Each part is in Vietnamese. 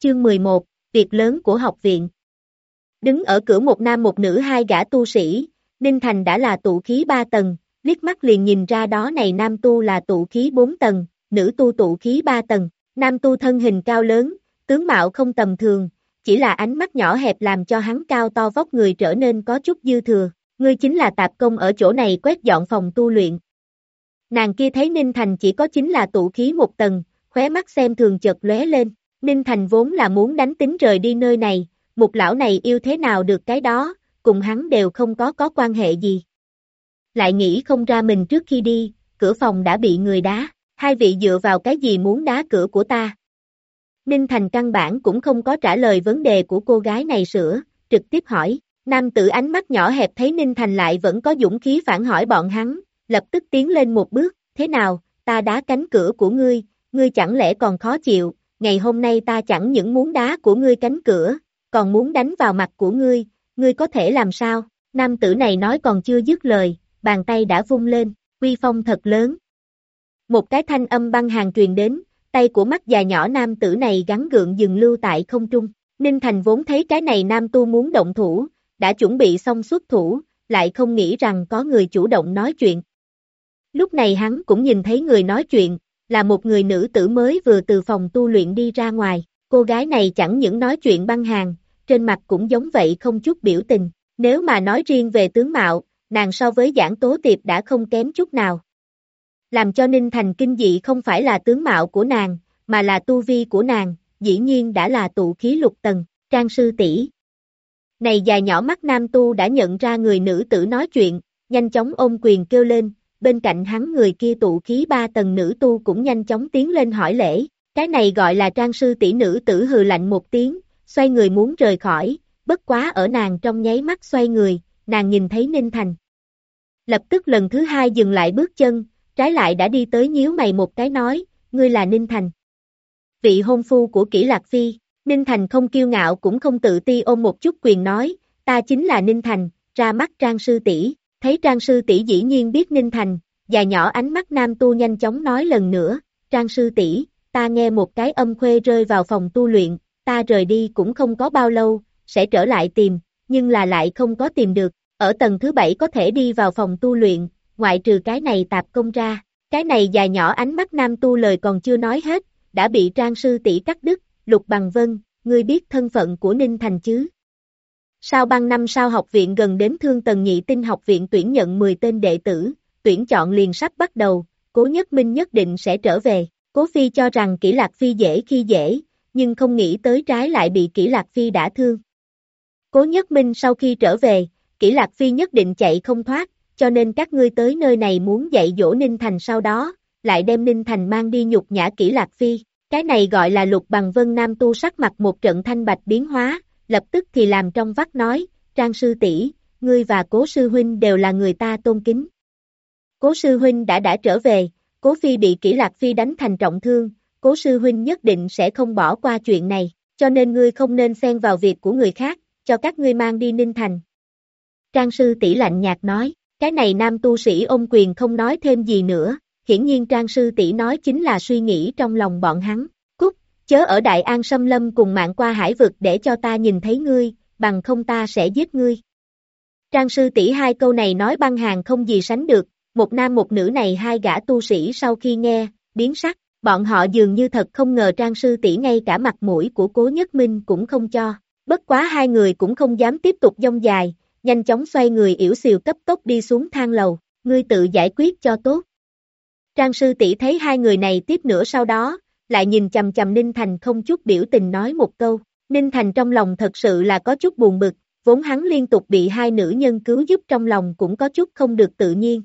Chương 11, việc lớn của học viện. Đứng ở cửa một nam một nữ hai gã tu sĩ, Ninh Thành đã là tụ khí 3 tầng, liếc mắt liền nhìn ra đó này nam tu là tụ khí 4 tầng, nữ tu tụ khí 3 tầng. Nam tu thân hình cao lớn, tướng mạo không tầm thường, chỉ là ánh mắt nhỏ hẹp làm cho hắn cao to vóc người trở nên có chút dư thừa. Ngươi chính là tạp công ở chỗ này quét dọn phòng tu luyện. Nàng kia thấy Ninh Thành chỉ có chính là tụ khí 1 tầng, khóe mắt xem thường chợt lóe lên. Ninh Thành vốn là muốn đánh tính rời đi nơi này, một lão này yêu thế nào được cái đó, cùng hắn đều không có quan hệ gì. Lại nghĩ không ra mình trước khi đi, cửa phòng đã bị người đá, hai vị dựa vào cái gì muốn đá cửa của ta? Ninh Thành căn bản cũng không có trả lời vấn đề của cô gái này sửa, trực tiếp hỏi. Nam tử ánh mắt nhỏ hẹp thấy Ninh Thành lại vẫn có dũng khí phản hỏi bọn hắn, lập tức tiến lên một bước, thế nào, ta đá cánh cửa của ngươi chẳng lẽ còn khó chịu, ngày hôm nay ta chẳng những muốn đá của ngươi cánh cửa, còn muốn đánh vào mặt của ngươi có thể làm sao? Nam tử này nói còn chưa dứt lời, bàn tay đã vung lên, uy phong thật lớn. Một cái thanh âm băng hàng truyền đến, tay của mắt già nhỏ nam tử này gắn gượng dừng lưu tại không trung. Ninh Thành vốn thấy cái này nam tu muốn động thủ, đã chuẩn bị xong xuất thủ, lại không nghĩ rằng có người chủ động nói chuyện. Lúc này hắn cũng nhìn thấy người nói chuyện, là một người nữ tử mới vừa từ phòng tu luyện đi ra ngoài. Cô gái này chẳng những nói chuyện băng hàng, trên mặt cũng giống vậy không chút biểu tình. Nếu mà nói riêng về tướng mạo, nàng so với Giản Tố Tiệp đã không kém chút nào. Làm cho Ninh Thành kinh dị không phải là tướng mạo của nàng, mà là tu vi của nàng, dĩ nhiên đã là tụ khí 6 tầng, Trang sư tỷ. Này dài nhỏ mắt nam tu đã nhận ra người nữ tử nói chuyện, nhanh chóng ôm quyền kêu lên, bên cạnh hắn người kia tụ khí 3 tầng nữ tu cũng nhanh chóng tiến lên hỏi lễ, cái này gọi là Trang sư tỷ. Nữ tử hừ lạnh một tiếng, xoay người muốn rời khỏi, bất quá ở nàng trong nháy mắt xoay người, nàng nhìn thấy Ninh Thành. Lập tức lần thứ hai dừng lại bước chân, trái lại đã đi tới nhíu mày một cái nói, ngươi là Ninh Thành. Vị hôn phu của Kỷ Lạc Phi. Ninh Thành không kiêu ngạo cũng không tự ti ôm một chút quyền nói, ta chính là Ninh Thành, ra mắt Trang sư tỷ. Thấy Trang sư tỷ dĩ nhiên biết Ninh Thành, già nhỏ ánh mắt nam tu nhanh chóng nói lần nữa, Trang sư tỷ, ta nghe một cái âm khuê rơi vào phòng tu luyện, ta rời đi cũng không có bao lâu, sẽ trở lại tìm, nhưng là lại không có tìm được, ở tầng thứ 7 có thể đi vào phòng tu luyện, ngoại trừ cái này tạp công ra. Cái này già nhỏ ánh mắt nam tu lời còn chưa nói hết, đã bị Trang sư tỷ cắt đứt. Lục Bằng Vân, ngươi biết thân phận của Ninh Thành chứ? Sao băng năm sao học viện gần đến Thương Tần Nhị Tinh học viện tuyển nhận 10 tên đệ tử, tuyển chọn liền sắp bắt đầu, Cố Nhất Minh nhất định sẽ trở về. Cố Phi cho rằng Kỷ Lạc Phi dễ khi dễ, nhưng không nghĩ tới trái lại bị Kỷ Lạc Phi đả thương. Cố Nhất Minh sau khi trở về, Kỷ Lạc Phi nhất định chạy không thoát, cho nên các ngươi tới nơi này muốn dạy dỗ Ninh Thành, sau đó lại đem Ninh Thành mang đi nhục nhã Kỷ Lạc Phi. Cái này gọi là Lục Bằng Vân. Nam tu sắc mặt một trận thanh bạch biến hóa, lập tức thì làm trong vắt nói, Trang sư tỷ, ngươi và Cố sư huynh đều là người ta tôn kính. Cố sư huynh đã trở về, Cố Phi bị Kỷ Lạc Phi đánh thành trọng thương, Cố sư huynh nhất định sẽ không bỏ qua chuyện này, cho nên ngươi không nên xen vào việc của người khác, cho các ngươi mang đi Ninh Thành. Trang sư tỷ lạnh nhạt nói, cái này nam tu sĩ ôm quyền không nói thêm gì nữa. Hiển nhiên Trang sư tỷ nói chính là suy nghĩ trong lòng bọn hắn. Cút, chớ ở Đại An xâm lâm cùng mạng qua hải vực để cho ta nhìn thấy ngươi, bằng không ta sẽ giết ngươi. Trang sư tỷ hai câu này nói băng hàng không gì sánh được, một nam một nữ này hai gã tu sĩ sau khi nghe, biến sắc, bọn họ dường như thật không ngờ Trang sư tỷ ngay cả mặt mũi của Cố Nhất Minh cũng không cho. Bất quá hai người cũng không dám tiếp tục dông dài, nhanh chóng xoay người yểu xìu cấp tốc đi xuống thang lầu, ngươi tự giải quyết cho tốt. Trang sư tỷ thấy hai người này tiếp nữa sau đó, lại nhìn chằm chằm Ninh Thành không chút biểu tình nói một câu. Ninh Thành trong lòng thật sự là có chút buồn bực, vốn hắn liên tục bị hai nữ nhân cứu giúp trong lòng cũng có chút không được tự nhiên.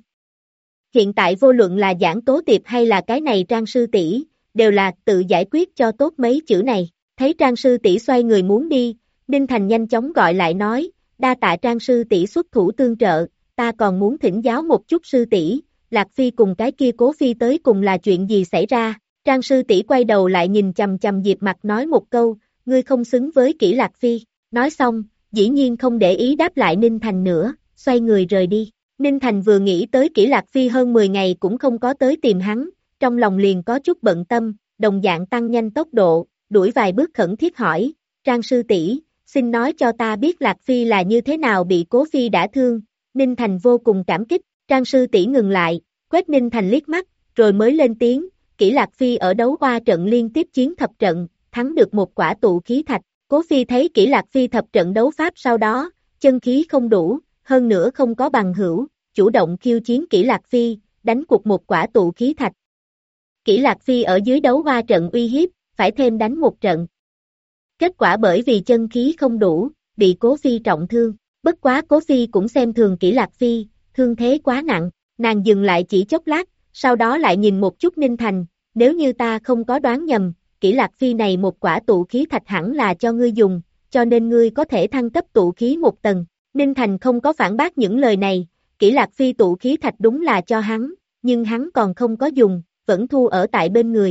Hiện tại vô luận là Giản Tố Tiệp hay là cái này Trang sư tỷ, đều là tự giải quyết cho tốt mấy chữ này. Thấy Trang sư tỷ xoay người muốn đi, Ninh Thành nhanh chóng gọi lại nói, đa tạ Trang sư tỷ xuất thủ tương trợ, ta còn muốn thỉnh giáo một chút sư tỷ. Lạc Phi cùng cái kia Cố Phi tới cùng là chuyện gì xảy ra? Trang sư tỷ quay đầu lại nhìn chằm chằm Diệp Mặc nói một câu, ngươi không xứng với Kỷ Lạc Phi. Nói xong, dĩ nhiên không để ý đáp lại Ninh Thành nữa, xoay người rời đi. Ninh Thành vừa nghĩ tới Kỷ Lạc Phi hơn 10 ngày cũng không có tới tìm hắn, trong lòng liền có chút bận tâm, đồng dạng tăng nhanh tốc độ, đuổi vài bước khẩn thiết hỏi, Trang sư tỷ, xin nói cho ta biết Lạc Phi là như thế nào bị Cố Phi đã thương. Ninh Thành vô cùng cảm kích, Trang sư tỷ ngừng lại, quét Ninh Thành liếc mắt, rồi mới lên tiếng, Kỷ Lạc Phi ở đấu hoa trận liên tiếp chiến thập trận, thắng được một quả tụ khí thạch. Cố Phi thấy Kỷ Lạc Phi thập trận đấu pháp sau đó, chân khí không đủ, hơn nữa không có bằng hữu, chủ động khiêu chiến Kỷ Lạc Phi, đánh cuộc một quả tụ khí thạch. Kỷ Lạc Phi ở dưới đấu hoa trận uy hiếp, phải thêm đánh một trận. Kết quả bởi vì chân khí không đủ, bị Cố Phi trọng thương. Bất quá Cố Phi cũng xem thường Kỷ Lạc Phi, thương thế quá nặng, nàng dừng lại chỉ chốc lát, sau đó lại nhìn một chút Ninh Thành, nếu như ta không có đoán nhầm, Kỷ Lạc Phi này một quả tụ khí thạch hẳn là cho ngươi dùng, cho nên ngươi có thể thăng cấp tụ khí một tầng. Ninh Thành không có phản bác những lời này, Kỷ Lạc Phi tụ khí thạch đúng là cho hắn, nhưng hắn còn không có dùng, vẫn thu ở tại bên người.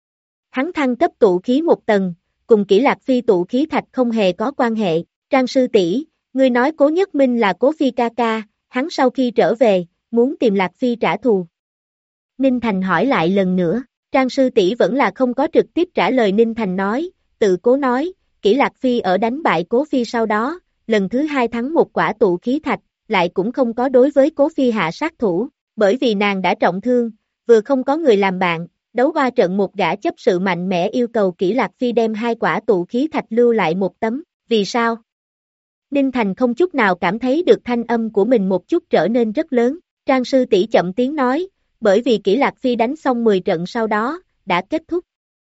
Hắn thăng cấp tụ khí một tầng, cùng Kỷ Lạc Phi tụ khí thạch không hề có quan hệ. Trang sư tỷ, ngươi nói Cố Nhất Minh là Cố Phi ca ca, hắn sau khi trở về, muốn tìm Lạc Phi trả thù. Ninh Thành hỏi lại lần nữa, Trang sư tỷ vẫn là không có trực tiếp trả lời. Ninh Thành nói, tự Cố nói, Kỷ Lạc Phi ở đánh bại Cố Phi sau đó, lần thứ hai thắng một quả tụ khí thạch, lại cũng không có đối với Cố Phi hạ sát thủ, bởi vì nàng đã trọng thương, vừa không có người làm bạn, đấu hoa trận một gã chấp sự mạnh mẽ yêu cầu Kỷ Lạc Phi đem hai quả tụ khí thạch lưu lại một tấm, vì sao? Ninh Thành không chút nào cảm thấy được thanh âm của mình một chút trở nên rất lớn, Trang sư tỷ chậm tiếng nói, bởi vì Kỷ Lạc Phi đánh xong 10 trận sau đó, đã kết thúc.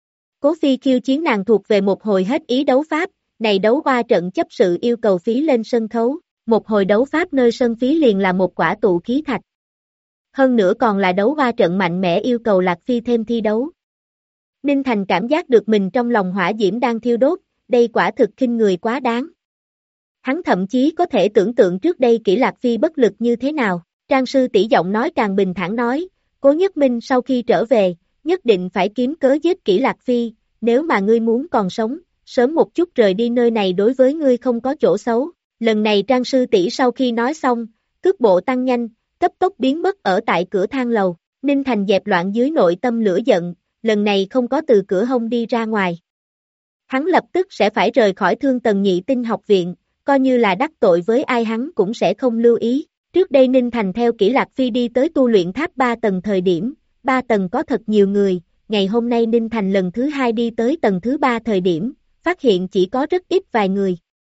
Cố Phi khiêu chiến nàng thuộc về một hồi hết ý đấu pháp, này đấu hoa trận chấp sự yêu cầu phí lên sân khấu, một hồi đấu pháp nơi sân phí liền là một quả tụ khí thạch. Hơn nữa còn là đấu hoa trận mạnh mẽ yêu cầu Lạc Phi thêm thi đấu. Ninh Thành cảm giác được mình trong lòng hỏa diễm đang thiêu đốt, đây quả thực khinh người quá đáng. Hắn thậm chí có thể tưởng tượng trước đây Kỷ Lạc Phi bất lực như thế nào. Trang sư tỷ giọng nói càng bình thản nói, Cố Nhất Minh sau khi trở về, nhất định phải kiếm cớ giết Kỷ Lạc Phi, nếu mà ngươi muốn còn sống, sớm một chút rời đi nơi này đối với ngươi không có chỗ xấu. Lần này Trang sư tỷ sau khi nói xong, cước bộ tăng nhanh, cấp tốc biến mất ở tại cửa thang lầu. Ninh Thành dẹp loạn dưới nội tâm lửa giận, lần này không có từ cửa hông đi ra ngoài. Hắn lập tức sẽ phải rời khỏi Thương Tần Nhị Tinh học viện, coi như là đắc tội với ai hắn cũng sẽ không lưu ý. Trước đây Ninh Thành theo Kỷ Lạc Phi đi tới tu luyện tháp 3 tầng thời điểm, 3 tầng có thật nhiều người, ngày hôm nay Ninh Thành lần thứ 2 đi tới tầng thứ 3 thời điểm, phát hiện chỉ có rất ít vài người.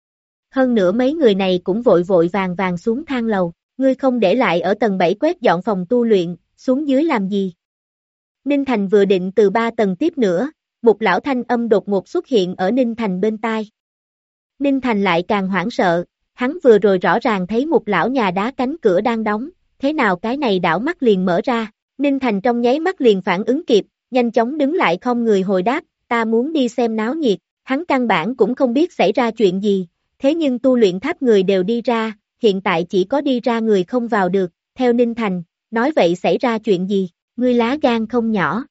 Hơn nữa mấy người này cũng vội vội vàng vàng xuống thang lầu, ngươi không để lại ở tầng 7 quét dọn phòng tu luyện, xuống dưới làm gì? Ninh Thành vừa định từ 3 tầng tiếp nữa, một lão thanh âm đột ngột xuất hiện ở Ninh Thành bên tai. Ninh Thành lại càng hoảng sợ, hắn vừa rồi rõ ràng thấy một lão nhà đá cánh cửa đang đóng, thế nào cái này đảo mắt liền mở ra. Ninh Thành trong nháy mắt liền phản ứng kịp, nhanh chóng đứng lại không người hồi đáp, ta muốn đi xem náo nhiệt. Hắn căn bản cũng không biết xảy ra chuyện gì, thế nhưng tu luyện tháp người đều đi ra, hiện tại chỉ có đi ra người không vào được. Theo Ninh Thành, nói vậy xảy ra chuyện gì, ngươi lá gan không nhỏ.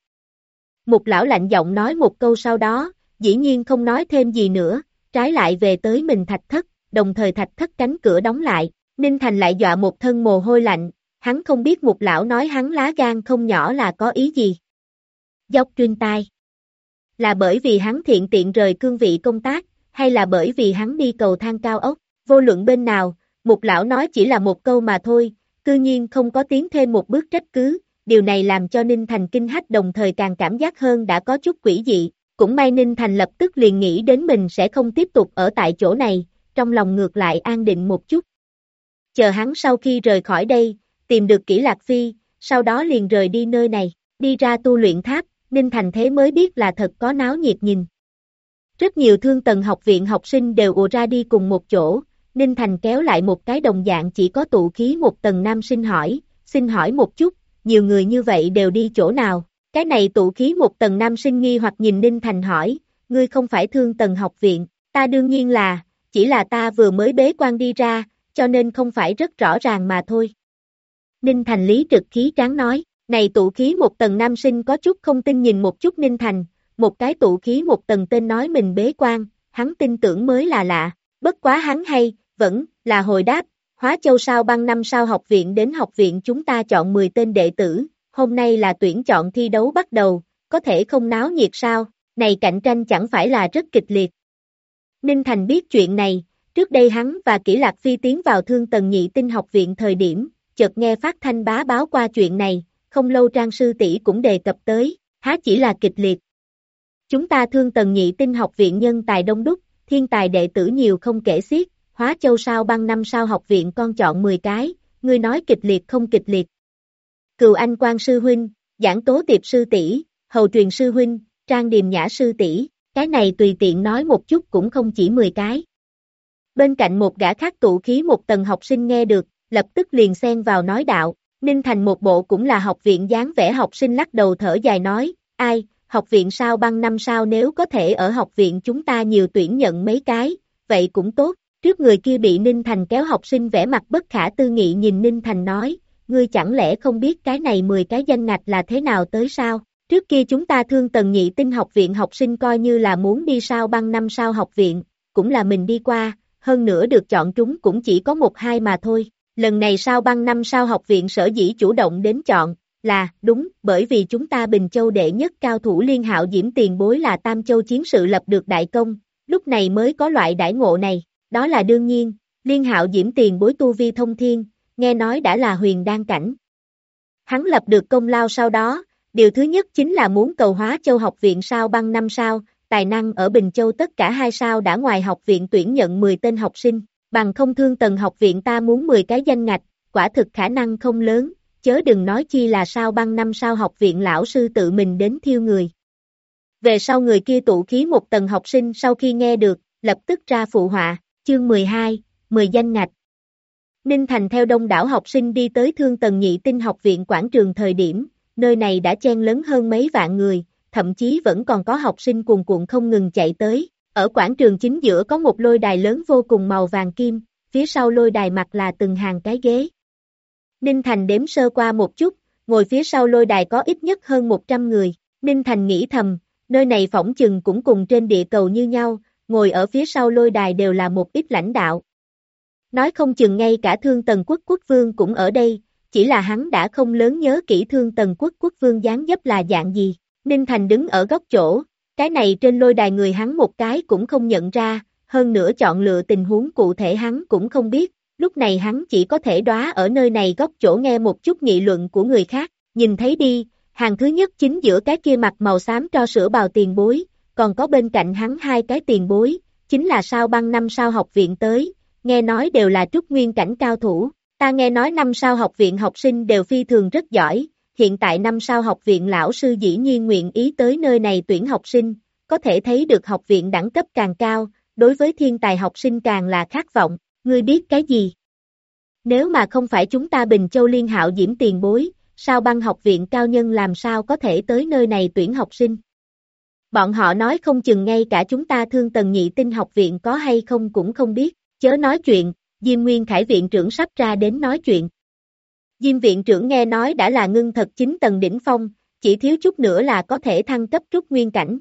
Một lão lạnh giọng nói một câu sau đó, dĩ nhiên không nói thêm gì nữa, trái lại về tới mình thạch thất, đồng thời thạch thất cánh cửa đóng lại. Ninh Thành lại dọa một thân mồ hôi lạnh, hắn không biết một lão nói hắn lá gan không nhỏ là có ý gì. Dốc truyền tai. Là bởi vì hắn thiện tiện rời cương vị công tác, hay là bởi vì hắn đi cầu thang cao ốc, vô luận bên nào, một lão nói chỉ là một câu mà thôi, cư nhiên không có tiến thêm một bước trách cứ, điều này làm cho Ninh Thành kinh hách đồng thời càng cảm giác hơn đã có chút quỷ dị, cũng may Ninh Thành lập tức liền nghĩ đến mình sẽ không tiếp tục ở tại chỗ này, trong lòng ngược lại an định một chút. Chờ hắn sau khi rời khỏi đây, tìm được Kỷ Lạc Phi, sau đó liền rời đi nơi này, đi ra tu luyện tháp, Ninh Thành thế mới biết là thật có náo nhiệt nhìn. Rất nhiều Thương Tần học viện học sinh đều ùa ra đi cùng một chỗ, Ninh Thành kéo lại một cái đồng dạng chỉ có tụ khí một tầng nam sinh hỏi, xin hỏi một chút, nhiều người như vậy đều đi chỗ nào? Cái này tụ khí một tầng nam sinh nghi hoặc nhìn Ninh Thành hỏi, ngươi không phải Thương Tần học viện, ta đương nhiên là, chỉ là ta vừa mới bế quan đi ra, cho nên không phải rất rõ ràng mà thôi. Ninh Thành lý trực khí tráng nói, này tụ khí một tầng nam sinh có chút không tin nhìn một chút Ninh Thành, một cái tụ khí một tầng tên nói mình bế quan, hắn tin tưởng mới là lạ, bất quá hắn hay, vẫn là hồi đáp, Hóa Châu sao băng 5 sao học viện đến học viện chúng ta chọn 10 tên đệ tử, hôm nay là tuyển chọn thi đấu bắt đầu, có thể không náo nhiệt sao, Này cạnh tranh chẳng phải là rất kịch liệt. Ninh Thành biết chuyện này, trước đây hắn và Kỷ Lạc Phi tiến vào Thương Tần Nhị Tinh học viện thời điểm, chợt nghe phát thanh bá báo qua chuyện này, không lâu Trang sư tỷ cũng đề cập tới, há chỉ là kịch liệt. Chúng ta Thương Tần Nhị Tinh học viện nhân tài đông đúc, thiên tài đệ tử nhiều không kể xiết, Hóa Châu sao băng 5 sao học viện con chọn 10 cái, ngươi nói kịch liệt không kịch liệt. Cừu Anh Quan sư huynh, Giảng Tố Tiệp sư tỷ, Hầu Truyền sư huynh, Trang Điềm Nhã sư tỷ, cái này tùy tiện nói một chút cũng không chỉ 10 cái. Bên cạnh một gã khác tụ khí một tầng học sinh nghe được, lập tức liền xen vào nói đạo, Ninh Thành một bộ cũng là học viện dáng vẻ học sinh lắc đầu thở dài nói, ai, học viện sao băng 5 sao nếu có thể ở học viện chúng ta nhiều tuyển nhận mấy cái, vậy cũng tốt. Trước người kia bị Ninh Thành kéo học sinh vẻ mặt bất khả tư nghị nhìn Ninh Thành nói, ngươi chẳng lẽ không biết cái này 10 cái danh ngạch là thế nào tới sao? Trước kia chúng ta Thương Tần Nhị Tinh học viện học sinh coi như là muốn đi sao băng 5 sao học viện, cũng là mình đi qua, hơn nữa được chọn trúng cũng chỉ có 1-2 mà thôi. Lần này sao băng 5 sao học viện sở dĩ chủ động đến chọn, là, đúng, bởi vì chúng ta Bình Châu đệ nhất cao thủ Liên Hạo Diễm tiền bối là Tam Châu chiến sự lập được đại công, lúc này mới có loại đãi ngộ này, đó là đương nhiên, Liên Hạo Diễm tiền bối tu vi thông thiên, nghe nói đã là huyền đan cảnh. Hắn lập được công lao sau đó, điều thứ nhất chính là muốn cầu Hóa Châu học viện sao băng 5 sao, tài năng ở Bình Châu tất cả 2 sao đã ngoài học viện tuyển nhận 10 tên học sinh, bằng không Thương Tần học viện ta muốn 10 cái danh ngạch, quả thực khả năng không lớn, chớ đừng nói chi là sao băng 5 sao học viện lão sư tự mình đến thiêu người. Về sau người kia tụ khí một tầng học sinh sau khi nghe được, lập tức ra phụ họa, chương 12, 10 danh ngạch. Ninh Thành theo đông đảo học sinh đi tới Thương Tần Nhị Tinh học viện quảng trường thời điểm, nơi này đã chen lấn hơn mấy vạn người, thậm chí vẫn còn có học sinh cuồn cuộn không ngừng chạy tới. Ở quảng trường chính giữa có một lôi đài lớn vô cùng màu vàng kim, phía sau lôi đài mặt là từng hàng cái ghế. Ninh Thành đếm sơ qua một chút, ngồi phía sau lôi đài có ít nhất hơn 100 người. Ninh Thành nghĩ thầm, nơi này phỏng chừng cũng cùng trên địa cầu như nhau, ngồi ở phía sau lôi đài đều là một ít lãnh đạo. Nói không chừng ngay cả Thương Tần Quốc quốc vương cũng ở đây, chỉ là hắn đã không lớn nhớ kỹ Thương Tần Quốc quốc vương dáng dấp là dạng gì. Ninh Thành đứng ở góc chỗ, cái này trên lôi đài người hắn một cái cũng không nhận ra, hơn nữa chọn lựa tình huống cụ thể hắn cũng không biết, lúc này hắn chỉ có thể đoá ở nơi này góc chỗ nghe một chút nghị luận của người khác, nhìn thấy đi, hàng thứ nhất chính giữa cái kia mặt màu xám tro sữa bào tiền bối, còn có bên cạnh hắn 2 cái tiền bối, chính là sao băng 5 sao học viện tới, nghe nói đều là trúc nguyên cảnh cao thủ, ta nghe nói 5 sao học viện học sinh đều phi thường rất giỏi, hiện tại 5 sao học viện lão sư dĩ nhiên nguyện ý tới nơi này tuyển học sinh, có thể thấy được học viện đẳng cấp càng cao, đối với thiên tài học sinh càng là khát vọng, ngươi biết cái gì? Nếu mà không phải chúng ta Bình Châu Liên Hạo Diễm tiền bối, sao băng học viện cao nhân làm sao có thể tới nơi này tuyển học sinh? Bọn họ nói không chừng ngay cả chúng ta Thương Tần Nhị Tinh học viện có hay không cũng không biết, chớ nói chuyện, Diêm Nguyên Khải viện trưởng sắp ra đến nói chuyện. Diêm viện trưởng nghe nói đã là ngưng thật 9 tầng đỉnh phong, chỉ thiếu chút nữa là có thể thăng cấp trúc nguyên cảnh.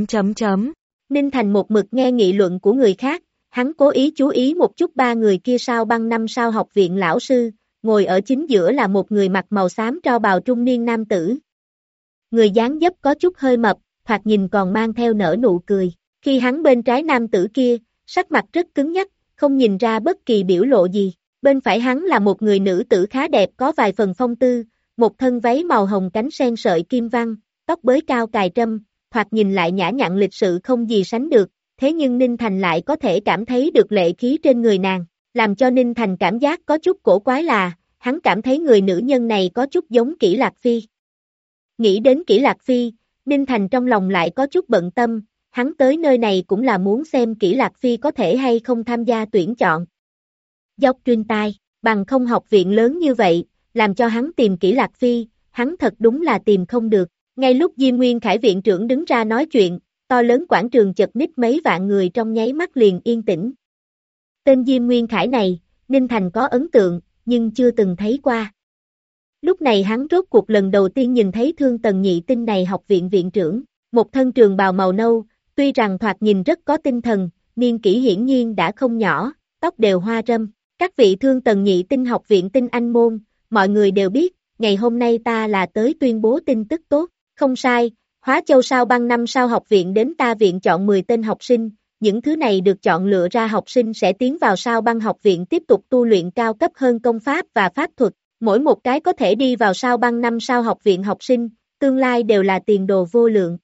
Ninh Thành một mực nghe nghị luận của người khác, hắn cố ý chú ý một chút 3 người kia sao băng 5 sao học viện lão sư, ngồi ở chính giữa là một người mặc màu xám tro bào trung niên nam tử. Người dáng dấp có chút hơi mập, thoạt nhìn còn mang theo nở nụ cười, khi hắn bên trái nam tử kia, sắc mặt rất cứng nhắc, không nhìn ra bất kỳ biểu lộ gì. Bên phải hắn là một người nữ tử khá đẹp có vài phần phong tư, một thân váy màu hồng cánh sen sợi kim văn, tóc bới cao cài trâm, thoạt nhìn lại nhã nhặn lịch sự không gì sánh được, thế nhưng Ninh Thành lại có thể cảm thấy được lệ khí trên người nàng, làm cho Ninh Thành cảm giác có chút cổ quái là, hắn cảm thấy người nữ nhân này có chút giống Kỷ Lạc Phi. Nghĩ đến Kỷ Lạc Phi, Ninh Thành trong lòng lại có chút bận tâm, hắn tới nơi này cũng là muốn xem Kỷ Lạc Phi có thể hay không tham gia tuyển chọn. Dốc truyền tai, bằng không học viện lớn như vậy, làm cho hắn tìm Kỷ Lạc Phi, hắn thật đúng là tìm không được. Ngay lúc Diêm Nguyên Khải viện trưởng đứng ra nói chuyện, to lớn quảng trường chật ních mấy vạn người trong nháy mắt liền yên tĩnh. Tên Diêm Nguyên Khải này, Ninh Thành có ấn tượng, nhưng chưa từng thấy qua. Lúc này hắn rốt cuộc lần đầu tiên nhìn thấy Thương Tần Nhị Tinh này học viện viện trưởng, một thân trường bào màu nâu, tuy rằng thoạt nhìn rất có tinh thần, niên kỷ hiển nhiên đã không nhỏ, tóc đều hoa râm. Các vị Thương Tần Nhị Tinh học viện tinh anh môn, mọi người đều biết, ngày hôm nay ta là tới tuyên bố tin tức tốt, không sai, Hóa Châu Sao Băng 5 sao học viện đến ta viện chọn 10 tên học sinh, những thứ này được chọn lựa ra học sinh sẽ tiến vào Sao Băng học viện tiếp tục tu luyện cao cấp hơn công pháp và pháp thuật, mỗi một cái có thể đi vào Sao Băng 5 sao học viện học sinh, tương lai đều là tiền đồ vô lượng.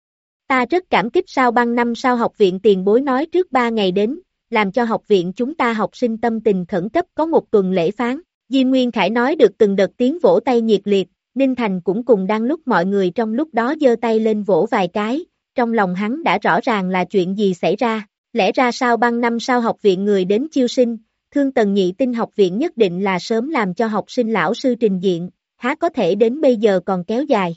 Ta rất cảm kích Sao Băng 5 sao học viện tiền bối nói trước 3 ngày đến, làm cho học viện chúng ta học sinh tâm tình khẩn cấp có một tuần lễ phán. Diêm Nguyên Khải nói được từng đợt tiếng vỗ tay nhiệt liệt, Ninh Thành cũng cùng đang lúc mọi người trong lúc đó giơ tay lên vỗ vài cái, trong lòng hắn đã rõ ràng là chuyện gì xảy ra, lẽ ra Sao Băng 5 sao học viện người đến chiêu sinh, Thương Tần Nhị Tinh học viện nhất định là sớm làm cho học sinh lão sư trình diện, há có thể đến bây giờ còn kéo dài.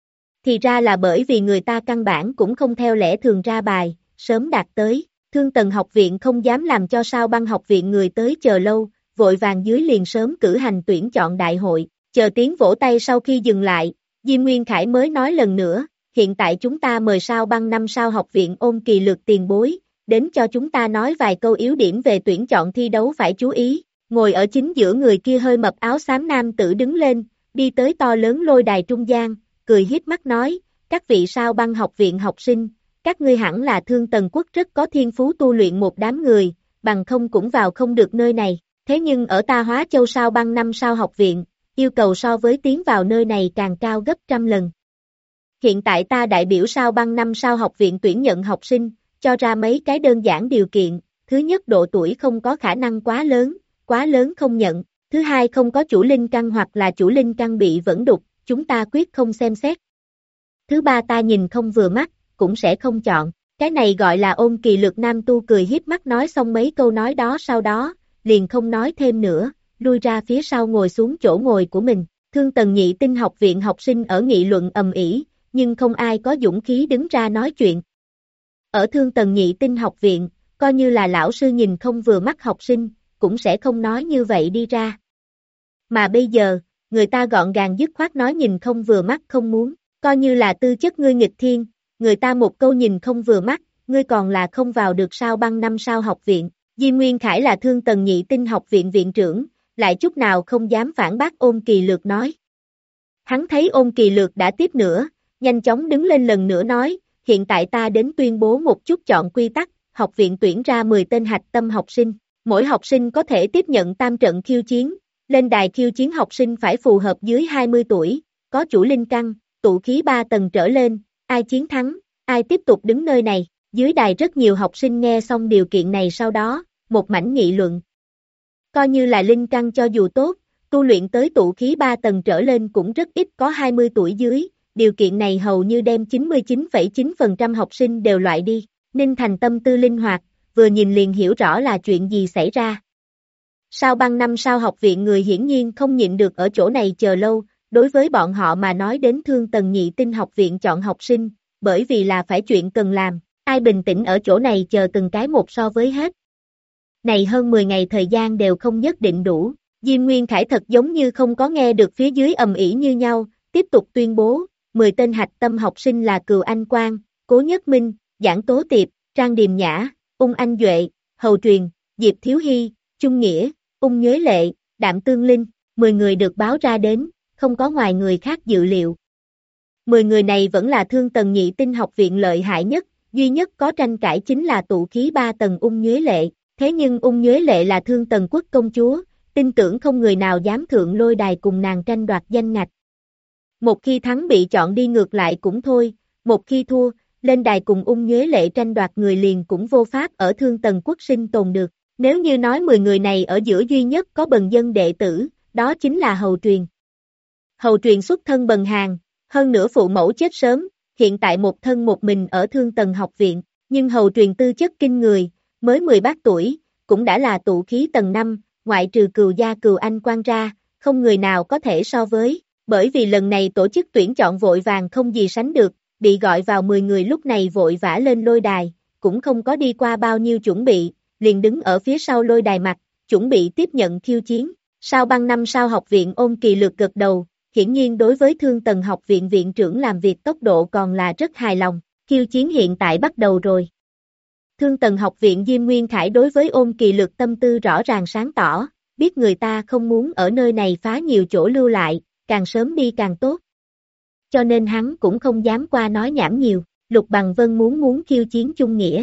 Thì ra là bởi vì người ta căn bản cũng không theo lẽ thường ra bài, sớm đạt tới, Thương Tần học viện không dám làm cho Sao Băng học viện người tới chờ lâu, vội vàng dưới liền sớm cử hành tuyển chọn đại hội, chờ tiếng vỗ tay sau khi dừng lại, Diêm Nguyên Khải mới nói lần nữa, hiện tại chúng ta mời Sao Băng 5 sao học viện Ôn Kỳ Lược tiền bối, đến cho chúng ta nói vài câu yếu điểm về tuyển chọn thi đấu phải chú ý, ngồi ở chính giữa người kia hơi mập áo xám nam tử đứng lên, đi tới to lớn lôi đài trung gian, cười hiếp mắt nói, các vị Sao Băng học viện học sinh, các ngươi hẳn là Thương Tần quốc rất có thiên phú tu luyện một đám người, bằng không cũng vào không được nơi này, thế nhưng ở ta Hóa Châu Sao Băng 5 sao học viện, yêu cầu so với tiến vào nơi này càng cao gấp trăm lần. Hiện tại ta đại biểu Sao Băng 5 sao học viện tuyển nhận học sinh, cho ra mấy cái đơn giản điều kiện, thứ nhất độ tuổi không có khả năng quá lớn không nhận, thứ hai không có chủ linh căn hoặc là chủ linh căn bị vẫn đục, chúng ta quyết không xem xét. Thứ ba ta nhìn không vừa mắt, cũng sẽ không chọn, cái này gọi là Ôn Kỳ Lược nam tu cười hiếp mắt nói xong mấy câu nói đó sau đó, liền không nói thêm nữa, lui ra phía sau ngồi xuống chỗ ngồi của mình, Thương Tần Nhị Tinh học viện học sinh ở nghị luận ầm ĩ, nhưng không ai có dũng khí đứng ra nói chuyện. Ở Thương Tần Nhị Tinh học viện, coi như là lão sư nhìn không vừa mắt học sinh, cũng sẽ không nói như vậy đi ra. Mà bây giờ, người ta gọn gàng dứt khoát nói nhìn không vừa mắt không muốn, coi như là tư chất ngươi nghịch thiên, người ta một câu nhìn không vừa mắt, ngươi còn là không vào được Sao Băng 5 sao học viện. Diêm Nguyên Khải là Thương Tần Nhị Tinh học viện viện trưởng, lại chút nào không dám phản bác Ôn Kỳ Lược nói. Hắn thấy Ôn Kỳ Lược đã tiếp nữa, nhanh chóng đứng lên lần nữa nói, hiện tại ta đến tuyên bố một chút chọn quy tắc, học viện tuyển ra 10 tên hạch tâm học sinh, mỗi học sinh có thể tiếp nhận tam trận khiêu chiến, lên đài khiêu chiến học sinh phải phù hợp dưới 20 tuổi, có chủ linh căn, tụ khí 3 tầng trở lên, ai chiến thắng, ai tiếp tục đứng nơi này, dưới đài rất nhiều học sinh nghe xong điều kiện này sau đó, một mảnh nghị luận. Coi như là linh căn cho dù tốt, tu luyện tới tụ khí 3 tầng trở lên cũng rất ít có 20 tuổi dưới, điều kiện này hầu như đem 99,9% học sinh đều loại đi, Ninh Thành tâm tư linh hoạt, vừa nhìn liền hiểu rõ là chuyện gì xảy ra. Sao Băng 5 sao học viện người hiển nhiên không nhịn được ở chỗ này chờ lâu, đối với bọn họ mà nói đến Thương Tần Nhị Tinh học viện chọn học sinh, bởi vì là phải chuyện cần làm, ai bình tĩnh ở chỗ này chờ từng cái một so với hết. Này hơn 10 ngày thời gian đều không nhất định đủ, Diêm Nguyên Khải thật giống như không có nghe được phía dưới ầm ĩ như nhau, tiếp tục tuyên bố, 10 tên hạch tâm học sinh là Cừu Anh Quang, Cố Nhất Minh, Giảng Tố Tiệp, Trang Điềm Nhã, Ung Anh Duệ, Hầu Truyền, Diệp Thiếu Hy, Trung Nghĩa, Ung Nhuế Lệ, Đạm Tương Linh, 10 người được báo ra đến, không có ngoài người khác dự liệu. 10 người này vẫn là Thương Tần Nhị Tinh học viện lợi hại nhất, duy nhất có tranh cãi chính là tụ khí 3 tầng Ung Nhuế Lệ, thế nhưng Ung Nhuế Lệ là Thương Tần quốc công chúa, tin tưởng không người nào dám thượng lôi đài cùng nàng tranh đoạt danh ngạch. Một khi thắng bị chọn đi ngược lại cũng thôi, một khi thua, lên đài cùng Ung Nhuế Lệ tranh đoạt người liền cũng vô pháp ở Thương Tần quốc sinh tồn được. Nếu như nói 10 người này ở giữa duy nhất có bần dân đệ tử, đó chính là Hầu Truyền. Hầu Truyền xuất thân bần hàn, hơn nữa phụ mẫu chết sớm, hiện tại một thân một mình ở Thương Tần học viện, nhưng Hầu Truyền tư chất kinh người, mới 18 tuổi, cũng đã là tụ khí tầng 5, ngoại trừ Cừu gia Cừu Anh Quang ra, không người nào có thể so với, bởi vì lần này tổ chức tuyển chọn vội vàng không gì sánh được, bị gọi vào 10 người lúc này vội vã lên lôi đài, cũng không có đi qua bao nhiêu chuẩn bị, liền đứng ở phía sau lôi đài mặt, chuẩn bị tiếp nhận khiêu chiến. Sao Băng 5 sao học viện Ôn Kỳ Lược gật đầu, hiển nhiên đối với Thương Tần học viện viện trưởng làm việc tốc độ còn là rất hài lòng, khiêu chiến hiện tại bắt đầu rồi. Thương Tần học viện Diêm Nguyên Khải đối với Ôn Kỳ Lược tâm tư rõ ràng sáng tỏ, biết người ta không muốn ở nơi này phá nhiều chỗ lưu lại, càng sớm đi càng tốt. cho nên hắn cũng không dám qua nói nhảm nhiều. Lục Bằng Vân muốn khiêu chiến chung nghĩa.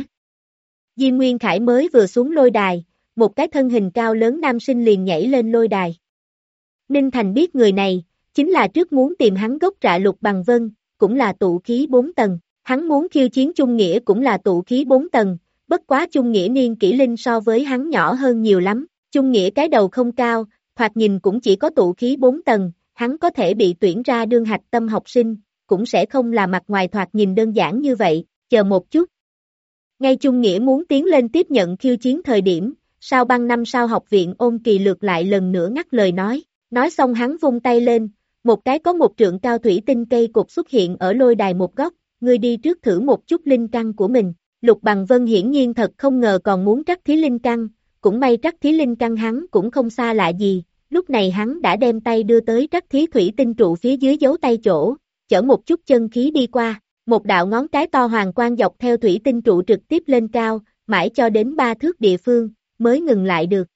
Diêm Nguyên Khải mới vừa xuống lôi đài, một cái thân hình cao lớn nam sinh liền nhảy lên lôi đài. Ninh Thành biết người này, chính là trước muốn tìm hắn gốc rạ Lục Bằng Vân, cũng là tụ khí 4 tầng. Hắn muốn khiêu chiến chung nghĩa cũng là tụ khí 4 tầng, bất quá chung nghĩa niên kỷ linh so với hắn nhỏ hơn nhiều lắm. Chung nghĩa cái đầu không cao, thoạt nhìn cũng chỉ có tụ khí 4 tầng, hắn có thể bị tuyển ra đương hạch tâm học sinh, cũng sẽ không là mặt ngoài thoạt nhìn đơn giản như vậy, chờ một chút. Ngay chung nghĩa muốn tiến lên tiếp nhận khiêu chiến thời điểm, Sao Băng năm sao học viện Ôn Kỳ Lược lại lần nữa ngắt lời nói xong hắn vung tay lên, một cái có một trượng cao thủy tinh cây cột xuất hiện ở lôi đài một góc, ngươi đi trước thử một chút linh căn của mình. Lục Bằng Vân hiển nhiên thật không ngờ còn muốn trắc thí linh căn, cũng may trắc thí linh căn hắn cũng không xa lạ gì, lúc này hắn đã đem tay đưa tới trắc thí thủy tinh trụ phía dưới dấu tay chỗ, chở một chút chân khí đi qua, một đạo ngón cái to hoàng quang dọc theo thủy tinh trụ trực tiếp lên cao, mãi cho đến 3 thước địa phương, mới ngừng lại được.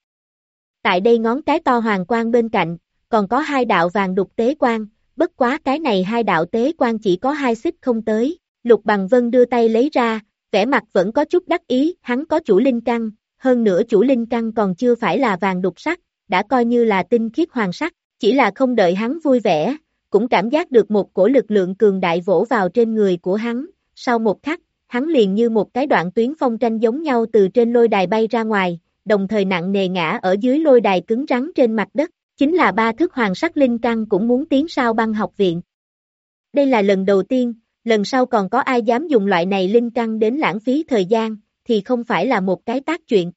Tại đây ngón cái to hoàng quang bên cạnh, còn có 2 đạo vàng đục tế quang, bất quá cái này 2 đạo tế quang chỉ có 2 xích không tới, Lục Bằng Vân đưa tay lấy ra, vẻ mặt vẫn có chút đắc ý, hắn có chủ linh căn, hơn nữa chủ linh căn còn chưa phải là vàng đục sắc, đã coi như là tinh khiết hoàng sắc, chỉ là không đợi hắn vui vẻ, cũng cảm giác được một cổ lực lượng cường đại vỗ vào trên người của hắn, sau một khắc, hắn liền như một cái đoạn tuyến phong tranh giống nhau từ trên lôi đài bay ra ngoài, đồng thời nặng nề ngã ở dưới lôi đài cứng rắn trên mặt đất, chính là 3 thước hoàng sắc linh căn cũng muốn tiến Sao Băng học viện. Đây là lần đầu tiên, lần sau còn có ai dám dùng loại này linh căn đến lãng phí thời gian, thì không phải là một cái tác chuyện.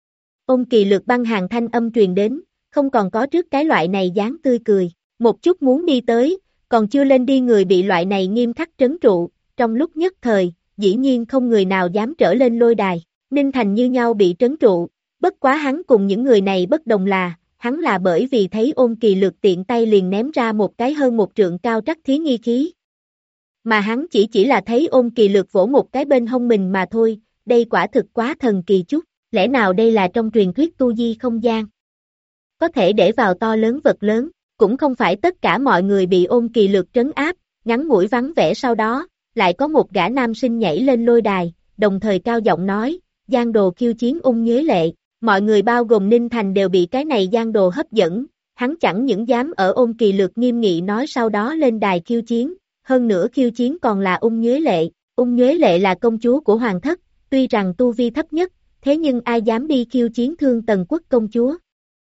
Ôn Kỳ Lược băng hàng thanh âm truyền đến, không còn có trước cái loại này dáng tươi cười, một chút muốn đi tới, còn chưa lên đi người bị loại này nghiêm khắc trấn trụ, trong lúc nhất thời, dĩ nhiên không người nào dám trở lên lôi đài, Ninh Thành như nhau bị trấn trụ, bất quá hắn cùng những người này bất đồng là, hắn là bởi vì thấy Ôn Kỳ Lược tiện tay liền ném ra một cái hơn 1 trượng cao trắc thí nghi khí. Mà hắn chỉ là thấy Ôn Kỳ Lược vỗ một cái bên hông mình mà thôi, đây quả thực quá thần kỳ chút, lẽ nào đây là trong truyền thuyết tu di không gian? Có thể để vào to lớn vật lớn, cũng không phải tất cả mọi người bị Ôn Kỳ Lược trấn áp, ngắn ngủi vắng vẻ sau đó, lại có một gã nam sinh nhảy lên lôi đài, đồng thời cao giọng nói, giang đồ khiêu chiến Ung Nhuế Lệ, mọi người bao gồm Ninh Thành đều bị cái này giang đồ hấp dẫn, hắn chẳng những dám ở Ôn Kỳ Lược nghiêm nghị nói sau đó lên đài khiêu chiến, hơn nữa khiêu chiến còn là Ung Nhuế Lệ, Ung Nhuế Lệ là công chúa của hoàng thất, tuy rằng tu vi thấp nhất, thế nhưng ai dám đi khiêu chiến Thương Tần Quốc công chúa.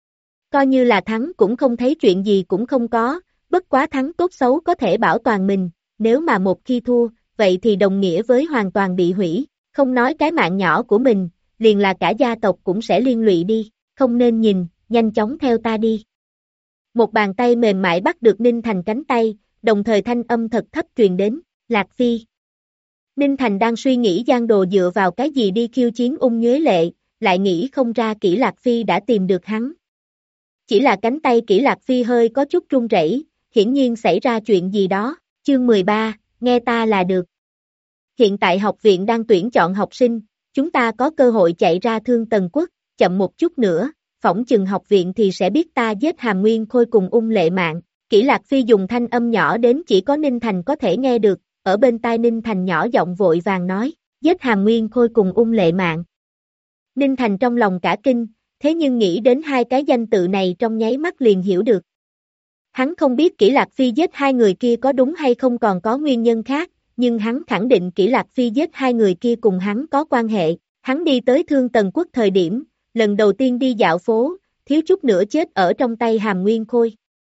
Coi như là thắng cũng không thấy chuyện gì cũng không có, bất quá thắng tốt xấu có thể bảo toàn mình, nếu mà một khi thua, vậy thì đồng nghĩa với hoàn toàn bị hủy, không nói cái mạng nhỏ của mình, liền là cả gia tộc cũng sẽ liên lụy đi, không nên nhìn, nhanh chóng theo ta đi. Một bàn tay mềm mại bắt được Ninh Thành cánh tay, đồng thời thanh âm thật thấp truyền đến, Lạc Phi. Ninh Thành đang suy nghĩ giang đồ dựa vào cái gì đi khiêu chiến Ung Nhuế Lệ, lại nghĩ không ra Kỷ Lạc Phi đã tìm được hắn. Chỉ là cánh tay Kỷ Lạc Phi hơi có chút run rẩy, hiển nhiên xảy ra chuyện gì đó, chương 13, nghe ta là được. Hiện tại học viện đang tuyển chọn học sinh, chúng ta có cơ hội chạy ra Thương Tần Quốc, chậm một chút nữa, phỏng chừng học viện thì sẽ biết ta giết Hàm Nguyên Khôi cùng Ung Lệ Mạn. Kỷ Lạc Phi dùng thanh âm nhỏ đến chỉ có Ninh Thành có thể nghe được, ở bên tai Ninh Thành nhỏ giọng vội vàng nói, giết Hàm Nguyên Khôi cùng Ung Lệ Mạn. Ninh Thành trong lòng cả kinh, thế nhưng nghĩ đến 2 cái danh tự này trong nháy mắt liền hiểu được. Hắn không biết Kỷ Lạc Phi giết 2 người kia có đúng hay không còn có nguyên nhân khác, nhưng hắn khẳng định Kỷ Lạc Phi giết 2 người kia cùng hắn có quan hệ. Hắn đi tới Thương Tần Quốc thời điểm, lần đầu tiên đi dạo phố, thiếu chút nữa chết ở trong tay Hàm Nguyên Khôi.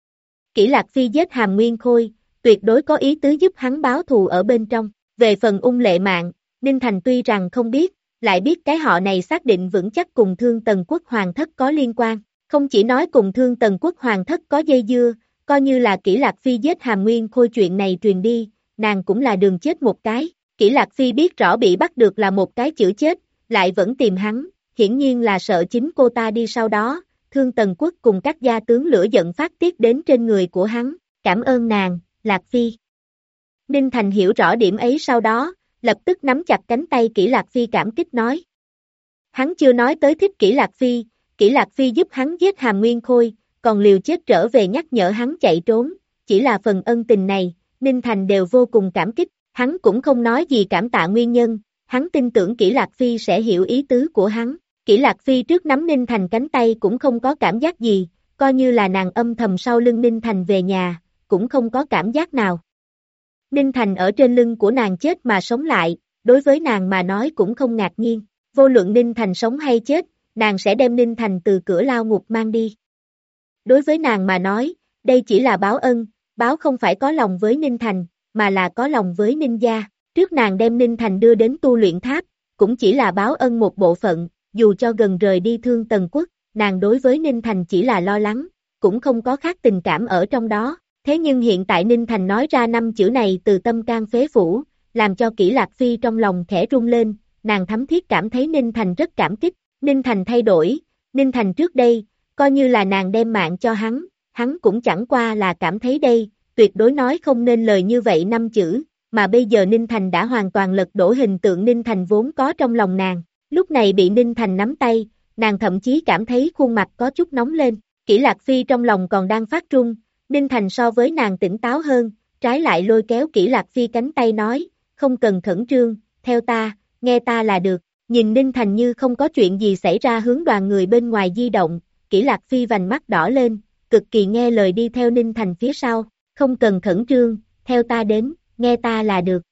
Kỷ Lạc Phi giết Hàm Nguyên Khôi, tuyệt đối có ý tứ giúp hắn báo thù ở bên trong. Về phần Ung Lệ Mạn, Ninh Thành tuy rằng không biết, lại biết cái họ này xác định vững chắc cùng Thương Tần Quốc Hoàng thất có liên quan. Không chỉ nói cùng Thương Tần Quốc Hoàng thất có dây dưa, coi như là Kỷ Lạc Phi giết Hàm Nguyên Khôi chuyện này truyền đi, nàng cũng là đường chết một cái. Kỷ Lạc Phi biết rõ bị bắt được là một cái chữ chết, lại vẫn tìm hắn, hiển nhiên là sợ chính cô ta đi sau đó, Thương Tần Quốc cùng các gia tướng lửa giận phát tiết đến trên người của hắn, cảm ơn nàng, Lạc Phi. Ninh Thành hiểu rõ điểm ấy sau đó, lập tức nắm chặt cánh tay Kỷ Lạc Phi cảm kích nói. Hắn chưa nói tới thích Kỷ Lạc Phi giúp hắn giết Hàm Nguyên Khôi, còn liều chết trở về nhắc nhở hắn chạy trốn, chỉ là phần ân tình này, Ninh Thành đều vô cùng cảm kích, hắn cũng không nói gì cảm tạ nguyên nhân, hắn tin tưởng Kỷ Lạc Phi sẽ hiểu ý tứ của hắn. Kỷ Lạc Phi trước nắm Ninh Thành cánh tay cũng không có cảm giác gì, coi như là nàng âm thầm sau lưng Ninh Thành về nhà, cũng không có cảm giác nào. Ninh Thành ở trên lưng của nàng chết mà sống lại, đối với nàng mà nói cũng không ngạc nhiên. Vô luận Ninh Thành sống hay chết, nàng sẽ đem Ninh Thành từ cửa lao ngục mang đi. Đối với nàng mà nói, đây chỉ là báo ân, báo không phải có lòng với Ninh Thành, mà là có lòng với Ninh gia. Trước nàng đem Ninh Thành đưa đến tu luyện tháp, cũng chỉ là báo ân một bộ phận, dù cho gần rời đi Thương Tần Quốc, nàng đối với Ninh Thành chỉ là lo lắng, cũng không có khác tình cảm ở trong đó. Thế nhưng hiện tại Ninh Thành nói ra 5 chữ này từ tâm can phế phủ, làm cho Kỷ Lạc Phi trong lòng khẽ rung lên, nàng thấm thiết cảm thấy Ninh Thành rất cảm kích. Ninh Thành thay đổi, Ninh Thành trước đây, coi như là nàng đem mạng cho hắn cũng chẳng qua là cảm thấy đây, tuyệt đối nói không nên lời như vậy 5 chữ, mà bây giờ Ninh Thành đã hoàn toàn lật đổ hình tượng Ninh Thành vốn có trong lòng nàng. Lúc này bị Ninh Thành nắm tay, nàng thậm chí cảm thấy khuôn mặt có chút nóng lên. Kỷ Lạc Phi trong lòng còn đang phát run, Ninh Thành so với nàng tỉnh táo hơn, trái lại lôi kéo Kỷ Lạc Phi cánh tay nói, không cần khẩn trương, theo ta, nghe ta là được. Nhìn Ninh Thành như không có chuyện gì xảy ra hướng đoàn người bên ngoài di động, Kỷ Lạc Phi vành mắt đỏ lên, cực kỳ nghe lời đi theo Ninh Thành phía sau, không cần khẩn trương, theo ta đến, nghe ta là được.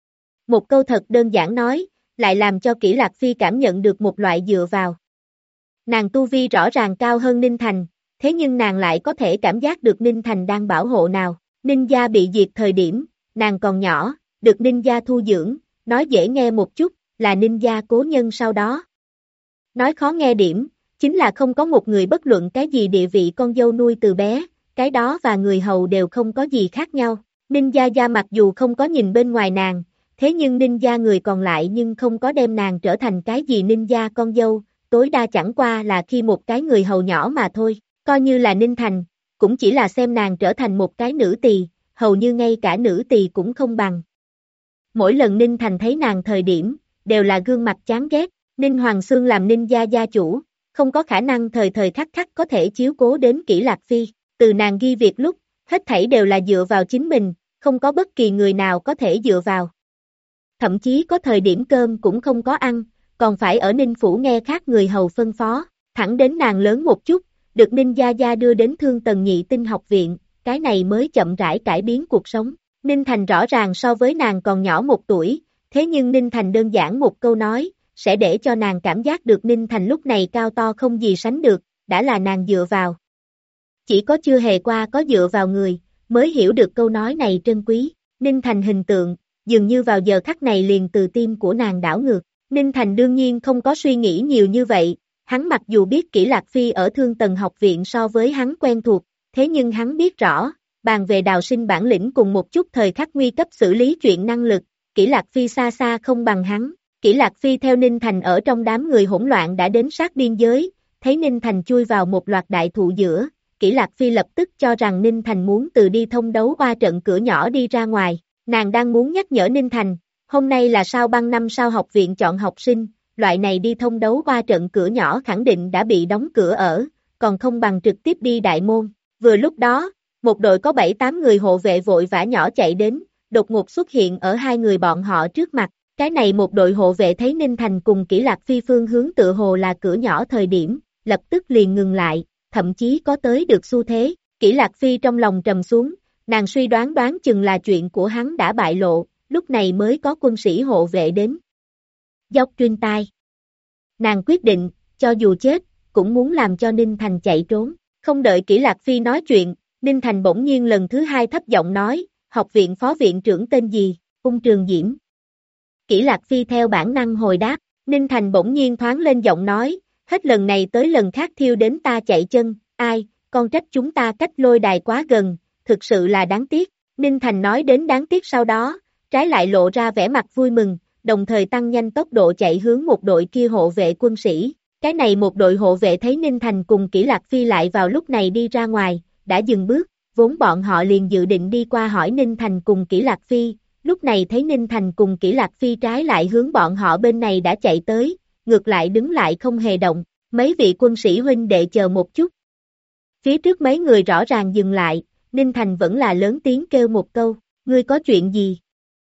Một câu thật đơn giản nói, lại làm cho Kỷ Lạc Phi cảm nhận được một loại dựa vào. Nàng tu vi rõ ràng cao hơn Ninh Thành, thế nhưng nàng lại có thể cảm giác được Ninh Thành đang bảo hộ nào. Ninh gia bị diệt thời điểm, nàng còn nhỏ, được Ninh gia thu dưỡng, nói dễ nghe một chút, là Ninh gia cố nhân sau đó. Nói khó nghe điểm, chính là không có một người bất luận cái gì địa vị con dâu nuôi từ bé, cái đó và người hầu đều không có gì khác nhau. Ninh gia gia mặc dù không có nhìn bên ngoài nàng, thế nhưng Ninh gia người còn lại nhưng không có đem nàng trở thành cái gì Ninh gia con dâu, tối đa chẳng qua là khi một cái người hầu nhỏ mà thôi, coi như là Ninh Thành, cũng chỉ là xem nàng trở thành một cái nữ tỳ, hầu như ngay cả nữ tỳ cũng không bằng. Mỗi lần Ninh Thành thấy nàng thời điểm, đều là gương mặt chán ghét, Ninh Hoàng Xương làm Ninh gia gia chủ, không có khả năng thời thời khắc khắc có thể chiếu cố đến Kỷ Lạc Phi, từ nàng ghi việc lúc, hết thảy đều là dựa vào chính mình, không có bất kỳ người nào có thể dựa vào. Thậm chí có thời điểm cơm cũng không có ăn, còn phải ở Ninh Phủ nghe khác người hầu phân phó, thẳng đến nàng lớn một chút, được Ninh Gia Gia đưa đến Thương Tần Nhị Tinh học viện, cái này mới chậm rãi cải biến cuộc sống. Ninh Thành rõ ràng so với nàng còn nhỏ 1 tuổi, thế nhưng Ninh Thành đơn giản một câu nói, sẽ để cho nàng cảm giác được Ninh Thành lúc này cao to không gì sánh được, đã là nàng dựa vào. Chỉ có chưa hề qua có dựa vào người, mới hiểu được câu nói này trân quý. Ninh Thành hình tượng, dường như vào giờ khắc này liền từ tim của nàng đảo ngược. Ninh Thành đương nhiên không có suy nghĩ nhiều như vậy, hắn mặc dù biết Kỷ Lạc Phi ở Thương Tần học viện so với hắn quen thuộc, thế nhưng hắn biết rõ, bàn về đào sinh bản lĩnh cùng một chút thời khắc nguy cấp xử lý chuyện năng lực, Kỷ Lạc Phi xa xa không bằng hắn. Kỷ Lạc Phi theo Ninh Thành ở trong đám người hỗn loạn đã đến sát biên giới, thấy Ninh Thành chui vào một loạt đại thụ giữa, Kỷ Lạc Phi lập tức cho rằng Ninh Thành muốn từ đi thông đấu qua trận cửa nhỏ đi ra ngoài, nàng đang muốn nhắc nhở Ninh Thành, hôm nay là sao băng năm sao học viện chọn học sinh, loại này đi thông đấu qua trận cửa nhỏ khẳng định đã bị đóng cửa ở, còn không bằng trực tiếp đi đại môn. Vừa lúc đó, một đội có 7-8 người hộ vệ vội vã nhỏ chạy đến, đột ngột xuất hiện ở 2 người bọn họ trước mặt. Cái này một đội hộ vệ thấy Ninh Thành cùng Kỷ Lạc Phi phương hướng tựa hồ là cửa nhỏ thời điểm, lập tức liền ngừng lại, thậm chí có tới được xu thế. Kỷ Lạc Phi trong lòng trầm xuống, nàng suy đoán chừng là chuyện của hắn đã bại lộ, lúc này mới có quân sĩ hộ vệ đến. Dốc truyền tai. Nàng quyết định, cho dù chết, cũng muốn làm cho Ninh Thành chạy trốn. Không đợi Kỷ Lạc Phi nói chuyện, Ninh Thành bỗng nhiên lần thứ 2 thấp giọng nói, học viện phó viện trưởng tên gì, Ung Trường Diễm. Kỷ Lạc Phi theo bản năng hồi đáp, Ninh Thành bỗng nhiên thoáng lên giọng nói, hết lần này tới lần khác thiêu đến ta chạy chân, ai, con trách chúng ta cách lôi đài quá gần, thực sự là đáng tiếc. Ninh Thành nói đến đáng tiếc sau đó, trái lại lộ ra vẻ mặt vui mừng, đồng thời tăng nhanh tốc độ chạy hướng một đội kia hộ vệ quân sĩ. Cái này một đội hộ vệ thấy Ninh Thành cùng Kỷ Lạc Phi lại vào lúc này đi ra ngoài, đã dừng bước, vốn bọn họ liền dự định đi qua hỏi Ninh Thành cùng Kỷ Lạc Phi, lúc này thấy Ninh Thành cùng Kỷ Lạc Phi trái lại hướng bọn họ bên này đã chạy tới, ngược lại đứng lại không hề động, mấy vị quân sĩ huynh đệ chờ một chút. Phía trước mấy người rõ ràng dừng lại, Ninh Thành vẫn là lớn tiếng kêu một câu, Ngươi có chuyện gì?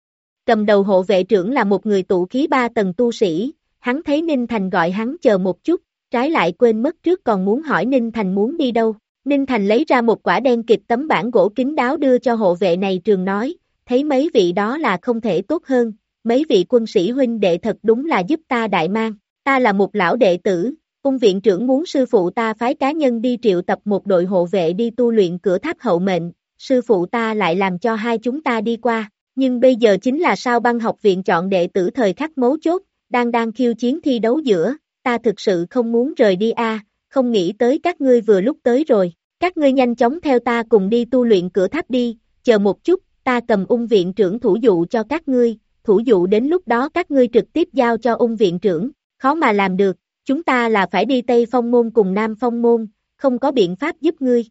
Cầm đầu hộ vệ trưởng là một người tụ khí 3 tầng tu sĩ, hắn thấy Ninh Thành gọi hắn chờ một chút, trái lại quên mất trước còn muốn hỏi Ninh Thành muốn đi đâu. Ninh Thành lấy ra một quả đen kịt tấm bảng gỗ kín đáo đưa cho hộ vệ này trường nói, thấy mấy vị đó là không thể tốt hơn, mấy vị quân sĩ huynh đệ thật đúng là giúp ta đại mang, ta là một lão đệ tử, cung viện trưởng muốn sư phụ ta phái cá nhân đi triệu tập một đội hộ vệ đi tu luyện cửa tháp hậu mệnh, sư phụ ta lại làm cho hai chúng ta đi qua, nhưng bây giờ chính là Sao Băng học viện chọn đệ tử thời khắc mấu chốt, đang khiêu chiến thi đấu giữa, ta thực sự không muốn rời đi không nghĩ tới các ngươi vừa lúc tới rồi, các ngươi nhanh chóng theo ta cùng đi tu luyện cửa tháp đi, chờ một chút, ta cầm ung viện trưởng thủ dụ cho các ngươi, thủ dụ đến lúc đó các ngươi trực tiếp giao cho ung viện trưởng, khó mà làm được, chúng ta là phải đi Tây Phong Môn cùng Nam Phong Môn, không có biện pháp giúp ngươi.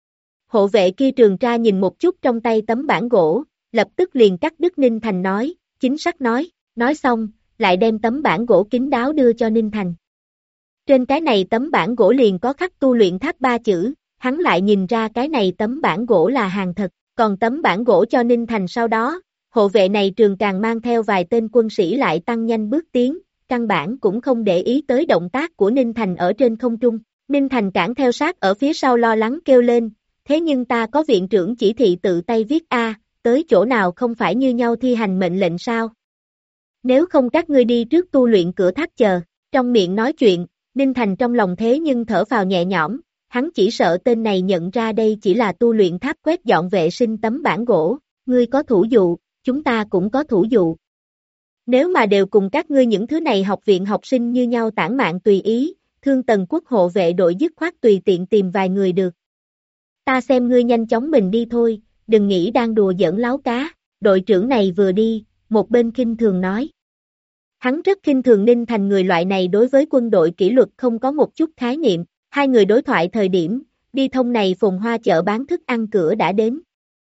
Hộ vệ kia trường tra nhìn một chút trong tay tấm bảng gỗ, lập tức liền cắt đứt Ninh Thành nói, chính xác nói xong, lại đem tấm bảng gỗ kín đáo đưa cho Ninh Thành. Trên cái này tấm bảng gỗ liền có khắc tu luyện tháp 3 chữ, hắn lại nhìn ra cái này tấm bảng gỗ là hàng thật, còn tấm bảng gỗ cho Ninh Thành sau đó, hộ vệ này trường càng mang theo vài tên quân sĩ lại tăng nhanh bước tiến, căn bản cũng không để ý tới động tác của Ninh Thành ở trên không trung. Ninh Thành cản theo sát ở phía sau lo lắng kêu lên, thế nhưng ta có viện trưởng chỉ thị tự tay viết tới chỗ nào không phải như nhau thi hành mệnh lệnh sao? Nếu không các ngươi đi trước tu luyện cửa tháp chờ, trong miệng nói chuyện, Ninh Thành trong lòng thế nhưng thở phào nhẹ nhõm, hắn chỉ sợ tên này nhận ra đây chỉ là tu luyện tháp quét dọn vệ sinh tấm bảng gỗ, ngươi có thủ dụ, chúng ta cũng có thủ dụ. Nếu mà đều cùng các ngươi những thứ này học viện học sinh như nhau tản mạn tùy ý, Thương Tần Quốc hộ vệ đội dứt khoát tùy tiện tìm vài người được. Ta xem ngươi nhanh chóng mình đi thôi, đừng nghĩ đang đùa giỡn láo cá, đội trưởng này vừa đi, một bên khinh thường nói. Hắn rất khinh thường Ninh Thành người loại này đối với quân đội kỷ luật không có một chút khái niệm, hai người đối thoại thời điểm, đi thông này phồn hoa chợ bán thức ăn cửa đã đến.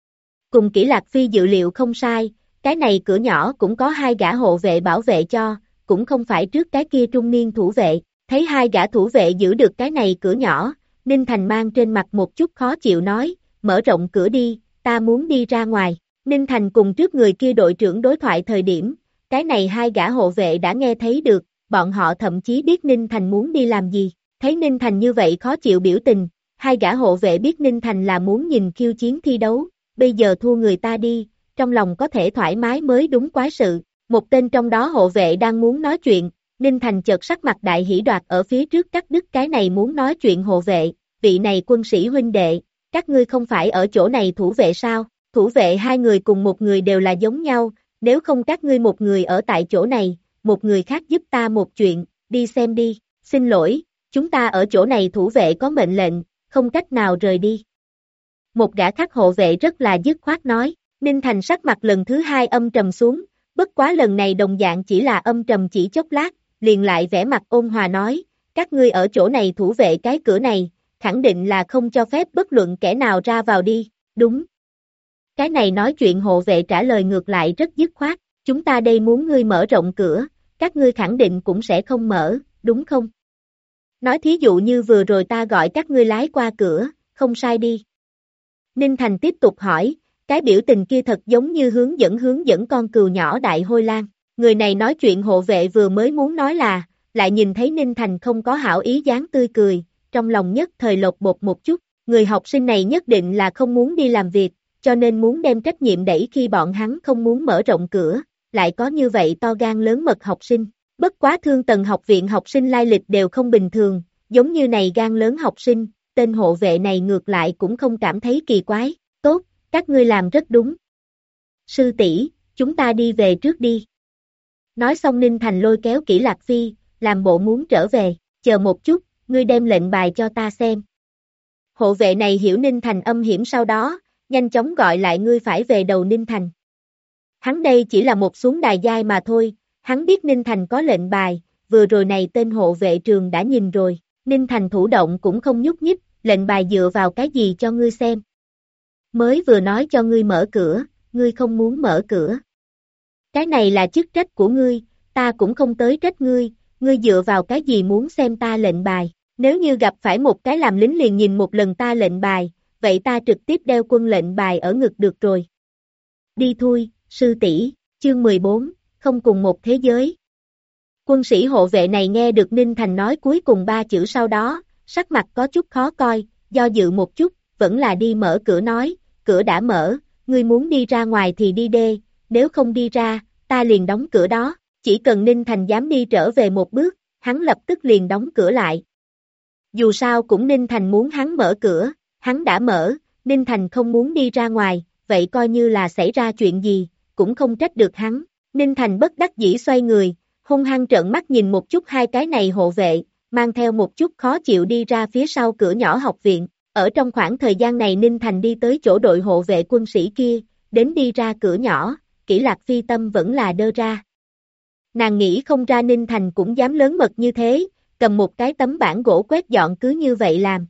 Cùng Kỷ Lạc Phi dự liệu không sai, cái này cửa nhỏ cũng có hai gã hộ vệ bảo vệ cho, cũng không phải trước cái kia trung niên thủ vệ, thấy hai gã thủ vệ giữ được cái này cửa nhỏ, Ninh Thành mang trên mặt một chút khó chịu nói, mở rộng cửa đi, ta muốn đi ra ngoài. Ninh Thành cùng trước người kia đội trưởng đối thoại thời điểm, cái này hai gã hộ vệ đã nghe thấy được, bọn họ thậm chí biết Ninh Thành muốn đi làm gì, thấy Ninh Thành như vậy khó chịu biểu tình, hai gã hộ vệ biết Ninh Thành là muốn nhìn khiêu chiến thi đấu, bây giờ thua người ta đi, trong lòng có thể thoải mái mới đúng quái sự, một tên trong đó hộ vệ đang muốn nói chuyện, Ninh Thành chợt sắc mặt đại hỉ đoạt ở phía trước cắt đứt cái này muốn nói chuyện hộ vệ, vị này quân sĩ huynh đệ, các ngươi không phải ở chỗ này thủ vệ sao, thủ vệ hai người cùng một người đều là giống nhau, nếu không các ngươi một người ở tại chỗ này, một người khác giúp ta một chuyện, đi xem đi, xin lỗi, chúng ta ở chỗ này thủ vệ có mệnh lệnh, không cách nào rời đi. Một gã khác hộ vệ rất là dứt khoát nói, Ninh Thành sắc mặt lần thứ hai âm trầm xuống, bất quá lần này đồng dạng chỉ là âm trầm chỉ chốc lát, liền lại vẻ mặt ôn hòa nói, các ngươi ở chỗ này thủ vệ cái cửa này, khẳng định là không cho phép bất luận kẻ nào ra vào đi, đúng. Cái này nói chuyện hộ vệ trả lời ngược lại rất dứt khoát, chúng ta đây muốn ngươi mở rộng cửa, các ngươi khẳng định cũng sẽ không mở, đúng không? Nói thí dụ như vừa rồi ta gọi các ngươi lái qua cửa, không sai đi. Ninh Thành tiếp tục hỏi, cái biểu tình kia thật giống như hướng dẫn con cừu nhỏ đại hôi lang. Người này nói chuyện hộ vệ vừa mới muốn nói là, lại nhìn thấy Ninh Thành không có hảo ý dáng tươi cười, trong lòng nhất thời lột bột một chút, người học sinh này nhất định là không muốn đi làm việc, cho nên muốn đem trách nhiệm đẩy khi bọn hắn không muốn mở rộng cửa, lại có như vậy to gan lớn mật học sinh. Bất quá Thương Tần học viện học sinh lai lịch đều không bình thường, giống như này gan lớn học sinh, tên hộ vệ này ngược lại cũng không cảm thấy kỳ quái, tốt, các ngươi làm rất đúng. Sư tỷ, chúng ta đi về trước đi. Nói xong Ninh Thành lôi kéo Kỷ Lạc Phi, làm bộ muốn trở về, chờ một chút, ngươi đem lệnh bài cho ta xem. Hộ vệ này hiểu Ninh Thành âm hiểm sau đó, nhanh chóng gọi lại ngươi phải về đầu Ninh Thành. Hắn đây chỉ là một xuống đài giai mà thôi, hắn biết Ninh Thành có lệnh bài, vừa rồi này tên hộ vệ trường đã nhìn rồi, Ninh Thành thủ động cũng không nhúc nhích, lệnh bài dựa vào cái gì cho ngươi xem. Mới vừa nói cho ngươi mở cửa, ngươi không muốn mở cửa. Cái này là chức trách của ngươi, ta cũng không tới trách ngươi, ngươi dựa vào cái gì muốn xem ta lệnh bài, nếu như gặp phải một cái làm lính liền nhìn một lần ta lệnh bài, vậy ta trực tiếp đeo quân lệnh bài ở ngực được rồi. Đi thui, sư tỷ, chương 14, không cùng một thế giới. Quân sĩ hộ vệ này nghe được Ninh Thành nói cuối cùng 3 chữ sau đó, sắc mặt có chút khó coi, do dự một chút, vẫn là đi mở cửa nói, cửa đã mở, ngươi muốn đi ra ngoài thì đi đê, nếu không đi ra, ta liền đóng cửa đó, chỉ cần Ninh Thành dám đi trở về một bước, hắn lập tức liền đóng cửa lại. Dù sao cũng Ninh Thành muốn hắn mở cửa, hắn đã mở, Ninh Thành không muốn đi ra ngoài, vậy coi như là xảy ra chuyện gì, cũng không trách được hắn. Ninh Thành bất đắc dĩ xoay người, hung hăng trợn mắt nhìn một chút hai cái này hộ vệ, mang theo một chút khó chịu đi ra phía sau cửa nhỏ học viện. Ở trong khoảng thời gian này Ninh Thành đi tới chỗ đội hộ vệ quân sĩ kia, đến đi ra cửa nhỏ, Kỷ Lạc Phi tâm vẫn là đơ ra. Nàng nghĩ không ra Ninh Thành cũng dám lớn mật như thế, cầm một cái tấm bảng gỗ quét dọn cứ như vậy làm.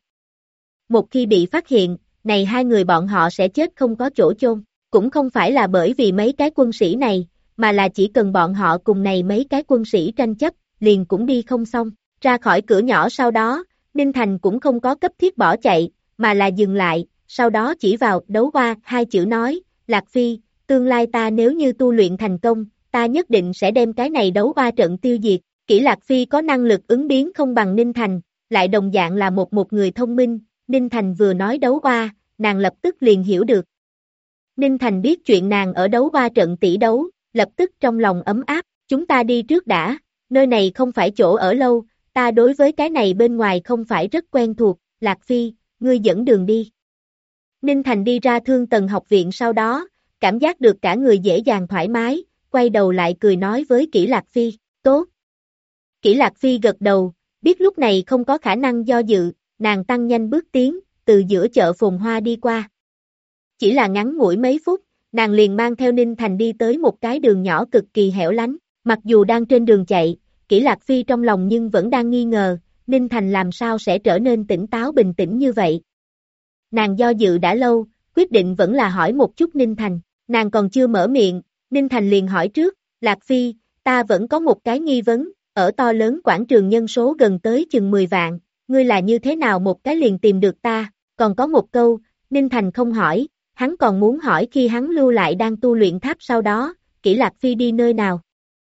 Một khi bị phát hiện, này hai người bọn họ sẽ chết không có chỗ chôn, cũng không phải là bởi vì mấy cái quân sĩ này, mà là chỉ cần bọn họ cùng này mấy cái quân sĩ tranh chấp, liền cũng đi không xong. Ra khỏi cửa nhỏ sau đó, Ninh Thành cũng không có cấp thiết bỏ chạy, mà là dừng lại, sau đó chỉ vào đấu hoa hai chữ nói, Lạc Phi, tương lai ta nếu như tu luyện thành công, ta nhất định sẽ đem cái này đấu hoa trận tiêu diệt. Kỷ Lạc Phi có năng lực ứng biến không bằng Ninh Thành, lại đồng dạng là một người thông minh, Ninh Thành vừa nói đấu hoa, nàng lập tức liền hiểu được. Ninh Thành biết chuyện nàng ở đấu hoa trận tỷ đấu, lập tức trong lòng ấm áp, chúng ta đi trước đã, nơi này không phải chỗ ở lâu, ta đối với cái này bên ngoài không phải rất quen thuộc, Lạc Phi, ngươi dẫn đường đi. Ninh Thành đi ra Thương Tần học viện sau đó, cảm giác được cả người dễ dàng thoải mái, quay đầu lại cười nói với Kỷ Lạc Phi, tốt. Kỷ Lạc Phi gật đầu, biết lúc này không có khả năng do dự, nàng tăng nhanh bước tiến, từ giữa chợ phồn hoa đi qua. Chỉ là ngắn ngủi mấy phút, nàng liền mang theo Ninh Thành đi tới một cái đường nhỏ cực kỳ hẻo lánh, mặc dù đang trên đường chạy, Kỷ Lạc Phi trong lòng nhưng vẫn đang nghi ngờ, Ninh Thành làm sao sẽ trở nên tỉnh táo bình tĩnh như vậy. Nàng do dự đã lâu, quyết định vẫn là hỏi một chút Ninh Thành, nàng còn chưa mở miệng, Ninh Thành liền hỏi trước, Lạc Phi, ta vẫn có một cái nghi vấn, ở to lớn quảng trường nhân số gần tới chừng 10 vạn, ngươi là như thế nào một cái liền tìm được ta, còn có một câu, Ninh Thành không hỏi, hắn còn muốn hỏi khi hắn lưu lại đang tu luyện tháp sau đó, Kỷ Lạc Phi đi nơi nào.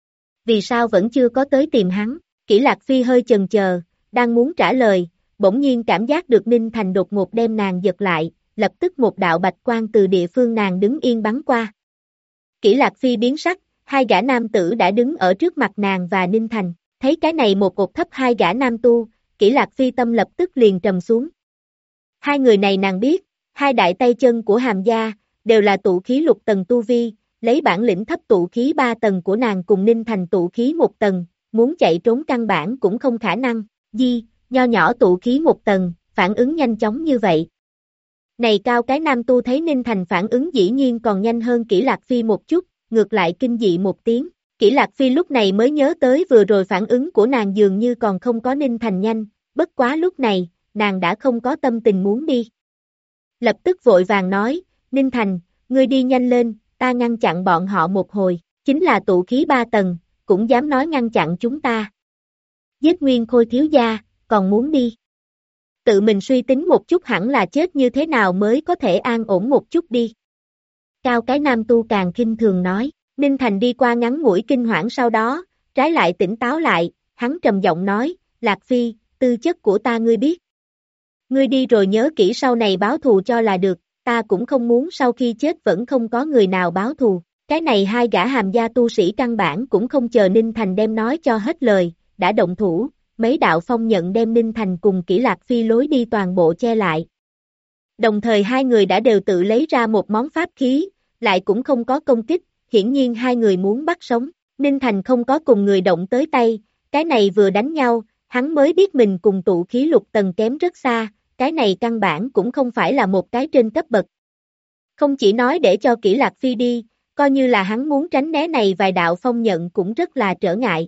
Vì sao vẫn chưa có tới tìm hắn, Kỷ Lạc Phi hơi chần chờ, đang muốn trả lời, bỗng nhiên cảm giác được Ninh Thành đột ngột đem nàng giật lại, lập tức một đạo bạch quang từ địa phương nàng đứng yên bắn qua. Kỷ Lạc Phi biến sắc, hai gã nam tử đã đứng ở trước mặt nàng và Ninh Thành, thấy cái này một cột thấp hai gã nam tu, Kỷ Lạc Phi tâm lập tức liền trầm xuống. Hai người này nàng biết, hai đại tay chân của Hàm gia, đều là tụ khí lục tầng tu vi, lấy bản lĩnh thấp tụ khí 3 tầng của nàng cùng Ninh Thành tụ khí 1 tầng, muốn chạy trốn căn bản cũng không khả năng, nho nhỏ tụ khí 1 tầng, phản ứng nhanh chóng như vậy. Này cao cái nam tu thấy Ninh Thành phản ứng dĩ nhiên còn nhanh hơn Kỷ Lạc Phi một chút, ngược lại kinh dị một tiếng, Kỷ Lạc Phi lúc này mới nhớ tới vừa rồi phản ứng của nàng dường như còn không có Ninh Thành nhanh, bất quá lúc này, nàng đã không có tâm tình muốn đi. Lập tức vội vàng nói, Ninh Thành, ngươi đi nhanh lên, ta ngăn chặn bọn họ một hồi, chính là tụ khí 3 tầng, cũng dám nói ngăn chặn chúng ta. Giết Nguyên Khôi thiếu gia, còn muốn đi. Tự mình suy tính một chút hẳn là chết như thế nào mới có thể an ổn một chút đi. Cao cái nam tu càng khinh thường nói, Ninh Thành đi qua ngắn ngủi kinh hoảng sau đó, trái lại tỉnh táo lại, hắn trầm giọng nói, Lạc Phi, tư chất của ta ngươi biết. Ngươi đi rồi nhớ kỹ sau này báo thù cho là được, ta cũng không muốn sau khi chết vẫn không có người nào báo thù. Cái này hai gã Hàm gia tu sĩ căn bản cũng không chờ Ninh Thành đem nói cho hết lời, đã động thủ, mấy đạo phong nhận đem Ninh Thành cùng Kỷ Lạc Phi lối đi toàn bộ che lại. Đồng thời hai người đã đều tự lấy ra một món pháp khí, lại cũng không có công kích, hiển nhiên hai người muốn bắt sống. Ninh Thành không có cùng người động tới tay, cái này vừa đánh nhau, hắn mới biết mình cùng tụ khí lục tầng kém rất xa, cái này căn bản cũng không phải là một cái trên cấp bậc. Không chỉ nói để cho Kỷ Lạc Phi đi, coi như là hắn muốn tránh né này vài đạo phong nhận cũng rất là trở ngại.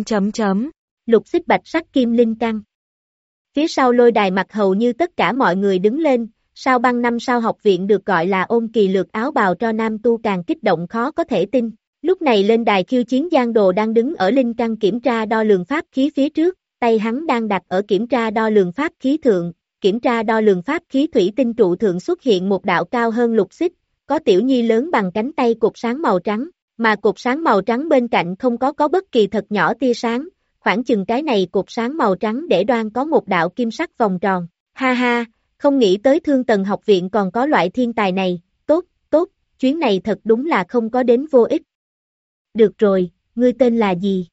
Lục xích bạch sắc kim linh căn. Phía sau lôi đài mặt hầu như tất cả mọi người đứng lên, sao băng năm sao học viện được gọi là ôn kỳ lược áo bào cho nam tu càng kích động khó có thể tin. Lúc này lên đài khiêu chiến Giang Đồ đang đứng ở linh căn kiểm tra đo lường pháp khí phía trước, tay hắn đang đặt ở kiểm tra đo lường pháp khí thượng, kiểm tra đo lường pháp khí thủy tinh trụ thượng xuất hiện một đạo cao hơn lục xích, có tiểu nhi lớn bằng cánh tay cột sáng màu trắng, mà cột sáng màu trắng bên cạnh không có bất kỳ thật nhỏ tia sáng, khoảng chừng cái này cột sáng màu trắng để đoan có một đạo kim sắc vòng tròn. Ha ha, không nghĩ tới Thương Tần học viện còn có loại thiên tài này, tốt, tốt, chuyến này thật đúng là không có đến vô ích. Được rồi, ngươi tên là gì?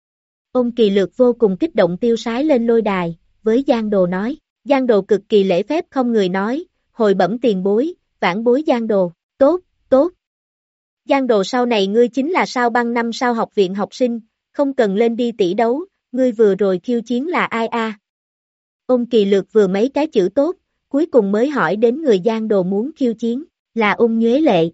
Ôn Kỳ Lược vô cùng kích động tiêu sái lên lôi đài, với Giang Đồ nói. Giang Đồ cực kỳ lễ phép không người nói, hồi bẩm tiền bối, vãn bối Giang Đồ, tốt, tốt. Giang Đồ sau này ngươi chính là sao băng 5 sao học viện học sinh, không cần lên đi tỷ đấu, ngươi vừa rồi khiêu chiến là ai a? Ôn Kỳ Lược vừa mấy cái chữ tốt, cuối cùng mới hỏi đến người Giang Đồ muốn khiêu chiến, là Ôn Nhuế Lệ.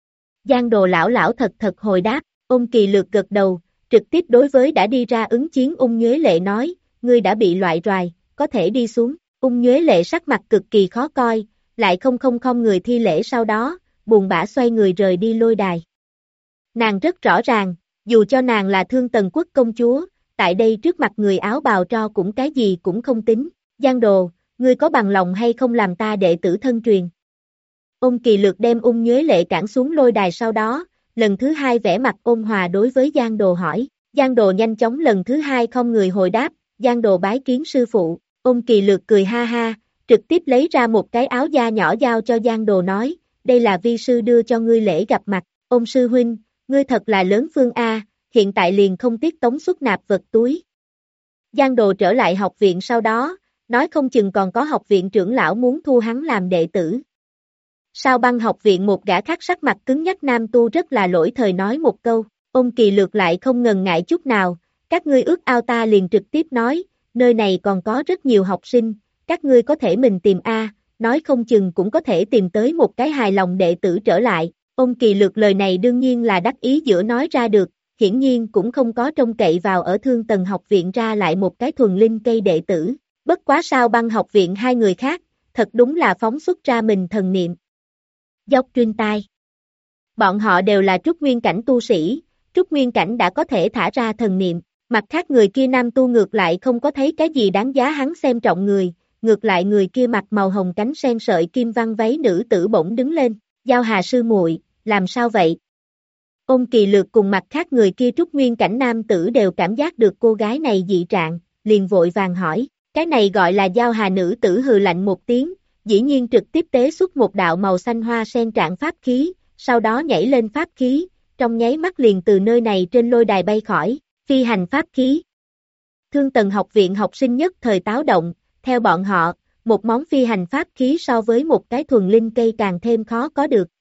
Giang Đồ lão lão thật thật hồi đáp, Ôn Kỳ Lược gật đầu, trực tiếp đối với đã đi ra ứng chiến Ôn Nhuế Lệ nói, ngươi đã bị loại roài, có thể đi xuống. Ôn Nhuế Lệ sắc mặt cực kỳ khó coi, lại không người thi lễ sau đó, buồn bã xoay người rời đi lôi đài. Nàng rất rõ ràng, dù cho nàng là Thương Tần quốc công chúa, tại đây trước mặt người áo bào tro cũng cái gì cũng không tính. Giang Đồ, ngươi có bằng lòng hay không làm ta đệ tử thân truyền? Ôn Kỳ Lược đem Ôn Nhuế Lệ cản xuống lôi đài sau đó, lần thứ hai vẽ mặt ôn hòa đối với Giang Đồ hỏi. Giang Đồ nhanh chóng lần thứ hai không người hồi đáp, Giang Đồ bái kiến sư phụ. Ôn Kỳ Lược cười ha ha, trực tiếp lấy ra một cái áo da nhỏ giao cho Giang Đồ nói, đây là vi sư đưa cho ngươi lễ gặp mặt. Ôn sư huynh, ngươi thật là lớn phương A, hiện tại liền không tiếc tống xuất nạp vật túi. Giang Đồ trở lại học viện sau đó, nói không chừng còn có học viện trưởng lão muốn thu hắn làm đệ tử. Sao băng học viện một gã khác sắc mặt cứng nhắc nam tu rất là lỗi thời nói một câu, Ôn Kỳ Lược lại không ngần ngại chút nào, các ngươi ước ao ta liền trực tiếp nói, nơi này còn có rất nhiều học sinh, các ngươi có thể mình tìm A, nói không chừng cũng có thể tìm tới một cái hài lòng đệ tử trở lại. Ôn Kỳ Lược lời này đương nhiên là đắc ý giữa nói ra được, hiển nhiên cũng không có trông cậy vào ở Thương Tần học viện ra lại một cái thuần linh cây đệ tử, bất quá sao băng học viện hai người khác, thật đúng là phóng xuất ra mình thần niệm. Dốc truyền tai. Bọn họ đều là trúc nguyên cảnh tu sĩ, trúc nguyên cảnh đã có thể thả ra thần niệm, mặt khác người kia nam tu ngược lại không có thấy cái gì đáng giá hắn xem trọng người, ngược lại người kia mặc màu hồng cánh sen sợi kim văn váy nữ tử bỗng đứng lên, Giao Hà sư muội, làm sao vậy? Ôn Kỳ Lược cùng mặt khác người kia trúc nguyên cảnh nam tử đều cảm giác được cô gái này dị trạng, liền vội vàng hỏi, cái này gọi là Giao Hà nữ tử hừ lạnh một tiếng, dĩ nhiên trực tiếp tế xuất một đạo màu xanh hoa sen trạng pháp khí, sau đó nhảy lên pháp khí, trong nháy mắt liền từ nơi này trên lôi đài bay khỏi, phi hành pháp khí. Thương Tần học viện học sinh nhất thời táo động, theo bọn họ, một món phi hành pháp khí so với một cái thuần linh cây càng thêm khó có được.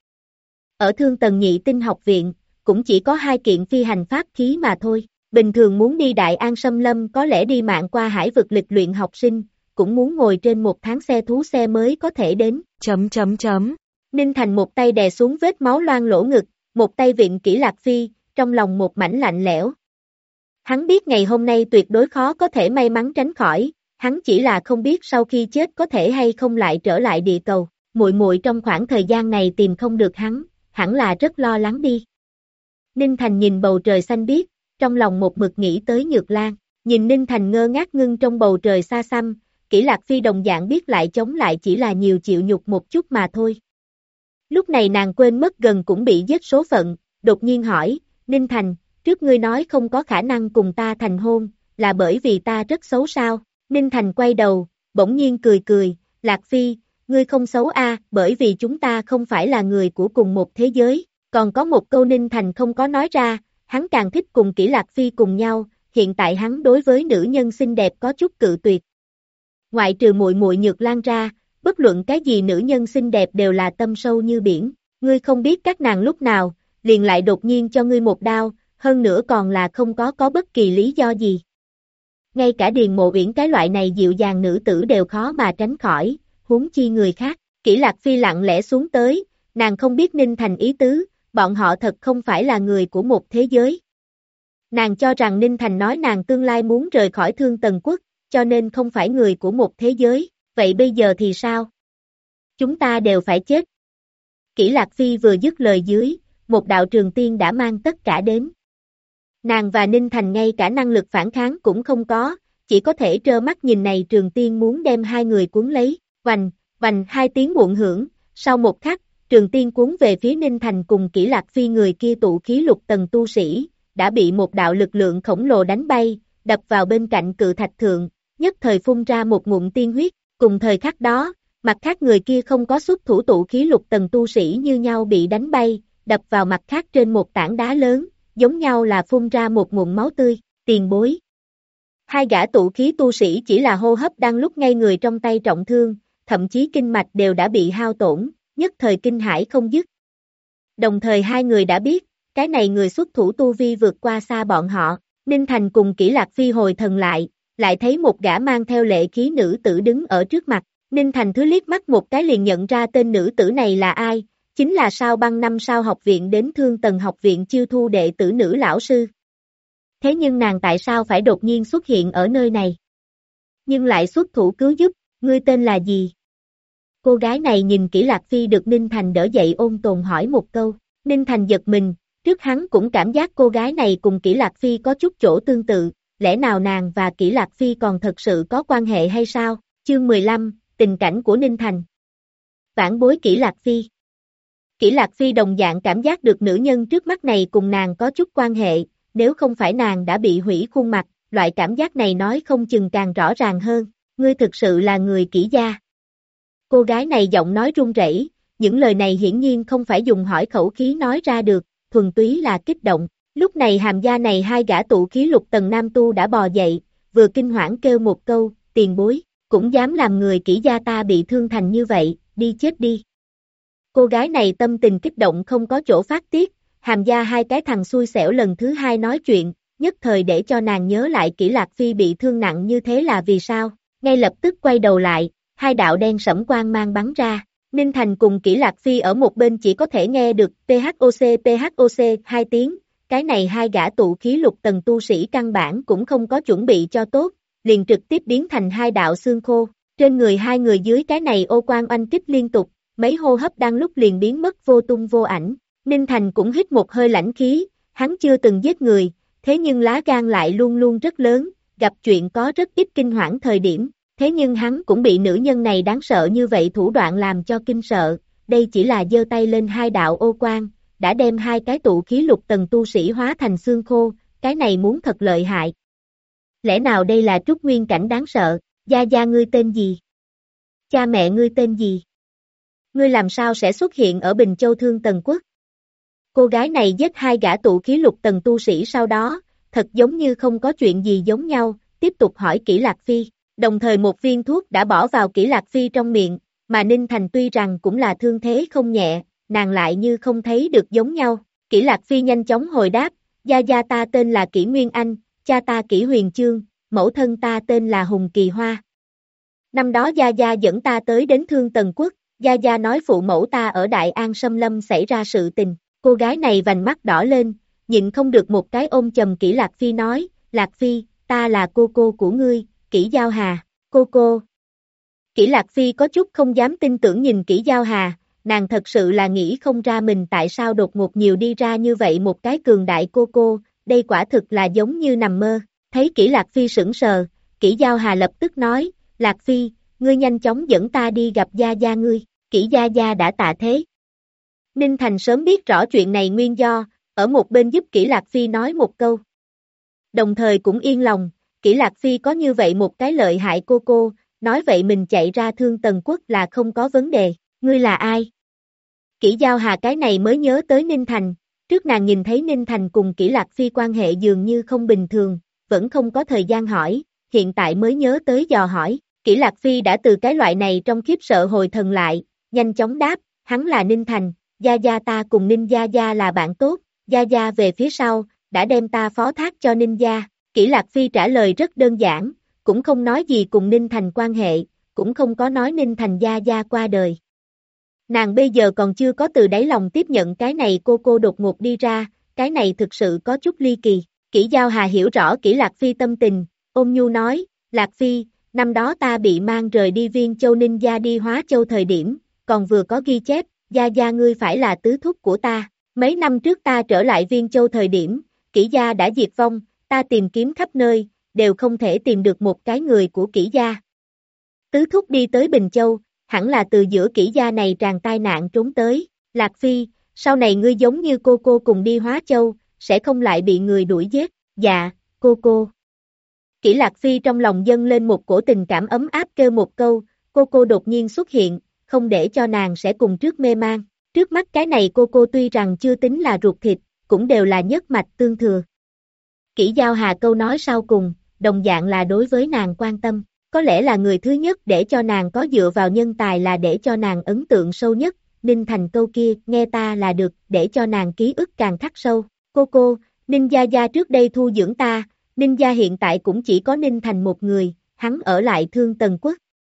Ở Thương Tần nhị tinh học viện, cũng chỉ có 2 kiện phi hành pháp khí mà thôi, bình thường muốn đi Đại An Xâm Lâm có lẽ đi mạng qua hải vực lịch luyện học sinh, cũng muốn ngồi trên một tháng xe thú xe mới có thể đến. Ninh Thành một tay đè xuống vết máu loang lỗ ngực, một tay vịn kỹ Lạc Phi, trong lòng một mảnh lạnh lẽo. Hắn biết ngày hôm nay tuyệt đối khó có thể may mắn tránh khỏi, hắn chỉ là không biết sau khi chết có thể hay không lại trở lại địa cầu, muội muội trong khoảng thời gian này tìm không được hắn, hẳn là rất lo lắng đi. Ninh Thành nhìn bầu trời xanh biếc, trong lòng một mực nghĩ tới Nhược Lan, nhìn Ninh Thành ngơ ngác ngưng trong bầu trời xa xăm, Kỷ Lạc Phi đồng dạng biết lại chống lại chỉ là nhiều chịu nhục một chút mà thôi. Lúc này nàng quên mất gần cũng bị giết số phận, đột nhiên hỏi, Ninh Thành, trước ngươi nói không có khả năng cùng ta thành hôn, là bởi vì ta rất xấu sao? Ninh Thành quay đầu, bỗng nhiên cười cười, Lạc Phi, ngươi không xấu a, bởi vì chúng ta không phải là người của cùng một thế giới. Còn có một câu Ninh Thành không có nói ra, hắn càng thích cùng Kỷ Lạc Phi cùng nhau, hiện tại hắn đối với nữ nhân xinh đẹp có chút cự tuyệt. Ngoại trừ muội muội Nhược Lan ra, bất luận cái gì nữ nhân xinh đẹp đều là tâm sâu như biển, ngươi không biết các nàng lúc nào, liền lại đột nhiên cho ngươi một đao, hơn nữa còn là không có bất kỳ lý do gì. Ngay cả Điền Mộ Uyển cái loại này dịu dàng nữ tử đều khó mà tránh khỏi, huống chi người khác. Kỷ Lạc Phi lặng lẽ xuống tới, nàng không biết Ninh Thành ý tứ, bọn họ thật không phải là người của một thế giới. Nàng cho rằng Ninh Thành nói nàng tương lai muốn rời khỏi Thương Tần quốc, cho nên không phải người của một thế giới, vậy bây giờ thì sao? Chúng ta đều phải chết. Kỷ Lạc Phi vừa dứt lời dưới, một đạo trường tiên đã mang tất cả đến. Nàng và Ninh Thành ngay cả năng lực phản kháng cũng không có, chỉ có thể trơ mắt nhìn này trường tiên muốn đem hai người cuốn lấy, vành, vành hai tiếng muộn hưởng, sau một khắc, trường tiên cuốn về phía Ninh Thành cùng Kỷ Lạc Phi người kia tụ khí lục tầng tu sĩ, đã bị một đạo lực lượng khổng lồ đánh bay, đập vào bên cạnh cự thạch thượng, nhất thời phun ra một ngụm tiên huyết, cùng thời khắc đó, mặt khác người kia không có xuất thủ tụ khí lục tầng tu sĩ như nhau bị đánh bay, đập vào mặt khác trên một tảng đá lớn, giống nhau là phun ra một nguồn máu tươi, tiền bối. Hai gã tụ khí tu sĩ chỉ là hô hấp đang lúc ngay người trong tay trọng thương, thậm chí kinh mạch đều đã bị hao tổn, nhất thời kinh hãi không dứt. Đồng thời hai người đã biết, cái này người xuất thủ tu vi vượt qua xa bọn họ, Ninh Thành cùng Kỷ Lạc Phi hồi thần lại thấy một gã mang theo lệ khí nữ tử đứng ở trước mặt, Ninh Thành thứ liếc mắt một cái liền nhận ra tên nữ tử này là ai, chính là Sao Băng 5 sao học viện đến Thương Tần học viện chiêu thu đệ tử nữ lão sư. Thế nhưng nàng tại sao phải đột nhiên xuất hiện ở nơi này? Nhưng lại xuất thủ cứu giúp, ngươi tên là gì? Cô gái này nhìn Kỷ Lạc Phi được Ninh Thành đỡ dậy ôn tồn hỏi một câu, Ninh Thành giật mình, trước hắn cũng cảm giác cô gái này cùng Kỷ Lạc Phi có chút chỗ tương tự, lẽ nào nàng và Kỷ Lạc Phi còn thật sự có quan hệ hay sao? Chương 15, tình cảnh của Ninh Thành. Vãn bối Kỷ Lạc Phi. Kỷ Lạc Phi đồng dạng cảm giác được nữ nhân trước mắt này cùng nàng có chút quan hệ, nếu không phải nàng đã bị hủy khuôn mặt, loại cảm giác này nói không chừng càng rõ ràng hơn, ngươi thực sự là người Kỷ gia. Cô gái này giọng nói run rẩy, những lời này hiển nhiên không phải dùng hỏi khẩu khí nói ra được, thuần túy là kích động. Lúc này Hàm gia này hai gã tụ khí lục tầng nam tu đã bò dậy, vừa kinh hoảng kêu một câu, tiền bối, cũng dám làm người Kỷ gia ta bị thương thành như vậy, đi chết đi. Cô gái này tâm tình kích động không có chỗ phát tiết, Hàm gia hai cái thằng xui xẻo lần thứ hai nói chuyện, nhất thời để cho nàng nhớ lại Kỷ Lạc Phi bị thương nặng như thế là vì sao, ngay lập tức quay đầu lại, hai đạo đen sẫm quang mang bắn ra, Ninh Thành cùng Kỷ Lạc Phi ở một bên chỉ có thể nghe được PHOC hai tiếng, cái này hai gã tụ khí lục tầng tu sĩ căn bản cũng không có chuẩn bị cho tốt, liền trực tiếp biến thành hai đạo xương khô, trên người hai người dưới cái này ô quang oanh kích liên tục, mấy hô hấp đang lúc liền biến mất vô tung vô ảnh, Ninh Thành cũng hít một hơi lãnh khí, hắn chưa từng giết người, thế nhưng lá gan lại luôn luôn rất lớn, gặp chuyện có rất ít kinh hoảng thời điểm, thế nhưng hắn cũng bị nữ nhân này đáng sợ như vậy thủ đoạn làm cho kinh sợ, đây chỉ là giơ tay lên hai đạo ô quang, đã đem hai cái tụ khí lục tầng tu sĩ hóa thành xương khô, cái này muốn thật lợi hại. Lẽ nào đây là trúc nguyên cảnh đáng sợ, gia gia ngươi tên gì? Cha mẹ ngươi tên gì? Ngươi làm sao sẽ xuất hiện ở Bình Châu Thương Tần Quốc? Cô gái này giết hai gã tụ khí lục tầng tu sĩ sau đó, thật giống như không có chuyện gì giống nhau, tiếp tục hỏi Kỷ Lạc Phi, đồng thời một viên thuốc đã bỏ vào Kỷ Lạc Phi trong miệng, mà Ninh Thành tuy rằng cũng là thương thế không nhẹ, nàng lại như không thấy được giống nhau, Kỷ Lạc Phi nhanh chóng hồi đáp, gia gia ta tên là Kỷ Nguyên Anh, cha ta Kỷ Huyền Chương, mẫu thân ta tên là Hùng Kỳ Hoa. Năm đó gia gia dẫn ta tới đến Thương Tần Quốc, gia gia nói phụ mẫu ta ở Đại An Sâm Lâm xảy ra sự tình, cô gái này vành mắt đỏ lên, nhịn không được một cái ôm chầm Kỷ Lạc Phi nói, Lạc Phi, ta là cô của ngươi, Kỷ Giao Hà, cô. Kỷ Lạc Phi có chút không dám tin tưởng nhìn Kỷ Giao Hà, nàng thật sự là nghĩ không ra mình tại sao đột ngột nhiều đi ra như vậy một cái cường đại cô, đây quả thực là giống như nằm mơ, thấy Kỷ Lạc Phi sững sờ, Kỷ Giao Hà lập tức nói, Lạc Phi, ngươi nhanh chóng dẫn ta đi gặp gia gia ngươi, Kỷ gia gia đã tạ thế. Ninh Thành sớm biết rõ chuyện này nguyên do, ở một bên giúp Kỷ Lạc Phi nói một câu. Đồng thời cũng yên lòng, Kỷ Lạc Phi có như vậy một cái lợi hại cô, nói vậy mình chạy ra Thương Tần Quốc là không có vấn đề, ngươi là ai? Kỷ Giao Hà cái này mới nhớ tới Ninh Thành, trước nàng nhìn thấy Ninh Thành cùng Kỷ Lạc Phi quan hệ dường như không bình thường, vẫn không có thời gian hỏi, hiện tại mới nhớ tới dò hỏi, Kỷ Lạc Phi đã từ cái loại này trong khiếp sợ hồi thần lại, nhanh chóng đáp, hắn là Ninh Thành, gia gia ta cùng Ninh gia gia là bạn tốt, gia gia về phía sau, đã đem ta phó thác cho Ninh gia, Kỷ Lạc Phi trả lời rất đơn giản, cũng không nói gì cùng Ninh Thành quan hệ, cũng không có nói Ninh Thành gia gia qua đời. Nàng bây giờ còn chưa có từ đáy lòng tiếp nhận cái này cô đột ngột đi ra, cái này thực sự có chút ly kỳ. Kỷ Giao Hà hiểu rõ Kỷ Lạc Phi tâm tình, ôn nhu nói, Lạc Phi, năm đó ta bị mang rời đi Viên Châu Ninh gia đi Hóa Châu thời điểm, còn vừa có ghi chép, gia gia ngươi phải là tứ thúc của ta, mấy năm trước ta trở lại Viên Châu thời điểm, Kỷ gia đã diệt vong, ta tìm kiếm khắp nơi, đều không thể tìm được một cái người của Kỷ gia. Tứ thúc đi tới Bình Châu, hẳn là từ giữa Kỷ gia này tràn tai nạn trốn tới, Lạc Phi, sau này ngươi giống như cô cùng đi Hóa Châu, sẽ không lại bị người đuổi giết. Dạ, cô. Kỷ Lạc Phi trong lòng dâng lên một cổ tình cảm ấm áp kêu một câu, cô đột nhiên xuất hiện, không để cho nàng sẽ cùng trước mê mang. Trước mắt cái này cô tuy rằng chưa tính là ruột thịt, cũng đều là nhất mạch tương thừa. Kỷ Giao Hà câu nói sau cùng, đồng dạng là đối với nàng quan tâm, có lẽ là người thứ nhất để cho nàng có dựa vào nhân tài là để cho nàng ấn tượng sâu nhất, Ninh Thành câu kia, nghe ta là được, để cho nàng ký ức càng khắc sâu. Cô, Ninh Gia Gia trước đây thu dưỡng ta, Ninh Gia hiện tại cũng chỉ có Ninh Thành một người, hắn ở lại Thương Tần Quốc.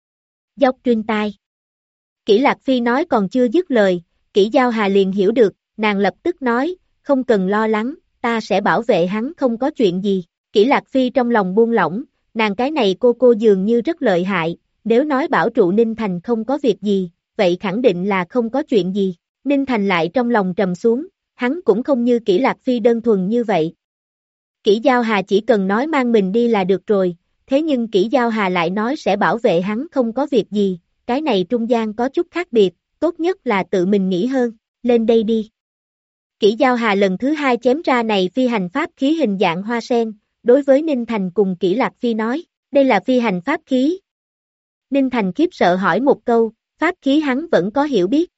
Dốc truyền tai. Kỷ Lạc Phi nói còn chưa dứt lời, Kỷ Giao Hà liền hiểu được, nàng lập tức nói, không cần lo lắng, ta sẽ bảo vệ hắn không có chuyện gì. Kỷ Lạc Phi trong lòng buông lỏng, nàng cái này cô dường như rất lợi hại, nếu nói bảo trụ Ninh Thành không có việc gì, vậy khẳng định là không có chuyện gì. Ninh Thành lại trong lòng trầm xuống, hắn cũng không như Kỷ Lạc Phi đơn thuần như vậy. Kỷ Giao Hà chỉ cần nói mang mình đi là được rồi, thế nhưng Kỷ Giao Hà lại nói sẽ bảo vệ hắn không có việc gì, cái này trung gian có chút khác biệt, tốt nhất là tự mình nghĩ hơn, lên đây đi. Kỷ Giao Hà lần thứ hai chém ra này phi hành pháp khí hình dạng hoa sen, đối với Ninh Thành cùng Kỷ Lạc Phi nói, đây là phi hành pháp khí. Ninh Thành khiếp sợ hỏi một câu, pháp khí hắn vẫn có hiểu biết.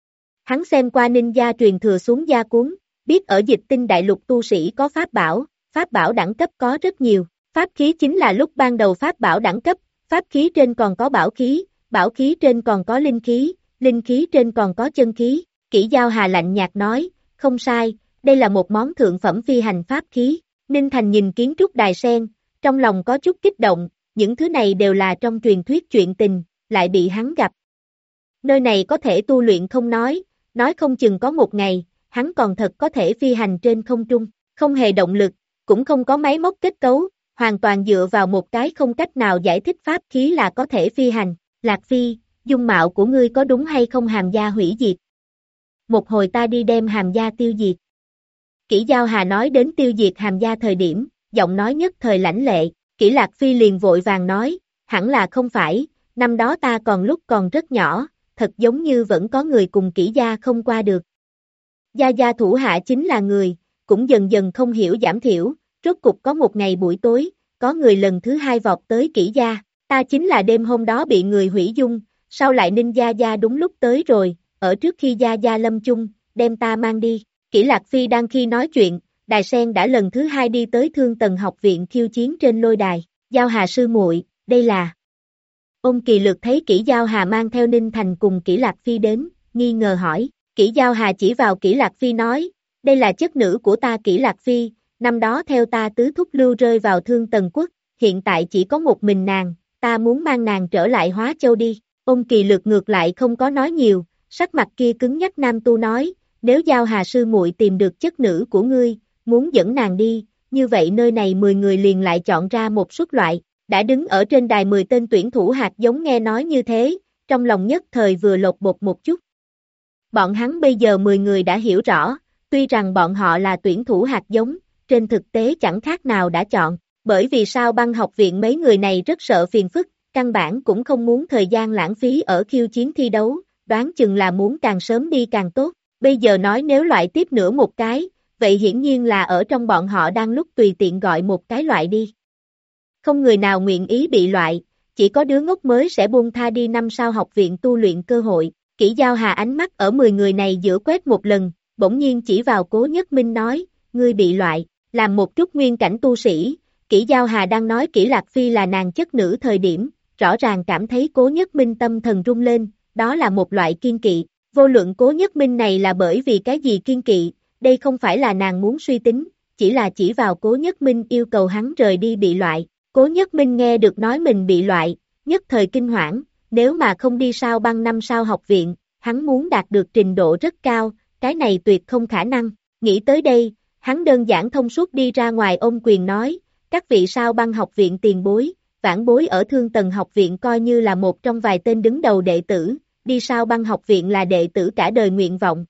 Hắn xem qua Ninh gia truyền thừa xuống gia cuốn, biết ở Dịch Tinh đại lục tu sĩ có pháp bảo đẳng cấp có rất nhiều, pháp khí chính là lúc ban đầu pháp bảo đẳng cấp, pháp khí trên còn có bảo khí trên còn có linh khí trên còn có chân khí. Kỷ Giao Hà lạnh nhạt nói, không sai, đây là một món thượng phẩm phi hành pháp khí. Ninh Thành nhìn kiến trúc đài sen, trong lòng có chút kích động, những thứ này đều là trong truyền thuyết chuyện tình, lại bị hắn gặp. Nơi này có thể tu luyện không nói không chừng có một ngày, hắn còn thật có thể phi hành trên không trung, không hề động lực, cũng không có máy móc kết cấu, hoàn toàn dựa vào một cái không cách nào giải thích pháp khí là có thể phi hành. Lạc Phi, dung mạo của ngươi có đúng hay không Hàm gia hủy diệt? Một hồi ta đi đem Hàm gia tiêu diệt. Kỷ Giao Hà nói đến tiêu diệt Hàm gia thời điểm, giọng nói nhất thời lãnh lệ, Kỷ Lạc Phi liền vội vàng nói, hẳn là không phải, năm đó ta lúc còn rất nhỏ, thật giống như vẫn có người cùng Kỷ gia không qua được. Gia thủ hạ chính là người, cũng dần dần không hiểu giảm thiểu, rốt cục có một ngày buổi tối, có người lần thứ hai vọt tới Kỷ gia, ta chính là đêm hôm đó bị người hủy dung, sau lại Ninh Gia đúng lúc tới rồi, ở trước khi Gia lâm chung, đem ta mang đi. Kỷ Lạc Phi đang khi nói chuyện, Đài Sen đã lần thứ hai đi tới Thương Tần học viện khiêu chiến trên lôi đài, Giao Hà sư muội, đây là. Ôn Kỳ Lược thấy Kỷ Giao Hà mang theo Ninh Thành cùng Kỷ Lạc Phi đến, nghi ngờ hỏi, Kỷ Giao Hà chỉ vào Kỷ Lạc Phi nói, đây là chất nữ của ta Kỷ Lạc Phi, năm đó theo ta tứ thúc lưu rơi vào Thương Tần Quốc, hiện tại chỉ có một mình nàng, ta muốn mang nàng trở lại Hóa Châu đi. Ôn Kỳ Lược ngược lại không có nói nhiều, sắc mặt kia cứng nhắc nam tu nói, nếu Giao Hà sư muội tìm được chất nữ của ngươi, muốn dẫn nàng đi, như vậy nơi này 10 người liền lại chọn ra một suất loại, đã đứng ở trên đài 10 tên tuyển thủ hạt giống nghe nói như thế, trong lòng nhất thời vừa lột bột một chút. Bọn hắn bây giờ 10 người đã hiểu rõ, tuy rằng bọn họ là tuyển thủ hạt giống, trên thực tế chẳng khác nào đã chọn, bởi vì sao Băng học viện mấy người này rất sợ phiền phức, căn bản cũng không muốn thời gian lãng phí ở khiêu chiến thi đấu, đoán chừng là muốn càng sớm đi càng tốt, bây giờ nói nếu loại tiếp nữa một cái, vậy hiển nhiên là ở trong bọn họ đang lúc tùy tiện gọi một cái loại đi. Không người nào nguyện ý bị loại, chỉ có đứa ngốc mới sẽ buông tha đi năm sau học viện tu luyện cơ hội. Kỷ Giao Hà ánh mắt ở 10 người này giữa quét một lần, bỗng nhiên chỉ vào Cố Nhất Minh nói, ngươi bị loại, làm một chút nguyên cảnh tu sĩ. Kỷ Giao Hà đang nói Kỷ Lạc Phi là nàng chất nữ thời điểm, rõ ràng cảm thấy Cố Nhất Minh tâm thần rung lên, đó là một loại kiên kỵ. Vô luận Cố Nhất Minh này là bởi vì cái gì kiên kỵ, đây không phải là nàng muốn suy tính, chỉ là chỉ vào Cố Nhất Minh yêu cầu hắn rời đi bị loại. Cố Nhất Minh nghe được nói mình bị loại, nhất thời kinh hoảng, nếu mà không đi sao Băng năm sao học viện, hắn muốn đạt được trình độ rất cao, cái này tuyệt không khả năng. Nghĩ tới đây, hắn đơn giản thông suốt đi ra ngoài ôm quyền nói, các vị sao Băng học viện tiền bối, vãn bối ở Thương Tần học viện coi như là một trong vài tên đứng đầu đệ tử, đi sao Băng học viện là đệ tử cả đời nguyện vọng.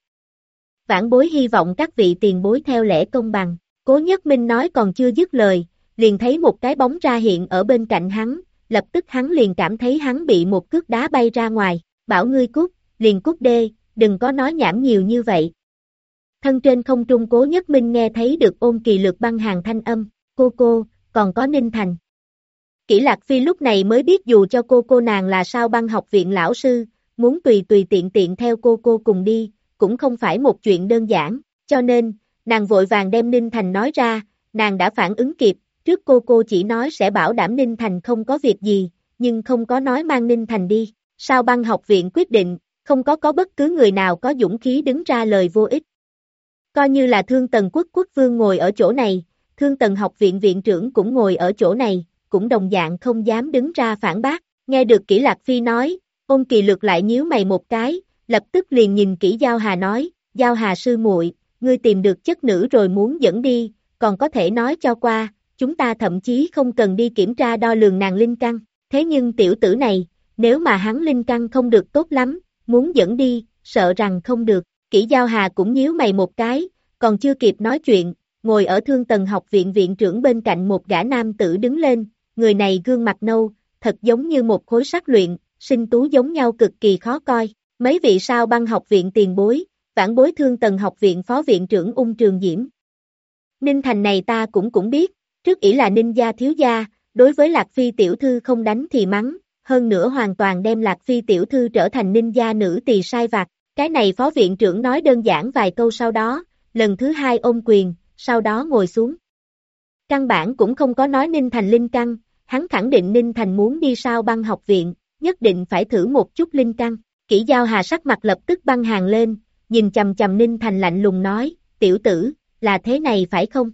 Vãn bối hy vọng các vị tiền bối theo lẽ công bằng. Cố Nhất Minh nói còn chưa dứt lời, liền thấy một cái bóng ra hiện ở bên cạnh hắn, lập tức hắn liền cảm thấy hắn bị một cước đá bay ra ngoài, bảo ngươi cút, liền cút đê, đừng có nói nhảm nhiều như vậy. Thân trên không trung Cố Nhất Minh nghe thấy được Ôn Kỳ Lược băng hàng thanh âm, cô, còn có Ninh Thành. Kỷ Lạc Phi lúc này mới biết dù cho cô nàng là Sao Băng học viện lão sư, muốn tùy tiện theo cô cùng đi, cũng không phải một chuyện đơn giản, cho nên, nàng vội vàng đem Ninh Thành nói ra, nàng đã phản ứng kịp, trước cô chỉ nói sẽ bảo đảm Ninh Thành không có việc gì, nhưng không có nói mang Ninh Thành đi. Sao Băng học viện quyết định, không có bất cứ người nào có dũng khí đứng ra lời vô ích. Coi như là Thương Tần quốc vương ngồi ở chỗ này, Thương Tần học viện viện trưởng cũng ngồi ở chỗ này, cũng đồng dạng không dám đứng ra phản bác. Nghe được Kỷ Lạc Phi nói, Ôn Kỳ Lược lại nhíu mày một cái, lập tức liền nhìn Kỷ Giao Hà nói, Giao Hà sư muội, ngươi tìm được chất nữ rồi muốn dẫn đi, còn có thể nói cho qua, chúng ta thậm chí không cần đi kiểm tra đo lường nàng linh căn, thế nhưng tiểu tử này, nếu mà hắn linh căn không được tốt lắm, muốn dẫn đi, sợ rằng không được. Kỷ Giao Hà cũng nhíu mày một cái, còn chưa kịp nói chuyện, ngồi ở Thương Tần học viện viện trưởng bên cạnh một gã nam tử đứng lên, người này gương mặt nâu, thật giống như một khối sắt luyện, sinh tú giống nhau cực kỳ khó coi. Mấy vị Sao Băng học viện tiền bối, vãn bối Thương Tần học viện phó viện trưởng Ung Trường Diễm. Ninh Thành này ta cũng biết, trước ỷ là Ninh gia thiếu gia, đối với Lạc Phi tiểu thư không đánh thì mắng, hơn nữa hoàn toàn đem Lạc Phi tiểu thư trở thành Ninh gia nữ tỳ sai vặt. Cái này phó viện trưởng nói đơn giản vài câu sau đó, lần thứ hai ôm quyền, sau đó ngồi xuống. Căn bản cũng không có nói Ninh Thành linh căn, hắn khẳng định Ninh Thành muốn đi Sao Băng học viện, nhất định phải thử một chút linh căn. Kỷ Giao Hà sắc mặt lập tức băng hàng lên, nhìn chằm Ninh Thành lạnh lùng nói, tiểu tử, là thế này phải không?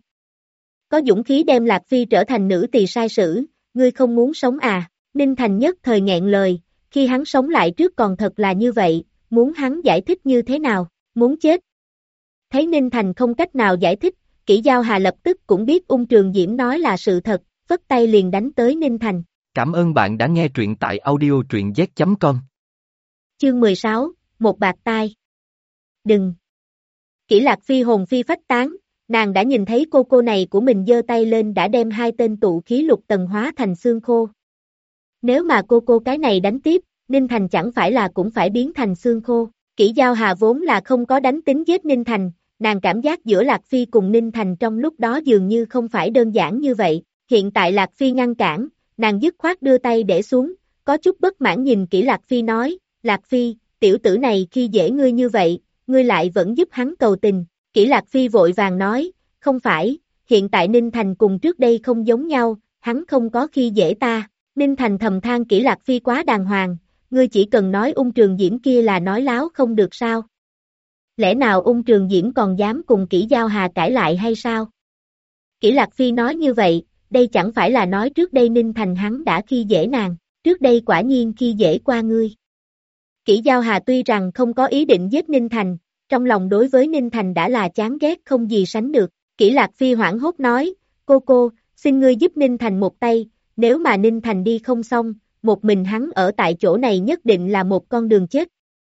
Có dũng khí đem Lạc Phi trở thành nữ tỳ sai sử, ngươi không muốn sống à? Ninh Thành nhất thời nghẹn lời, khi hắn sống lại trước còn thật là như vậy, muốn hắn giải thích như thế nào, muốn chết. Thấy Ninh Thành không cách nào giải thích, Kỷ Giao Hà lập tức cũng biết Ung Trường Diễm nói là sự thật, vất tay liền đánh tới Ninh Thành. Cảm ơn bạn đã nghe truyện tại audio.z.com. Chương 16, một bạt tai. Đừng. Kỷ Lạc Phi hồn phi phách tán, nàng đã nhìn thấy cô này của mình giơ tay lên đã đem hai tên tụ khí lục tầng hóa thành xương khô. Nếu mà cô cái này đánh tiếp, Ninh Thành chẳng phải là cũng phải biến thành xương khô. Kỷ Giao Hà vốn là không có đánh tính giết Ninh Thành, nàng cảm giác giữa Lạc Phi cùng Ninh Thành trong lúc đó dường như không phải đơn giản như vậy. Hiện tại Lạc Phi ngăn cản, nàng dứt khoát đưa tay để xuống, có chút bất mãn nhìn Kỷ Lạc Phi nói, Lạc Phi, tiểu tử này khi dễ ngươi như vậy, ngươi lại vẫn giúp hắn cầu tình. Kỷ Lạc Phi vội vàng nói, không phải, hiện tại Ninh Thành cùng trước đây không giống nhau, hắn không có khi dễ ta. Ninh Thành thầm than Kỷ Lạc Phi quá đàng hoàng, ngươi chỉ cần nói Ung Trường Diễm kia là nói láo không được sao? Lẽ nào Ung Trường Diễm còn dám cùng Kỷ Giao Hà cãi lại hay sao? Kỷ Lạc Phi nói như vậy, đây chẳng phải là nói trước đây Ninh Thành hắn đã khi dễ nàng, trước đây quả nhiên khi dễ qua ngươi. Kỷ Giao Hà tuy rằng không có ý định giết Ninh Thành, trong lòng đối với Ninh Thành đã là chán ghét không gì sánh được. Kỷ Lạc Phi hoảng hốt nói, cô, xin ngươi giúp Ninh Thành một tay, nếu mà Ninh Thành đi không xong, một mình hắn ở tại chỗ này nhất định là một con đường chết.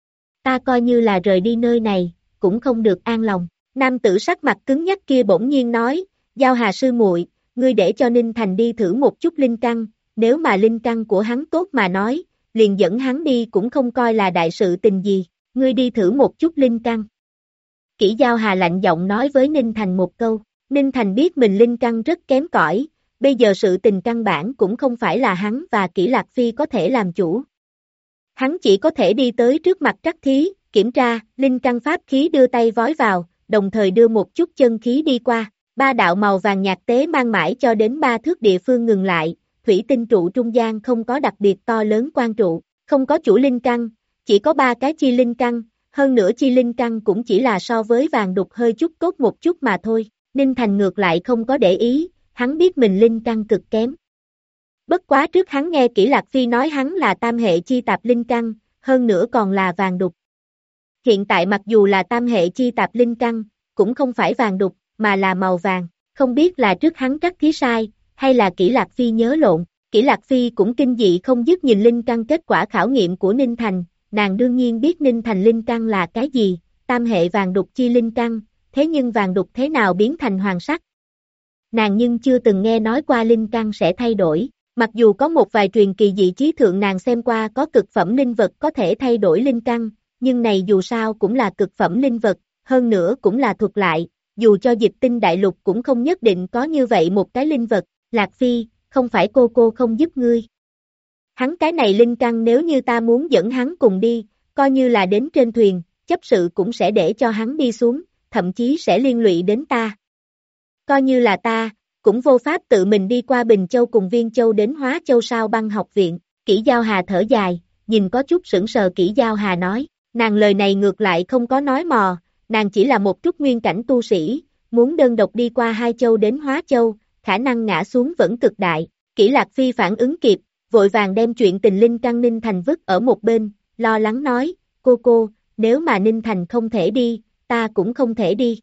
Ta coi như là rời đi nơi này, cũng không được an lòng. Nam tử sắc mặt cứng nhắc kia bỗng nhiên nói, Giao Hà sư muội, ngươi để cho Ninh Thành đi thử một chút linh căn, nếu mà linh căn của hắn tốt mà nói, liền dẫn hắn đi cũng không coi là đại sự tình gì, ngươi đi thử một chút linh căn. Kỷ Giao Hà lạnh giọng nói với Ninh Thành một câu, Ninh Thành biết mình linh căn rất kém cỏi, bây giờ sự tình căn bản cũng không phải là hắn và Kỷ Lạc Phi có thể làm chủ. Hắn chỉ có thể đi tới trước mặt Trắc Thí, kiểm tra, linh căn pháp khí đưa tay vói vào, đồng thời đưa một chút chân khí đi qua, ba đạo màu vàng nhạt tế mang mãi cho đến 3 thước địa phương ngừng lại, thủy tinh trụ trung gian không có đặc biệt to lớn quan trụ, không có chủ linh căn, chỉ có 3 cái chi linh căn, hơn nữa chi linh căn cũng chỉ là so với vàng đục hơi chút tốt một chút mà thôi. Ninh Thành ngược lại không có để ý, hắn biết mình linh căn cực kém. Bất quá trước hắn nghe Kỷ Lạc Phi nói hắn là tam hệ chi tạp linh căn, hơn nữa còn là vàng đục. Hiện tại mặc dù là tam hệ chi tạp linh căn, cũng không phải vàng đục, mà là màu vàng, không biết là trước hắn Trắc Thí sai, hay là Kỷ Lạc Phi nhớ lộn. Kỷ Lạc Phi cũng kinh dị không dứt nhìn linh căn kết quả khảo nghiệm của Ninh Thành, nàng đương nhiên biết Ninh Thành linh căn là cái gì, tam hệ vàng đục chi linh căn, thế nhưng vàng đục thế nào biến thành hoàng sắc? Nàng nhưng chưa từng nghe nói qua linh căn sẽ thay đổi, mặc dù có một vài truyền kỳ dị trí thượng nàng xem qua có cực phẩm linh vật có thể thay đổi linh căn, nhưng này dù sao cũng là cực phẩm linh vật, hơn nữa cũng là thuật lại, dù cho Dịch Tinh đại lục cũng không nhất định có như vậy một cái linh vật. Lạc Phi, không phải cô không giúp ngươi. Hắn cái này linh căn nếu như ta muốn dẫn hắn cùng đi, coi như là đến trên thuyền, chấp sự cũng sẽ để cho hắn đi xuống, thậm chí sẽ liên lụy đến ta. Coi như là ta, cũng vô pháp tự mình đi qua Bình Châu cùng Viên Châu đến Hóa Châu Sao Băng học viện. Kỷ Giao Hà thở dài, nhìn có chút sững sờ. Kỷ Giao Hà nói, nàng lời này ngược lại không có nói mò, nàng chỉ là một trúc nguyên cảnh tu sĩ, muốn đơn độc đi qua hai châu đến Hóa Châu, khả năng ngã xuống vẫn cực đại. Kỷ Lạc Phi phản ứng kịp, vội vàng đem chuyện tình linh căn Ninh Thành vứt ở một bên, lo lắng nói, cô, nếu mà Ninh Thành không thể đi, ta cũng không thể đi.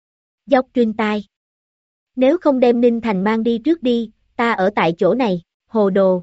Dốc Truyên tai. Nếu không đem Ninh Thành mang đi trước đi, ta ở tại chỗ này, hồ đồ.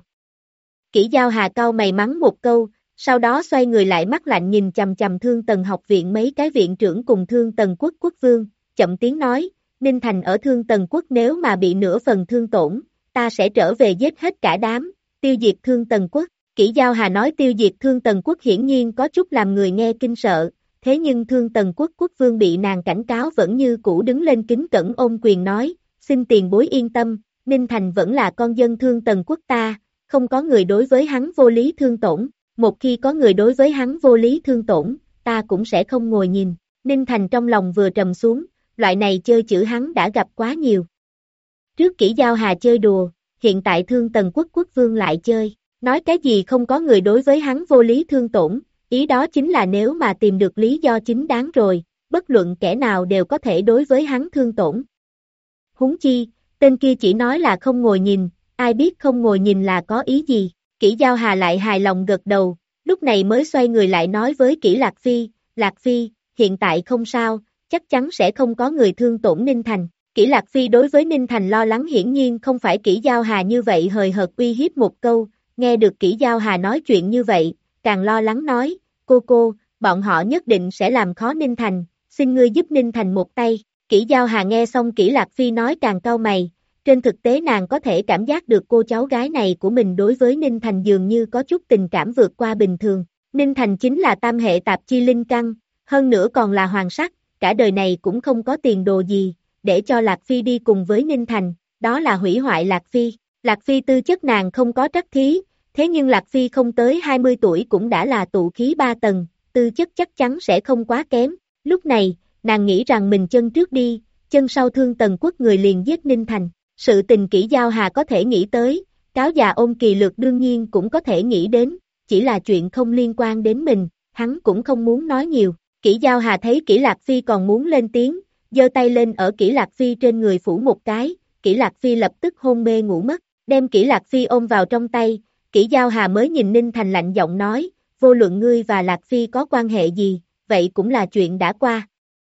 Kỷ Giao Hà cau mày mắng một câu, sau đó xoay người lại mắt lạnh nhìn chằm chằm Thương Tần học viện mấy cái viện trưởng cùng Thương Tần quốc quốc vương, chậm tiếng nói, Ninh Thành ở Thương Tần quốc nếu mà bị nửa phần thương tổn, ta sẽ trở về giết hết cả đám, tiêu diệt Thương Tần quốc. Kỷ Giao Hà nói tiêu diệt Thương Tần quốc hiển nhiên có chút làm người nghe kinh sợ, thế nhưng Thương Tần quốc quốc vương bị nàng cảnh cáo vẫn như cũ đứng lên kính cẩn ôm quyền nói, xin tiền bối yên tâm, Ninh Thành vẫn là con dân Thương Tần quốc ta, không có người đối với hắn vô lý thương tổn, một khi có người đối với hắn vô lý thương tổn, ta cũng sẽ không ngồi nhìn. Ninh Thành trong lòng vừa trầm xuống, loại này chơi chữ hắn đã gặp quá nhiều. Trước Kỷ Giao Hà chơi đùa, hiện tại Thương Tần quốc quốc vương lại chơi, nói cái gì không có người đối với hắn vô lý thương tổn, ý đó chính là nếu mà tìm được lý do chính đáng rồi, bất luận kẻ nào đều có thể đối với hắn thương tổn. Huống chi, tên kia chỉ nói là không ngồi nhìn, ai biết không ngồi nhìn là có ý gì. Kỷ Giao Hà lại hài lòng gật đầu, lúc này mới xoay người lại nói với Kỷ Lạc Phi, hiện tại không sao, chắc chắn sẽ không có người thương tổn Ninh Thành. Kỷ Lạc Phi đối với Ninh Thành lo lắng hiển nhiên không phải Kỷ Giao Hà như vậy hời hợt uy hiếp một câu, nghe được Kỷ Giao Hà nói chuyện như vậy, càng lo lắng nói, cô, bọn họ nhất định sẽ làm khó Ninh Thành, xin ngươi giúp Ninh Thành một tay. Kỷ Giao Hà nghe xong Kỷ Lạc Phi nói càng cau mày, trên thực tế nàng có thể cảm giác được cô cháu gái này của mình đối với Ninh Thành dường như có chút tình cảm vượt qua bình thường. Ninh Thành chính là tam hệ tạp chi linh căn, hơn nữa còn là hoàng sắc, cả đời này cũng không có tiền đồ gì, để cho Lạc Phi đi cùng với Ninh Thành, đó là hủy hoại Lạc Phi. Lạc Phi tư chất nàng không có trắc thí, thế nhưng Lạc Phi không tới 20 tuổi cũng đã là tụ khí 3 tầng, tư chất chắc chắn sẽ không quá kém. Lúc này, nàng nghĩ rằng mình chân trước đi, chân sau Thương Tần quốc người liền giết Ninh Thành. Sự tình Kỷ Giao Hà có thể nghĩ tới, cáo già ôn kỳ lược đương nhiên cũng có thể nghĩ đến, chỉ là chuyện không liên quan đến mình, hắn cũng không muốn nói nhiều. Kỷ Giao Hà thấy Kỷ Lạc Phi còn muốn lên tiếng, giơ tay lên ở Kỷ Lạc Phi trên người phủ một cái, Kỷ Lạc Phi lập tức hôn mê ngủ mất, đem Kỷ Lạc Phi ôm vào trong tay, Kỷ Giao Hà mới nhìn Ninh Thành lạnh giọng nói, vô luận ngươi và Lạc Phi có quan hệ gì, vậy cũng là chuyện đã qua.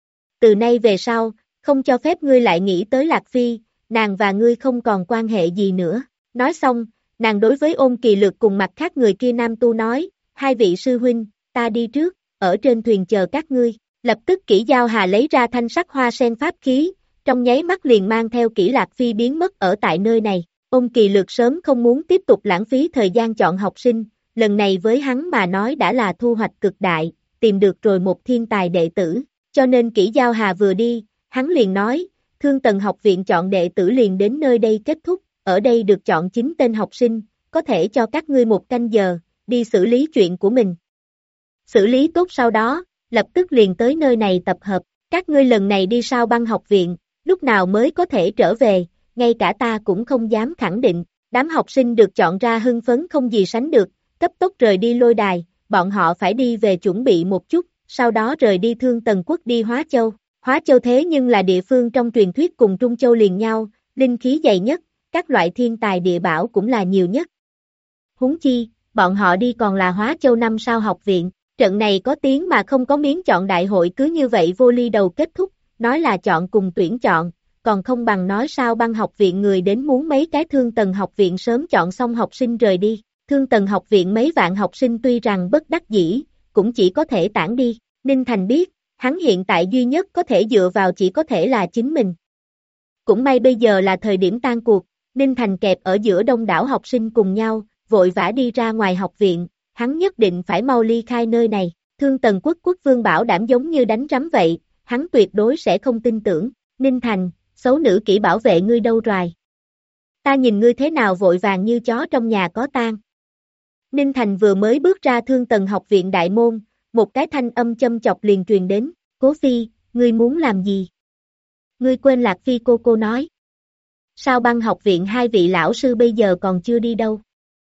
Từ nay về sau, không cho phép ngươi lại nghĩ tới Lạc Phi, nàng và ngươi không còn quan hệ gì nữa. Nói xong, nàng đối với Ôn Kỳ Lược cùng mặt khác người kia nam tu nói, hai vị sư huynh, ta đi trước, ở trên thuyền chờ các ngươi. Lập tức Kỷ Giao Hà lấy ra thanh sắc hoa sen pháp khí, trong nháy mắt liền mang theo Kỷ Lạc Phi biến mất ở tại nơi này. Ôn Kỳ Lược sớm không muốn tiếp tục lãng phí thời gian chọn học sinh, lần này với hắn mà nói đã là thu hoạch cực đại, tìm được rồi một thiên tài đệ tử, cho nên Kỷ Giao Hà vừa đi, hắn liền nói, Thương Tần học viện chọn đệ tử liền đến nơi đây kết thúc, ở đây được chọn 9 tên học sinh, có thể cho các ngươi 1 canh giờ, đi xử lý chuyện của mình. Xử lý tốt sau đó, lập tức liền tới nơi này tập hợp, các ngươi lần này đi Sao Băng học viện, lúc nào mới có thể trở về, ngay cả ta cũng không dám khẳng định. Đám học sinh được chọn ra hưng phấn không gì sánh được, cấp tốc rời đi lôi đài, bọn họ phải đi về chuẩn bị một chút, sau đó rời đi Thương Tần quốc đi Hóa Châu. Hóa Châu thế nhưng là địa phương trong truyền thuyết cùng Trung Châu liền nhau, linh khí dày nhất, các loại thiên tài địa bảo cũng là nhiều nhất. Huống chi, bọn họ đi còn là Hóa Châu 5 sao học viện, trận này có tiếng mà không có miếng chọn đại hội cứ như vậy vô ly đầu kết thúc, nói là chọn cùng tuyển chọn, còn không bằng nói Sao Băng học viện người đến muốn mấy cái Thương Tần học viện sớm chọn xong học sinh rời đi. Thương Tần học viện mấy vạn học sinh tuy rằng bất đắc dĩ, cũng chỉ có thể tản đi. Ninh Thành biết, hắn hiện tại duy nhất có thể dựa vào chỉ có thể là chính mình. Cũng may bây giờ là thời điểm tan cuộc, Ninh Thành kẹp ở giữa đông đảo học sinh cùng nhau, vội vã đi ra ngoài học viện, hắn nhất định phải mau ly khai nơi này. Thương Tần quốc quốc vương bảo đảm giống như đánh rắm vậy, hắn tuyệt đối sẽ không tin tưởng. Ninh Thành, xấu nữ kỹ bảo vệ ngươi đâu rồi? Ta nhìn ngươi thế nào vội vàng như chó trong nhà có tang. Ninh Thành vừa mới bước ra Thương Tần học viện đại môn, một cái thanh âm châm chọc liền truyền đến, Cố Phi, ngươi muốn làm gì? Ngươi quên Lạc Phi cô nói. Sao Băng học viện hai vị lão sư bây giờ còn chưa đi đâu?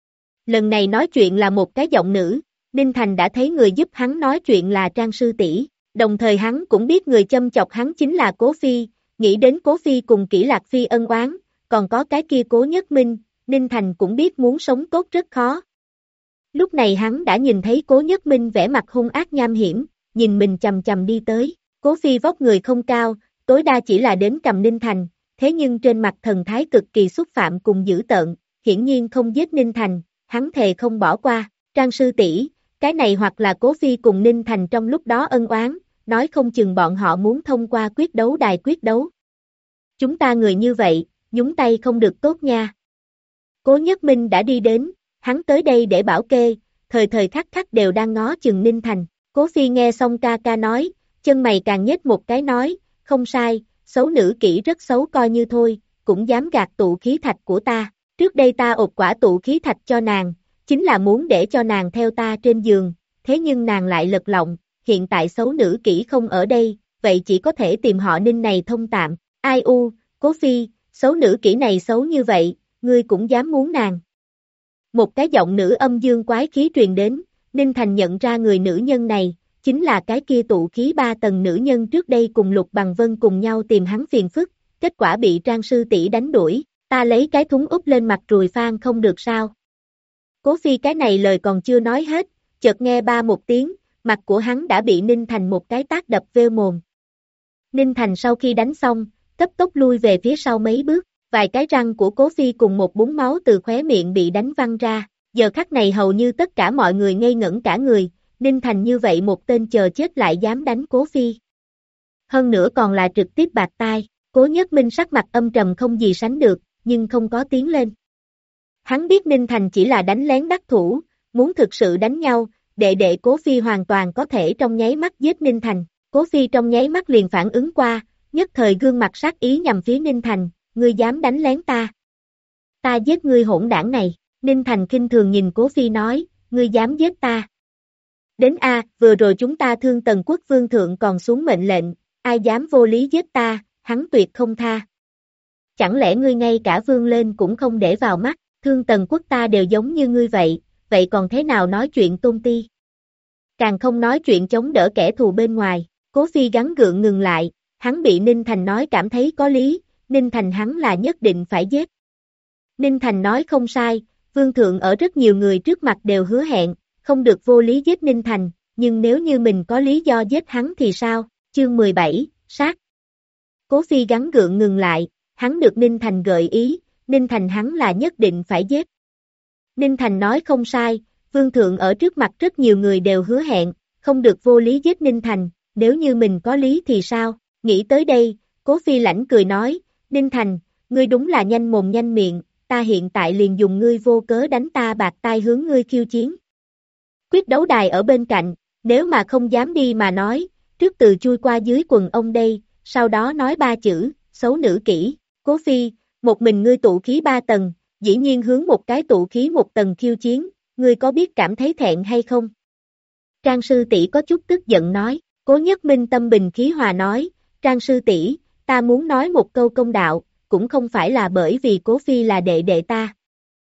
Lần này nói chuyện là một cái giọng nữ, Ninh Thành đã thấy người giúp hắn nói chuyện là Trang sư tỷ, đồng thời hắn cũng biết người châm chọc hắn chính là Cố Phi, nghĩ đến Cố Phi cùng Kỷ Lạc Phi ân oán, còn có cái kia Cố Nhất Minh, Ninh Thành cũng biết muốn sống tốt rất khó. Lúc này hắn đã nhìn thấy Cố Nhất Minh vẻ mặt hung ác nham hiểm, nhìn mình chầm chầm đi tới, Cố Phi vóc người không cao, tối đa chỉ là đến cầm Ninh Thành, thế nhưng trên mặt thần thái cực kỳ xúc phạm cùng dữ tợn, hiển nhiên không giết Ninh Thành, hắn thề không bỏ qua, Trang sư tỷ, cái này hoặc là Cố Phi cùng Ninh Thành trong lúc đó ân oán, nói không chừng bọn họ muốn thông qua quyết đấu đài quyết đấu. Chúng ta người như vậy, nhúng tay không được tốt nha. Cố Nhất Minh đã đi đến, hắn tới đây để bảo kê, thời thời khắc khắc đều đang ngó chừng Ninh Thành. Cố Phi nghe xong ca ca nói, chân mày càng nhếch một cái nói, không sai, xấu nữ kỹ rất xấu coi như thôi, cũng dám gạt tụ khí thạch của ta. Trước đây ta ột quả tụ khí thạch cho nàng, chính là muốn để cho nàng theo ta trên giường, thế nhưng nàng lại lật lọng, hiện tại xấu nữ kỹ không ở đây, vậy chỉ có thể tìm họ Ninh này thông tạm. Ai u, Cố Phi, xấu nữ kỹ này xấu như vậy, ngươi cũng dám muốn nàng. Một cái giọng nữ âm dương quái khí truyền đến, Ninh Thành nhận ra người nữ nhân này, chính là cái kia tụ khí 3 tầng nữ nhân trước đây cùng Lục Bằng Vân cùng nhau tìm hắn phiền phức, kết quả bị Trang sư tỷ đánh đuổi, ta lấy cái thúng úp lên mặt rùi phan không được sao. Cố Phi cái này lời còn chưa nói hết, chợt nghe ba một tiếng, mặt của hắn đã bị Ninh Thành một cái tát đập veo mồm. Ninh Thành sau khi đánh xong, cấp tốc lui về phía sau mấy bước, vài cái răng của Cố Phi cùng một búng máu từ khóe miệng bị đánh văng ra, giờ khắc này hầu như tất cả mọi người ngây ngẩn cả người, Ninh Thành như vậy một tên chờ chết lại dám đánh Cố Phi. Hơn nữa còn là trực tiếp bạt tai, Cố Nhất Minh sắc mặt âm trầm không gì sánh được, nhưng không có tiến lên. Hắn biết Ninh Thành chỉ là đánh lén đắc thủ, muốn thực sự đánh nhau, đệ đệ Cố Phi hoàn toàn có thể trong nháy mắt giết Ninh Thành. Cố Phi trong nháy mắt liền phản ứng qua, nhất thời gương mặt sát ý nhằm phía Ninh Thành, ngươi dám đánh lén ta. Ta giết ngươi hỗn đảng này, Ninh Thành khinh thường nhìn Cố Phi nói, ngươi dám giết ta. Đến a, vừa rồi chúng ta Thương Tần quốc vương thượng còn xuống mệnh lệnh, ai dám vô lý giết ta, hắn tuyệt không tha. Chẳng lẽ ngươi ngay cả vương lên cũng không để vào mắt, Thương Tần quốc ta đều giống như ngươi vậy còn thế nào nói chuyện tôn ti? Càng không nói chuyện chống đỡ kẻ thù bên ngoài, Cố Phi gắng gượng ngừng lại, hắn bị Ninh Thành nói cảm thấy có lý, Ninh Thành hắn là nhất định phải giết. Ninh Thành nói không sai, vương thượng ở rất nhiều người trước mặt đều hứa hẹn, không được vô lý giết Ninh Thành, nhưng nếu như mình có lý do giết hắn thì sao? Chương 17, sát. Cố Phi gắng gượng ngừng lại, hắn được Ninh Thành gợi ý, Ninh Thành hắn là nhất định phải giết. Ninh Thành nói không sai, vương thượng ở trước mặt rất nhiều người đều hứa hẹn, không được vô lý giết Ninh Thành, nếu như mình có lý thì sao? Nghĩ tới đây, Cố Phi lãnh cười nói, Ninh Thành, ngươi đúng là nhanh mồm nhanh miệng, ta hiện tại liền dùng ngươi vô cớ đánh ta bạc tai hướng ngươi khiêu chiến. Quyết đấu đài ở bên cạnh, nếu mà không dám đi mà nói, trước từ chui qua dưới quần ông đây, sau đó nói 3 chữ, xấu nữ kỹ. Cố Phi, một mình ngươi tụ khí 3 tầng, dĩ nhiên hướng một cái tụ khí 1 tầng khiêu chiến, ngươi có biết cảm thấy thẹn hay không? Trang sư tỷ có chút tức giận nói, Cố Nhất Minh tâm bình khí hòa nói, Trang sư tỷ, ta muốn nói một câu công đạo, cũng không phải là bởi vì Cố Phi là đệ đệ ta.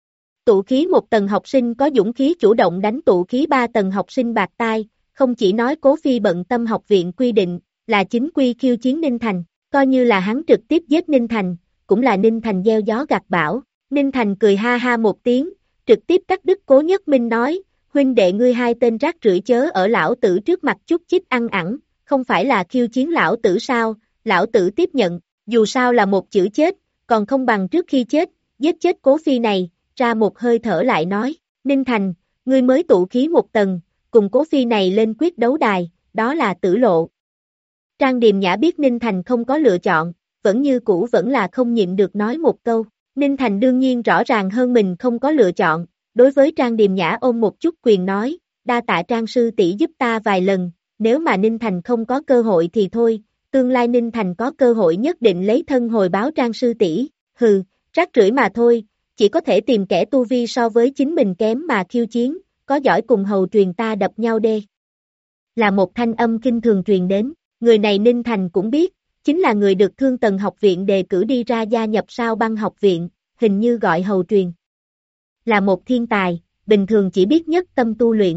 Tụ khí 1 tầng học sinh có dũng khí chủ động đánh tụ khí 3 tầng học sinh bạc tai, không chỉ nói Cố Phi bận tâm học viện quy định, là chính quy khiêu chiến Ninh Thành, coi như là hắn trực tiếp giết Ninh Thành, cũng là Ninh Thành gieo gió gặt bão. Ninh Thành cười ha ha một tiếng, trực tiếp cắt đứt Cố Nhất Minh nói, huynh đệ ngươi hai tên rác rưởi chớ ở lão tử trước mặt chút chích ăn ẳng, không phải là khiêu chiến lão tử sao, lão tử tiếp nhận, dù sao là một chữ chết, còn không bằng trước khi chết, giết chết Cố Phi này, ra một hơi thở lại nói, Ninh Thành, ngươi mới tụ khí 1 tầng, cùng Cố Phi này lên quyết đấu đài, đó là tử lộ. Trang Điềm Nhã biết Ninh Thành không có lựa chọn, vẫn như cũ vẫn là không nhịn được nói một câu, Ninh Thành đương nhiên rõ ràng hơn mình không có lựa chọn, đối với Trang Điềm Nhã ôm một chút quyền nói, đa tạ Trang sư tỷ giúp ta vài lần, nếu mà Ninh Thành không có cơ hội thì thôi, tương lai Ninh Thành có cơ hội nhất định lấy thân hồi báo Trang sư tỷ. Hừ, rác rưởi mà thôi, chỉ có thể tìm kẻ tu vi so với chính mình kém mà khiêu chiến, có giỏi cùng hầu truyền ta đập nhau đê. Là một thanh âm kinh thường truyền đến, người này Ninh Thành cũng biết, chính là người được Thương Tần học viện đề cử đi ra gia nhập Sao Băng học viện, hình như gọi hầu truyền. Là một thiên tài, bình thường chỉ biết nhất tâm tu luyện.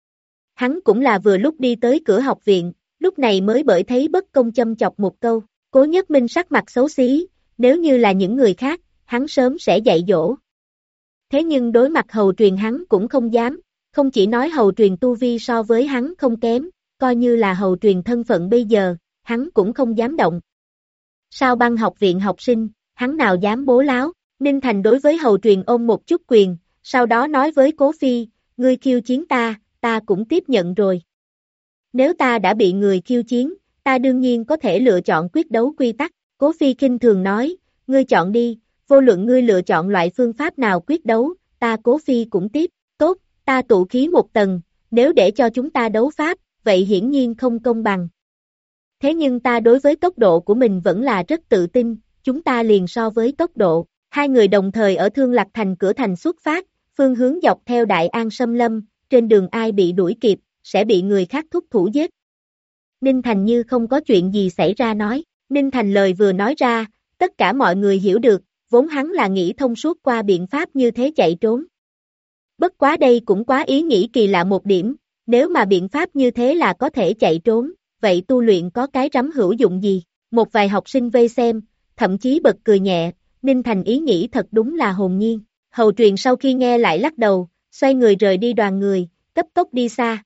Hắn cũng là vừa lúc đi tới cửa học viện, lúc này mới bởi thấy bất công châm chọc một câu, Cố Nhất Minh sắc mặt xấu xí, nếu như là những người khác, hắn sớm sẽ dạy dỗ. Thế nhưng đối mặt hầu truyền hắn cũng không dám, không chỉ nói hầu truyền tu vi so với hắn không kém, coi như là hầu truyền thân phận bây giờ, hắn cũng không dám động. Sao Băng học viện học sinh, hắn nào dám bố láo, Ninh Thành đối với hầu truyền ôm một chút quyền, sau đó nói với Cố Phi, ngươi khiêu chiến ta cũng tiếp nhận rồi. Nếu ta đã bị người khiêu chiến, ta đương nhiên có thể lựa chọn quyết đấu quy tắc, Cố Phi khinh thường nói, ngươi chọn đi, vô luận ngươi lựa chọn loại phương pháp nào quyết đấu, ta Cố Phi cũng tiếp, tốt, ta tụ khí một tầng, nếu để cho chúng ta đấu pháp, vậy hiển nhiên không công bằng. Thế nhưng ta đối với tốc độ của mình vẫn là rất tự tin, chúng ta liền so với tốc độ, hai người đồng thời ở Thương Lạc Thành cửa thành xuất phát, phương hướng dọc theo Đại An Sâm Lâm, trên đường ai bị đuổi kịp, sẽ bị người khác thúc thủ giết. Ninh Thành như không có chuyện gì xảy ra nói, Ninh Thành lời vừa nói ra, tất cả mọi người hiểu được, vốn hắn là nghĩ thông suốt qua biện pháp như thế chạy trốn. Bất quá đây cũng quá ý nghĩ kỳ lạ một điểm, nếu mà biện pháp như thế là có thể chạy trốn, vậy tu luyện có cái rắm hữu dụng gì? Một vài học sinh vây xem, thậm chí bật cười nhẹ, Ninh Thành ý nghĩ thật đúng là hồn nhiên. Hầu truyền sau khi nghe lại lắc đầu, xoay người rời đi đoàn người, cấp tốc đi xa.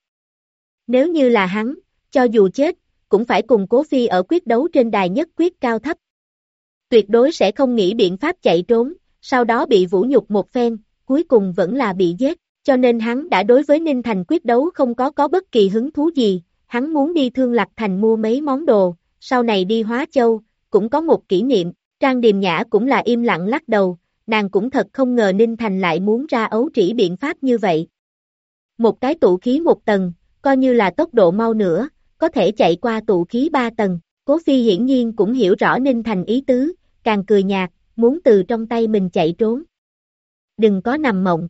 Nếu như là hắn, cho dù chết, cũng phải cùng Cố Phi ở quyết đấu trên đài nhất quyết cao thấp. Tuyệt đối sẽ không nghĩ biện pháp chạy trốn, sau đó bị vũ nhục một phen, cuối cùng vẫn là bị giết, cho nên hắn đã đối với Ninh Thành quyết đấu không có bất kỳ hứng thú gì, hắn muốn đi Thương Lạc Thành mua mấy món đồ, sau này đi Hóa Châu, cũng có một kỷ niệm, Trang Điềm Nhã cũng là im lặng lắc đầu, nàng cũng thật không ngờ Ninh Thành lại muốn ra ấu trĩ biện pháp như vậy. Một cái tụ khí một tầng, coi như là tốc độ mau nữa, có thể chạy qua tụ khí 3 tầng, Cố Phi hiển nhiên cũng hiểu rõ Ninh Thành ý tứ, càng cười nhạt, muốn từ trong tay mình chạy trốn. Đừng có nằm mộng.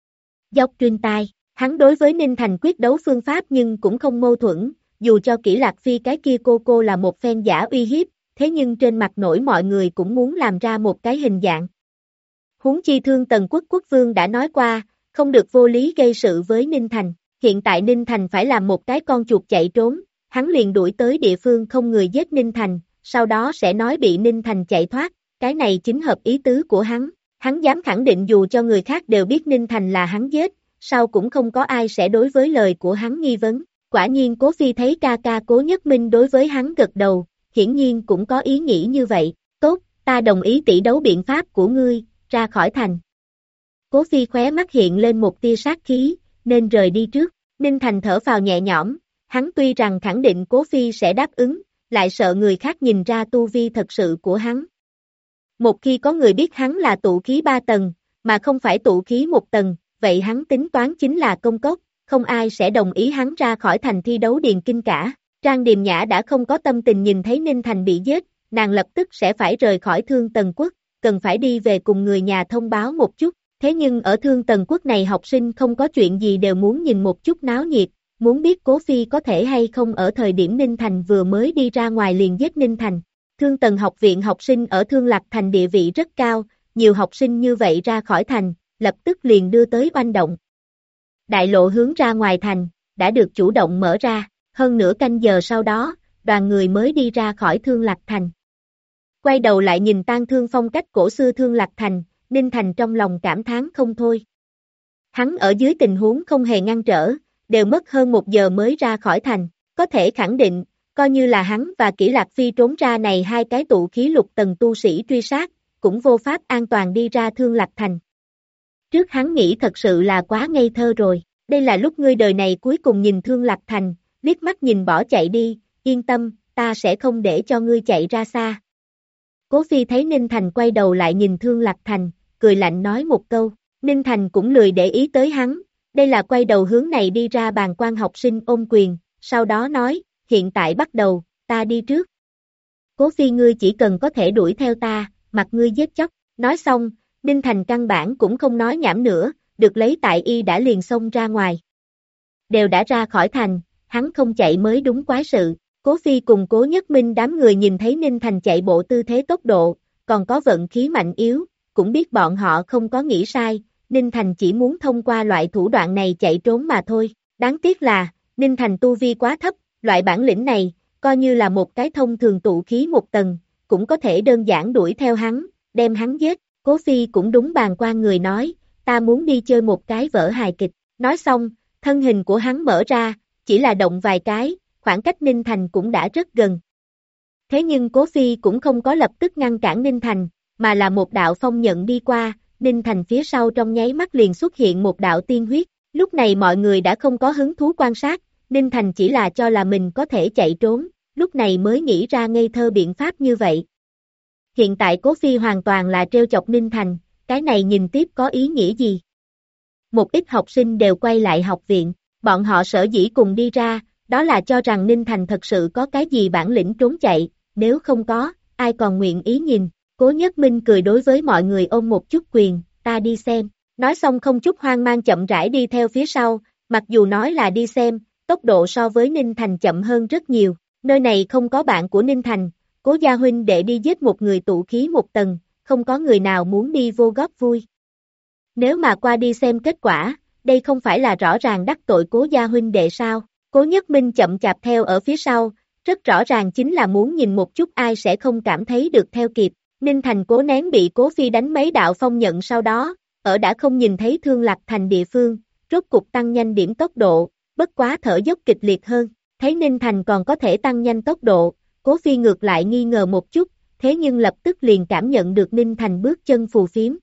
Dốc truyền tai, hắn đối với Ninh Thành quyết đấu phương pháp nhưng cũng không mâu thuẫn, dù cho Kỷ Lạc Phi cái kia cô là một phen giả uy hiếp, thế nhưng trên mặt nổi mọi người cũng muốn làm ra một cái hình dạng. Huống chi Thương Tần quốc quốc vương đã nói qua, không được vô lý gây sự với Ninh Thành, hiện tại Ninh Thành phải làm một cái con chuột chạy trốn, hắn liền đuổi tới địa phương không người giết Ninh Thành, sau đó sẽ nói bị Ninh Thành chạy thoát, cái này chính hợp ý tứ của hắn dám khẳng định dù cho người khác đều biết Ninh Thành là hắn giết, sau cũng không có ai sẽ đối với lời của hắn nghi vấn, quả nhiên Cố Phi thấy ca ca Cố Nhất Minh đối với hắn gật đầu, hiển nhiên cũng có ý nghĩ như vậy, tốt, ta đồng ý tỷ đấu biện pháp của ngươi, ra khỏi thành. Cố Phi khóe mắt hiện lên một tia sát khí, nên rời đi trước, Ninh Thành thở phào nhẹ nhõm, hắn tuy rằng khẳng định Cố Phi sẽ đáp ứng, lại sợ người khác nhìn ra tu vi thật sự của hắn. Một khi có người biết hắn là tụ khí 3 tầng, mà không phải tụ khí 1 tầng, vậy hắn tính toán chính là công cốc, không ai sẽ đồng ý hắn ra khỏi thành thi đấu điền kinh cả. Trang Điềm Nhã đã không có tâm tình nhìn thấy Ninh Thành bị giết, nàng lập tức sẽ phải rời khỏi Thương Tần quốc, cần phải đi về cùng người nhà thông báo một chút, thế nhưng ở Thương Tần quốc này học sinh không có chuyện gì đều muốn nhìn một chút náo nhiệt, muốn biết Cố Phi có thể hay không ở thời điểm Ninh Thành vừa mới đi ra ngoài liền giết Ninh Thành. Thương Tần học viện học sinh ở Thương Lạc Thành địa vị rất cao, nhiều học sinh như vậy ra khỏi thành, lập tức liền đưa tới oanh động. Đại lộ hướng ra ngoài thành, đã được chủ động mở ra, hơn nửa canh giờ sau đó, đoàn người mới đi ra khỏi Thương Lạc Thành. Quay đầu lại nhìn tang thương phong cách cổ xưa Thương Lạc Thành, Ninh Thành trong lòng cảm thán không thôi. Hắn ở dưới tình huống không hề ngăn trở, đều mất hơn 1 giờ mới ra khỏi thành, có thể khẳng định, coi như là hắn và Kỷ Lạc Phi trốn ra này hai cái tụ khí lục tầng tu sĩ truy sát, cũng vô pháp an toàn đi ra Thương Lạc Thành. Trước hắn nghĩ thật sự là quá ngây thơ rồi, đây là lúc ngươi đời này cuối cùng nhìn Thương Lạc Thành, liếc mắt nhìn bỏ chạy đi, yên tâm, ta sẽ không để cho ngươi chạy ra xa. Cố Phi thấy Ninh Thành quay đầu lại nhìn Thương Lạc Thành, cười lạnh nói một câu, Ninh Thành cũng lười để ý tới hắn, Đây là quay đầu hướng này đi ra bàn quan học sinh ôm quyền, sau đó nói, hiện tại bắt đầu, ta đi trước. Cố Phi ngươi chỉ cần có thể đuổi theo ta, mặc ngươi giết chóc. Nói xong, Ninh Thành căn bản cũng không nói nhảm nữa, được lấy tại y đã liền xông ra ngoài. Đều đã ra khỏi thành, hắn không chạy mới đúng quái sự. Cố Phi cùng Cố Nhất Minh đám người nhìn thấy Ninh Thành chạy bộ tư thế tốc độ, còn có vận khí mạnh yếu, cũng biết bọn họ không có nghĩ sai, Ninh Thành chỉ muốn thông qua loại thủ đoạn này chạy trốn mà thôi. Đáng tiếc là, Ninh Thành tu vi quá thấp, loại bản lĩnh này, coi như là một cái thông thường tụ khí một tầng, cũng có thể đơn giản đuổi theo hắn, đem hắn giết. Cố Phi cũng đúng bàn quan người nói, ta muốn đi chơi một cái vở hài kịch. Nói xong, thân hình của hắn mở ra, chỉ là động vài cái, khoảng cách Ninh Thành cũng đã rất gần. Thế nhưng Cố Phi cũng không có lập tức ngăn cản Ninh Thành, mà là một đạo phong nhận đi qua, Ninh Thành phía sau trong nháy mắt liền xuất hiện một đạo tiên huyết. Lúc này mọi người đã không có hứng thú quan sát, Ninh Thành chỉ là cho là mình có thể chạy trốn, lúc này mới nghĩ ra ngây thơ biện pháp như vậy. Hiện tại Cố Phi hoàn toàn là trêu chọc Ninh Thành, cái này nhìn tiếp có ý nghĩa gì? Một ít học sinh đều quay lại học viện, bọn họ sở dĩ cùng đi ra, đó là cho rằng Ninh Thành thật sự có cái gì bản lĩnh trốn chạy, nếu không có, ai còn nguyện ý nhìn. Cố Nhất Minh cười đối với mọi người ôm một chút quyền, ta đi xem. Nói xong không chút hoang mang chậm rãi đi theo phía sau, mặc dù nói là đi xem, tốc độ so với Ninh Thành chậm hơn rất nhiều. Nơi này không có bạn của Ninh Thành, Cố gia huynh đệ đi giết một người tụ khí một tầng, không có người nào muốn đi vô góp vui. Nếu mà qua đi xem kết quả, đây không phải là rõ ràng đắc tội Cố gia huynh đệ sao? Cố Nhất Minh chậm chạp theo ở phía sau, rất rõ ràng chính là muốn nhìn một chút ai sẽ không cảm thấy được theo kịp. Ninh Thành cố nén bị Cố Phi đánh mấy đạo phong nhận sau đó, ở đã không nhìn thấy Thương Lạc Thành địa phương, rốt cục tăng nhanh điểm tốc độ, bất quá thở dốc kịch liệt hơn. Thấy Ninh Thành còn có thể tăng nhanh tốc độ, Cố Phi ngược lại nghi ngờ một chút, thế nhưng lập tức liền cảm nhận được Ninh Thành bước chân phù phiếm.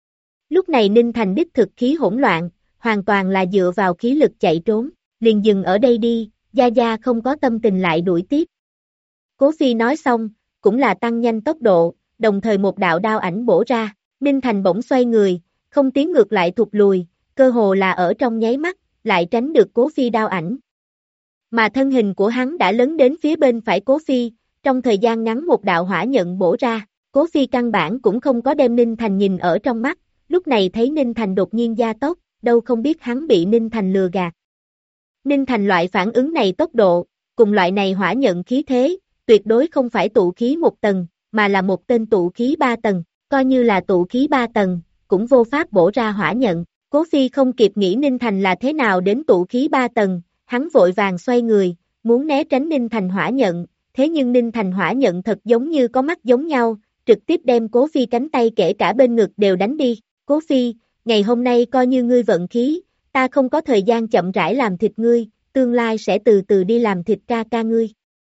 Lúc này Ninh Thành đích thực khí hỗn loạn, hoàn toàn là dựa vào khí lực chạy trốn, liền dừng ở đây đi, Gia Gia không có tâm tình lại đuổi tiếp. Cố Phi nói xong, cũng là tăng nhanh tốc độ, đồng thời một đạo đao ảnh bổ ra, Ninh Thành bỗng xoay người, không tiến ngược lại thụt lùi, cơ hồ là ở trong nháy mắt, lại tránh được Cố Phi đao ảnh. Mà thân hình của hắn đã lấn đến phía bên phải Cố Phi, trong thời gian ngắn một đạo hỏa nhận bổ ra, Cố Phi căn bản cũng không có đem Ninh Thành nhìn ở trong mắt, lúc này thấy Ninh Thành đột nhiên gia tốc, đâu không biết hắn bị Ninh Thành lừa gạt. Ninh Thành loại phản ứng này tốc độ, cùng loại này hỏa nhận khí thế, tuyệt đối không phải tụ khí một tầng, mà là một tên tụ khí 3 tầng, coi như là tụ khí 3 tầng, cũng vô pháp bổ ra hỏa nhận. Cố Phi không kịp nghĩ Ninh Thành là thế nào đến tụ khí 3 tầng, hắn vội vàng xoay người, muốn né tránh Ninh Thành hỏa nhận, thế nhưng Ninh Thành hỏa nhận thật giống như có mắt giống nhau, trực tiếp đem Cố Phi cánh tay kể cả bên ngực đều đánh đi. Cố Phi, ngày hôm nay coi như ngươi vận khí, ta không có thời gian chậm rãi làm thịt ngươi, tương lai sẽ từ từ đi làm thịt ca ca ngươi.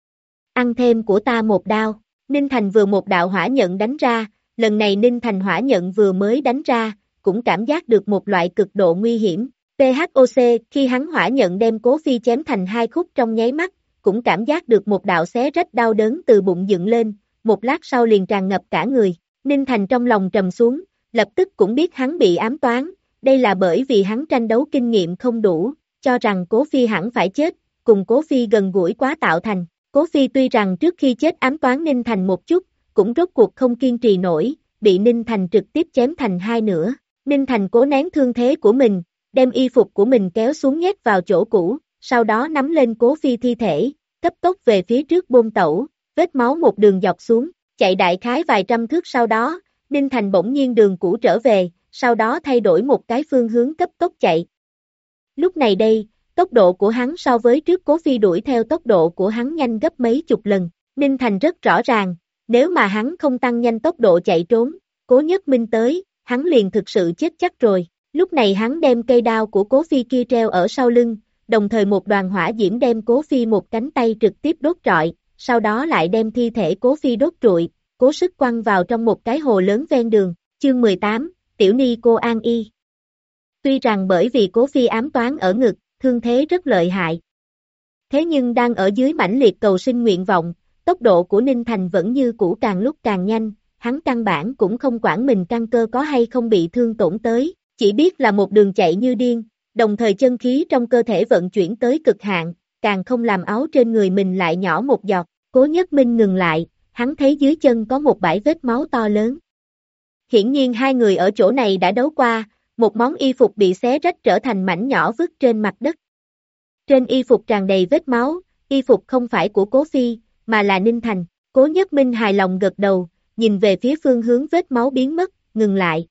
Ăn thêm của ta một đao. Ninh Thành vừa một đạo hỏa nhận đánh ra, lần này Ninh Thành hỏa nhận vừa mới đánh ra, cũng cảm giác được một loại cực độ nguy hiểm. PHOC, khi hắn hỏa nhận đem Cố Phi chém thành hai khúc trong nháy mắt, cũng cảm giác được một đạo xé rách đau đớn từ bụng dựng lên, một lát sau liền tràn ngập cả người. Ninh Thành trong lòng trầm xuống, lập tức cũng biết hắn bị ám toán, đây là bởi vì hắn tranh đấu kinh nghiệm không đủ, cho rằng Cố Phi hẳn phải chết, cùng Cố Phi gần gũi quá tạo thành. Cố Phi tuy rằng trước khi chết ám toán Ninh Thành một chút, cũng rốt cuộc không kiên trì nổi, bị Ninh Thành trực tiếp chém thành hai nửa. Ninh Thành cố nén thương thế của mình, đem y phục của mình kéo xuống nhét vào chỗ cũ, sau đó nắm lên Cố Phi thi thể, cấp tốc về phía trước bôn tẩu, vết máu một đường dọc xuống, chạy đại khái vài trăm thước sau đó, Ninh Thành bỗng nhiên đường cũ trở về, sau đó thay đổi một cái phương hướng cấp tốc chạy. Lúc này đây, tốc độ của hắn so với trước Cố Phi đuổi theo tốc độ của hắn nhanh gấp mấy chục lần, Ninh Thành rất rõ ràng, nếu mà hắn không tăng nhanh tốc độ chạy trốn, Cố Nhất Minh tới, hắn liền thực sự chết chắc rồi. Lúc này hắn đem cây đao của Cố Phi kia treo ở sau lưng, đồng thời một đoàn hỏa diễm đem Cố Phi một cánh tay trực tiếp đốt trọi, sau đó lại đem thi thể Cố Phi đốt trụi, cố sức quăng vào trong một cái hồ lớn ven đường. Chương 18, Tiểu Ni cô An Y. Tuy rằng bởi vì Cố Phi ám toán ở ngực, thương thế rất lợi hại. Thế nhưng đang ở dưới mãnh liệt cầu sinh nguyện vọng, tốc độ của Ninh Thành vẫn như cũ càng lúc càng nhanh, hắn căn bản cũng không quản mình căn cơ có hay không bị thương tổn tới, chỉ biết là một đường chạy như điên, đồng thời chân khí trong cơ thể vận chuyển tới cực hạn, càng không làm áo trên người mình lại nhỏ một giọt. Cố Nhất Minh ngừng lại, hắn thấy dưới chân có một bãi vết máu to lớn. Hiển nhiên hai người ở chỗ này đã đấu qua, một món y phục bị xé rách trở thành mảnh nhỏ vứt trên mặt đất. Trên y phục tràn đầy vết máu, y phục không phải của Cố Phi, mà là Ninh Thành. Cố Nhất Minh hài lòng gật đầu, nhìn về phía phương hướng vết máu biến mất, ngừng lại.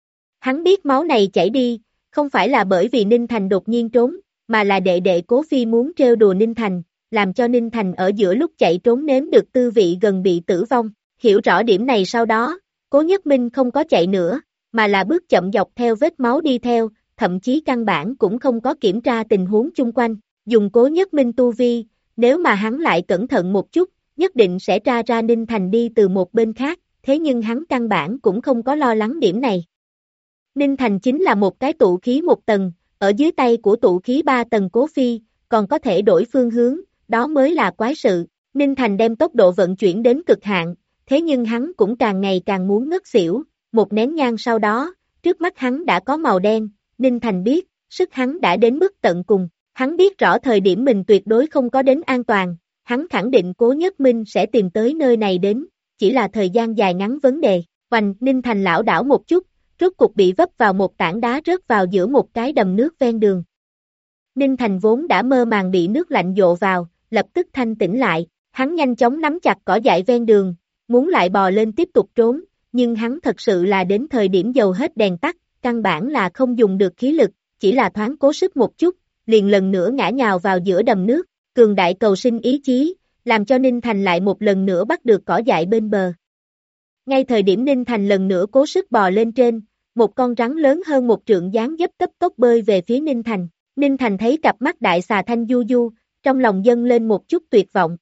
Hắn biết máu này chảy đi, không phải là bởi vì Ninh Thành đột nhiên trốn, mà là đệ đệ Cố Phi muốn trêu đùa Ninh Thành, làm cho Ninh Thành ở giữa lúc chạy trốn nếm được tư vị gần bị tử vong. Hiểu rõ điểm này sau đó, Cố Nhất Minh không có chạy nữa, mà là bước chậm dọc theo vết máu đi theo, thậm chí căn bản cũng không có kiểm tra tình huống chung quanh. Dùng Cố Nhất Minh tu vi, nếu mà hắn lại cẩn thận một chút, nhất định sẽ tra ra Ninh Thành đi từ một bên khác, thế nhưng hắn căn bản cũng không có lo lắng điểm này. Ninh Thành chính là một cái tụ khí 1 tầng, ở dưới tay của tụ khí 3 tầng Cố Phi, còn có thể đổi phương hướng, đó mới là quái sự. Ninh Thành đem tốc độ vận chuyển đến cực hạn, thế nhưng hắn cũng càng ngày càng muốn ngất xỉu, một nén nhang sau đó, trước mắt hắn đã có màu đen, Ninh Thành biết, sức hắn đã đến mức tận cùng, hắn biết rõ thời điểm mình tuyệt đối không có đến an toàn, hắn khẳng định Cố Nhất Minh sẽ tìm tới nơi này đến, chỉ là thời gian dài ngắn vấn đề. Oanh, Ninh Thành lảo đảo một chút, rốt cục bị vấp vào một tảng đá rớt vào giữa một cái đầm nước ven đường. Ninh Thành vốn đã mơ màng bị nước lạnh dội vào, lập tức thanh tỉnh lại, hắn nhanh chóng nắm chặt cỏ dại ven đường, muốn lại bò lên tiếp tục trốn, nhưng hắn thật sự là đến thời điểm dầu hết đèn tắt, căn bản là không dùng được khí lực, chỉ là thoáng cố sức một chút, liền lần nữa ngã nhào vào giữa đầm nước, cường đại cầu sinh ý chí, làm cho Ninh Thành lại một lần nữa bắt được cỏ dại bên bờ. Ngay thời điểm Ninh Thành lần nữa cố sức bò lên trên, một con rắn lớn hơn 1 trượng dáng dấp cấp tốc bơi về phía Ninh Thành. Ninh Thành thấy cặp mắt đại xà thanh du du, trong lòng dâng lên một chút tuyệt vọng.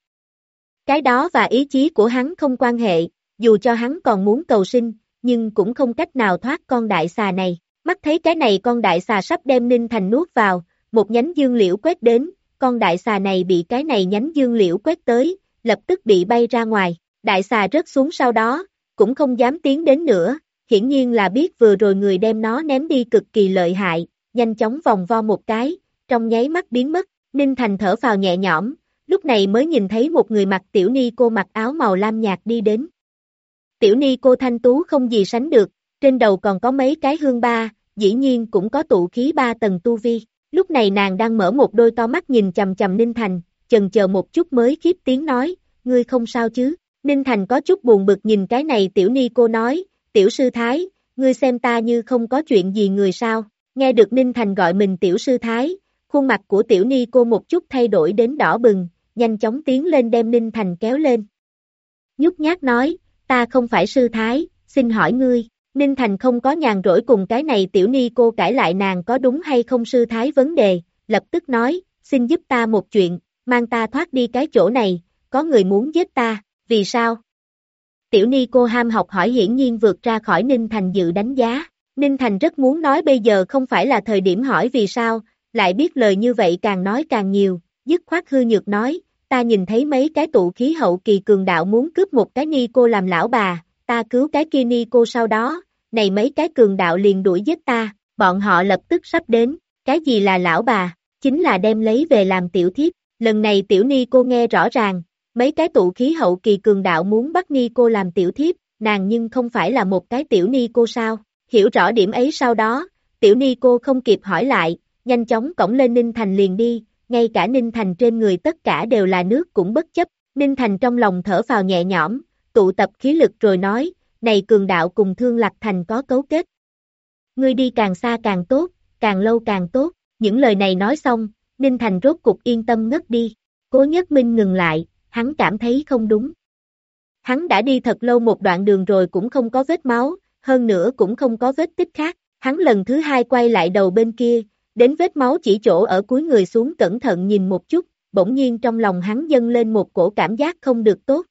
Cái đó và ý chí của hắn không quan hệ, dù cho hắn còn muốn cầu sinh, nhưng cũng không cách nào thoát con đại xà này. Mắt thấy cái này con đại xà sắp đem Ninh Thành nuốt vào, một nhánh dương liễu quét đến, con đại xà này bị cái này nhánh dương liễu quét tới, lập tức bị bay ra ngoài. Đại xà rớt xuống sau đó, cũng không dám tiến đến nữa, hiển nhiên là biết vừa rồi người đem nó ném đi cực kỳ lợi hại, nhanh chóng vòng vo một cái, trong nháy mắt biến mất. Ninh Thành thở phào nhẹ nhõm, lúc này mới nhìn thấy một người mặc tiểu ni cô mặc áo màu lam nhạt đi đến. Tiểu ni cô thanh tú không gì sánh được, trên đầu còn có mấy cái hương ba, dĩ nhiên cũng có tụ khí 3 tầng tu vi. Lúc này nàng đang mở một đôi to mắt nhìn chằm chằm Ninh Thành, chần chờ một chút mới khiếp tiếng nói, ngươi không sao chứ? Ninh Thành có chút buồn bực nhìn cái này tiểu ni cô nói, tiểu sư thái, ngươi xem ta như không có chuyện gì người sao? Nghe được Ninh Thành gọi mình tiểu sư thái, khuôn mặt của tiểu ni cô một chút thay đổi đến đỏ bừng, nhanh chóng tiến lên đem Ninh Thành kéo lên. Nhút nhát nói, ta không phải sư thái, xin hỏi ngươi. Ninh Thành không có nhàn rỗi cùng cái này tiểu ni cô cãi lại nàng có đúng hay không sư thái vấn đề, lập tức nói, xin giúp ta một chuyện, mang ta thoát đi cái chỗ này, có người muốn giết ta, vì sao? Tiểu ni cô ham học hỏi hiển nhiên vượt ra khỏi Ninh Thành dự đánh giá, Ninh Thành rất muốn nói bây giờ không phải là thời điểm hỏi vì sao, lại biết lời như vậy càng nói càng nhiều, dứt khoát hư nhược nói, ta nhìn thấy mấy cái tụ khí hậu kỳ cường đạo muốn cướp một cái ni cô làm lão bà, ta cứu cái kia ni cô sau đó, này mấy cái cường đạo liền đuổi giết ta, bọn họ lập tức sắp đến, cái gì là lão bà, chính là đem lấy về làm tiểu thiếp, lần này tiểu ni cô nghe rõ ràng, mấy cái tụ khí hậu kỳ cường đạo muốn bắt ni cô làm tiểu thiếp, nàng nhưng không phải là một cái tiểu ni cô sao, hiểu rõ điểm ấy sau đó, tiểu ni cô không kịp hỏi lại, nhanh chóng cõng lên Ninh Thành liền đi, ngay cả Ninh Thành trên người tất cả đều là nước cũng bất chấp, Ninh Thành trong lòng thở phào nhẹ nhõm, tụ tập khí lực rồi nói, này cường đạo cùng Thương Lạc Thành có cấu kết. Ngươi đi càng xa càng tốt, càng lâu càng tốt, những lời này nói xong, Ninh Thành rốt cục yên tâm ngất đi, Cố Nhất Minh ngừng lại, hắn cảm thấy không đúng. Hắn đã đi thật lâu một đoạn đường rồi cũng không có vết máu, hơn nữa cũng không có vết tích khác, hắn lần thứ hai quay lại đầu bên kia, đến vết máu chỉ chỗ ở cuối người xuống cẩn thận nhìn một chút, bỗng nhiên trong lòng hắn dâng lên một cổ cảm giác không được tốt.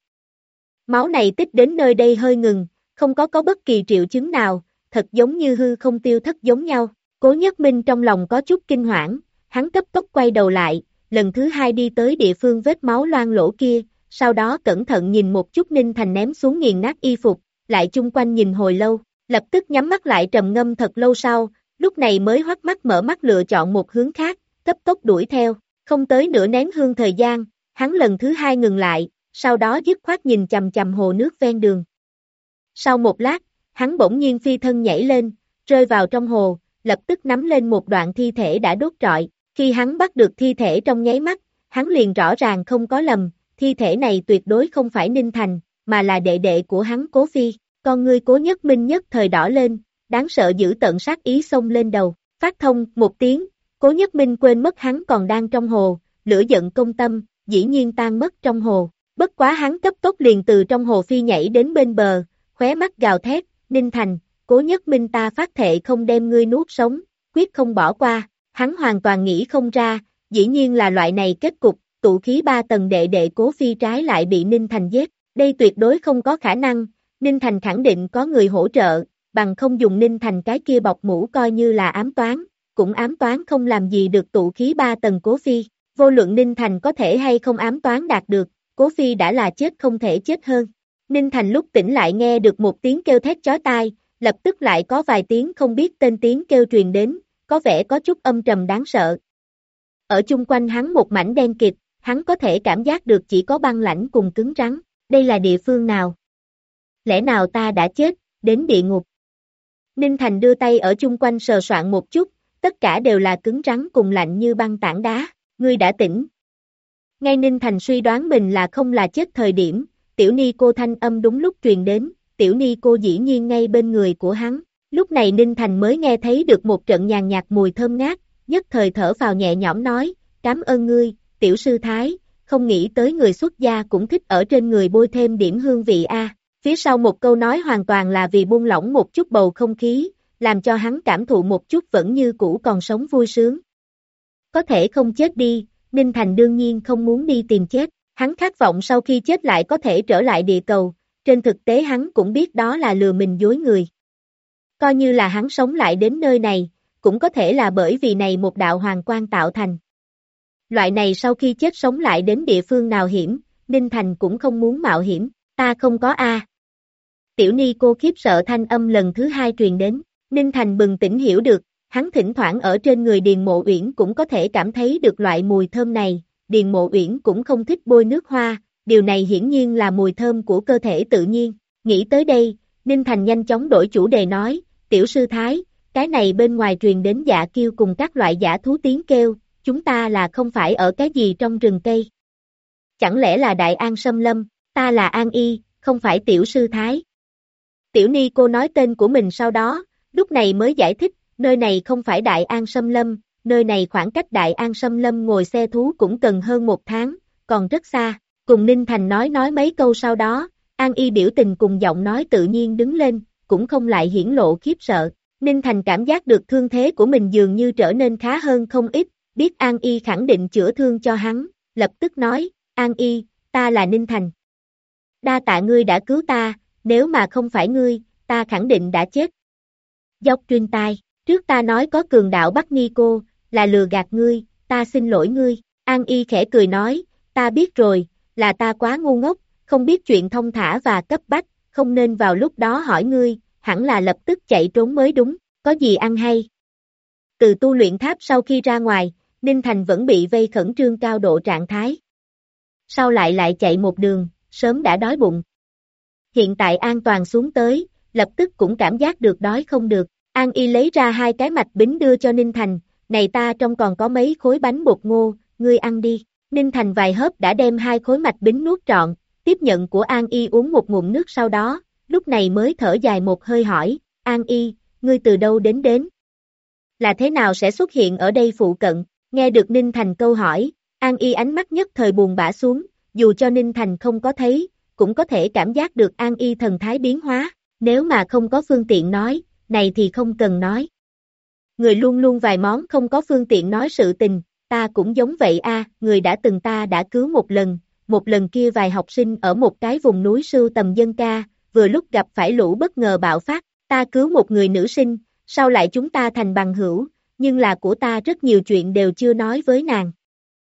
Máu này tích đến nơi đây hơi ngừng, không có bất kỳ triệu chứng nào, thật giống như hư không tiêu thất giống nhau. Cố Nhất Minh trong lòng có chút kinh hoảng, hắn cấp tốc quay đầu lại, lần thứ hai đi tới địa phương vết máu loang lỗ kia, sau đó cẩn thận nhìn một chút Ninh Thành ném xuống nghiền nát y phục, lại chung quanh nhìn hồi lâu, lập tức nhắm mắt lại trầm ngâm thật lâu sau, lúc này mới hoắt mắt mở mắt lựa chọn một hướng khác, cấp tốc đuổi theo, không tới nửa nén hương thời gian, hắn lần thứ hai ngừng lại, sau đó dứt khoát nhìn chằm chằm hồ nước ven đường. Sau một lát, hắn bỗng nhiên phi thân nhảy lên, rơi vào trong hồ, lập tức nắm lên một đoạn thi thể đã đốt trọi, khi hắn bắt được thi thể trong nháy mắt, hắn liền rõ ràng không có lầm, thi thể này tuyệt đối không phải Ninh Thành, mà là đệ đệ của hắn Cố Phi, con ngươi Cố Nhất Minh nhất thời đỏ lên, đáng sợ dữ tợn sát ý xông lên đầu, phát thông một tiếng, Cố Nhất Minh quên mất hắn còn đang trong hồ, lửa giận công tâm, dĩ nhiên tan mất trong hồ, bất quá hắn cấp tốc liền từ trong hồ phi nhảy đến bên bờ, khóe mắt gào thét, Ninh Thành, Cố Nhất Minh ta phát thệ không đem ngươi nuốt sống, quyết không bỏ qua, hắn hoàn toàn nghĩ không ra, dĩ nhiên là loại này kết cục, tụ khí 3 tầng đệ đệ Cố Phi trái lại bị Ninh Thành giết, đây tuyệt đối không có khả năng, Ninh Thành khẳng định có người hỗ trợ, bằng không dùng Ninh Thành cái kia bọc mũ coi như là ám toán, cũng ám toán không làm gì được tụ khí 3 tầng Cố Phi, vô luận Ninh Thành có thể hay không ám toán đạt được, Cố Phi đã là chết không thể chết hơn. Ninh Thành lúc tỉnh lại nghe được một tiếng kêu thét chói tai, lập tức lại có vài tiếng không biết tên tiếng kêu truyền đến, có vẻ có chút âm trầm đáng sợ. Ở chung quanh hắn một mảnh đen kịt, hắn có thể cảm giác được chỉ có băng lãnh cùng cứng rắn, đây là địa phương nào? Lẽ nào ta đã chết, đến địa ngục? Ninh Thành đưa tay ở chung quanh sờ soạn một chút, tất cả đều là cứng rắn cùng lạnh như băng tảng đá, ngươi đã tỉnh. Ngay Ninh Thành suy đoán mình là không là chết thời điểm, Tiểu Ni cô thanh âm đúng lúc truyền đến, Tiểu Ni cô dĩ nhiên ngay bên người của hắn, lúc này Ninh Thành mới nghe thấy được một trận nhàn nhạt mùi thơm ngát, nhất thời thở phào nhẹ nhõm nói, cảm ơn ngươi, Tiểu Sư Thái, không nghĩ tới người xuất gia cũng thích ở trên người bôi thêm điểm hương vị a. Phía sau một câu nói hoàn toàn là vì buông lỏng một chút bầu không khí, làm cho hắn cảm thụ một chút vẫn như cũ còn sống vui sướng. Có thể không chết đi, Ninh Thành đương nhiên không muốn đi tìm chết, hắn khát vọng sau khi chết lại có thể trở lại địa cầu, trên thực tế hắn cũng biết đó là lừa mình dối người. Coi như là hắn sống lại đến nơi này, cũng có thể là bởi vì này một đạo hoàng quang tạo thành. Loại này sau khi chết sống lại đến địa phương nào hiểm, Ninh Thành cũng không muốn mạo hiểm, ta không có a. Tiểu Ni cô khiếp sợ thanh âm lần thứ hai truyền đến, Ninh Thành bừng tỉnh hiểu được, hắn thỉnh thoảng ở trên người Điền Mộ Uyển cũng có thể cảm thấy được loại mùi thơm này, Điền Mộ Uyển cũng không thích bôi nước hoa, điều này hiển nhiên là mùi thơm của cơ thể tự nhiên, nghĩ tới đây, Ninh Thành nhanh chóng đổi chủ đề nói, Tiểu Sư Thái, cái này bên ngoài truyền đến dạ kiêu cùng các loại giả thú tiếng kêu, chúng ta là không phải ở cái gì trong rừng cây. Chẳng lẽ là Đại An Sâm Lâm, ta là An Y, không phải Tiểu Sư Thái. Tiểu Ni cô nói tên của mình sau đó, lúc này mới giải thích, nơi này không phải Đại An Sâm Lâm, nơi này khoảng cách Đại An Sâm Lâm ngồi xe thú cũng cần hơn 1 tháng, còn rất xa, cùng Ninh Thành nói mấy câu sau đó, An Y biểu tình cùng giọng nói tự nhiên đứng lên, cũng không lại hiển lộ khiếp sợ, Ninh Thành cảm giác được thương thế của mình dường như trở nên khá hơn không ít, biết An Y khẳng định chữa thương cho hắn, lập tức nói, An Y, ta là Ninh Thành. Đa tạ ngươi đã cứu ta, nếu mà không phải ngươi, ta khẳng định đã chết. Dốc truyền tai, trước ta nói có cường đạo bắt nghi cô, là lừa gạt ngươi, ta xin lỗi ngươi, An Y khẽ cười nói, ta biết rồi, là ta quá ngu ngốc, không biết chuyện thông thả và cấp bách, không nên vào lúc đó hỏi ngươi, hẳn là lập tức chạy trốn mới đúng, có gì ăn hay. Từ tu luyện tháp sau khi ra ngoài, Ninh Thành vẫn bị vây khẩn trương cao độ trạng thái. Sau lại chạy một đường, sớm đã đói bụng. Hiện tại an toàn xuống tới, lập tức cũng cảm giác được đói không được. An Y lấy ra 2 cái mạch bính đưa cho Ninh Thành, này ta trong còn có mấy khối bánh bột ngô, ngươi ăn đi. Ninh Thành vài hớp đã đem 2 khối mạch bính nuốt trọn, tiếp nhận của An Y uống một ngụm nước sau đó, lúc này mới thở dài một hơi hỏi, An Y, ngươi từ đâu đến? Là thế nào sẽ xuất hiện ở đây phụ cận? Nghe được Ninh Thành câu hỏi, An Y ánh mắt nhất thời buồn bã xuống, dù cho Ninh Thành không có thấy, cũng có thể cảm giác được An Y thần thái biến hóa, nếu mà không có phương tiện nói, này thì không cần nói. Người luôn luôn vài món không có phương tiện nói sự tình, ta cũng giống vậy a, người đã từng ta đã cứu một lần kia vài học sinh ở một cái vùng núi sưu tầm dân ca, vừa lúc gặp phải lũ bất ngờ bạo phát, ta cứu một người nữ sinh, sau lại chúng ta thành bằng hữu, nhưng là của ta rất nhiều chuyện đều chưa nói với nàng.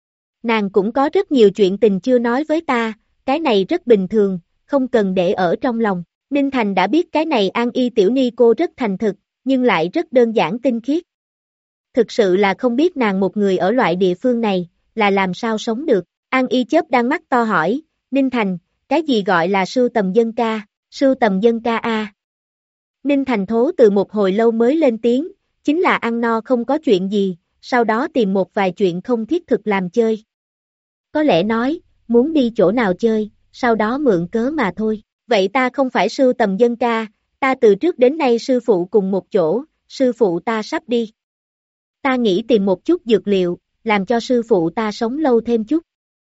Nàng cũng có rất nhiều chuyện tình chưa nói với ta, cái này rất bình thường, không cần để ở trong lòng. Ninh Thành đã biết cái này An Y tiểu ni cô rất thành thực, nhưng lại rất đơn giản tinh khiết. Thực sự là không biết nàng một người ở loại địa phương này, là làm sao sống được. An Y chớp đang mắt to hỏi, Ninh Thành, cái gì gọi là sưu tầm dân ca, sưu tầm dân ca a? Ninh Thành thố từ một hồi lâu mới lên tiếng, chính là ăn no không có chuyện gì, sau đó tìm một vài chuyện không thiết thực làm chơi. Có lẽ nói, muốn đi chỗ nào chơi, sau đó mượn cớ mà thôi. Vậy ta không phải sưu tầm dân ca, ta từ trước đến nay sư phụ cùng một chỗ, sư phụ ta sắp đi. Ta nghĩ tìm một chút dược liệu, làm cho sư phụ ta sống lâu thêm chút.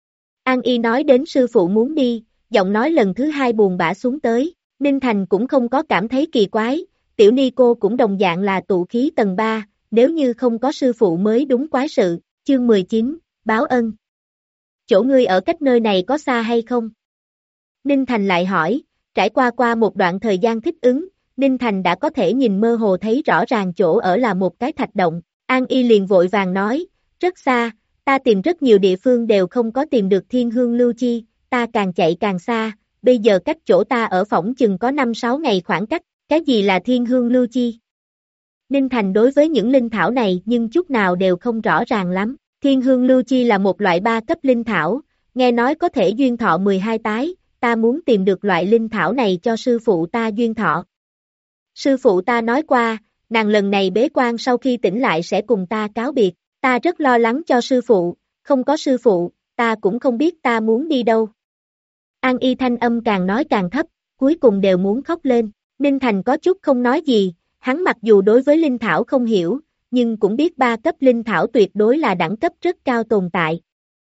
An Y nói đến sư phụ muốn đi, giọng nói lần thứ hai buồn bã xuống tới, Ninh Thành cũng không có cảm thấy kỳ quái, tiểu ni cô cũng đồng dạng là tụ khí tầng 3, nếu như không có sư phụ mới đúng quái sự, chương 19, báo ân. Chỗ ngươi ở cách nơi này có xa hay không? Ninh Thành lại hỏi, trải qua một đoạn thời gian thích ứng, Ninh Thành đã có thể nhìn mơ hồ thấy rõ ràng chỗ ở là một cái thạch động, An Y liền vội vàng nói, rất xa, ta tìm rất nhiều địa phương đều không có tìm được thiên hương lưu chi, ta càng chạy càng xa, bây giờ cách chỗ ta ở phỏng chừng có 5-6 ngày khoảng cách, cái gì là thiên hương lưu chi? Ninh Thành đối với những linh thảo này nhưng chút nào đều không rõ ràng lắm, thiên hương lưu chi là một loại 3 cấp linh thảo, nghe nói có thể duyên thọ 12 tái, ta muốn tìm được loại linh thảo này cho sư phụ ta duyên thọ. Sư phụ ta nói qua, nàng lần này bế quan sau khi tỉnh lại sẽ cùng ta cáo biệt, ta rất lo lắng cho sư phụ, không có sư phụ, ta cũng không biết ta muốn đi đâu. An Y thanh âm càng nói càng thấp, cuối cùng đều muốn khóc lên, Ninh Thành có chút không nói gì, hắn mặc dù đối với linh thảo không hiểu, nhưng cũng biết 3 cấp linh thảo tuyệt đối là đẳng cấp rất cao tồn tại.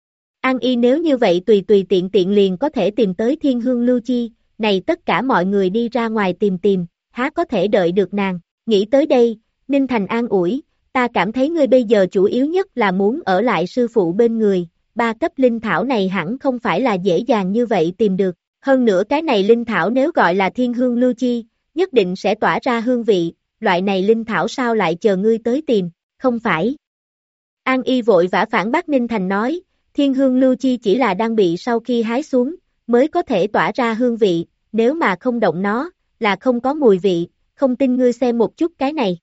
An Y nếu như vậy tùy tiện liền có thể tìm tới thiên hương lưu chi, này tất cả mọi người đi ra ngoài tìm, há có thể đợi được nàng, nghĩ tới đây, Ninh Thành an ủi, ta cảm thấy ngươi bây giờ chủ yếu nhất là muốn ở lại sư phụ bên người, 3 cấp linh thảo này hẳn không phải là dễ dàng như vậy tìm được, hơn nữa cái này linh thảo nếu gọi là thiên hương lưu chi, nhất định sẽ tỏa ra hương vị, loại này linh thảo sao lại chờ ngươi tới tìm, không phải. An Y vội vã phản bác Ninh Thành nói, thiên hương lưu chi chỉ là đang bị sau khi hái xuống, mới có thể tỏa ra hương vị, nếu mà không động nó, là không có mùi vị, không tin ngươi xem một chút cái này.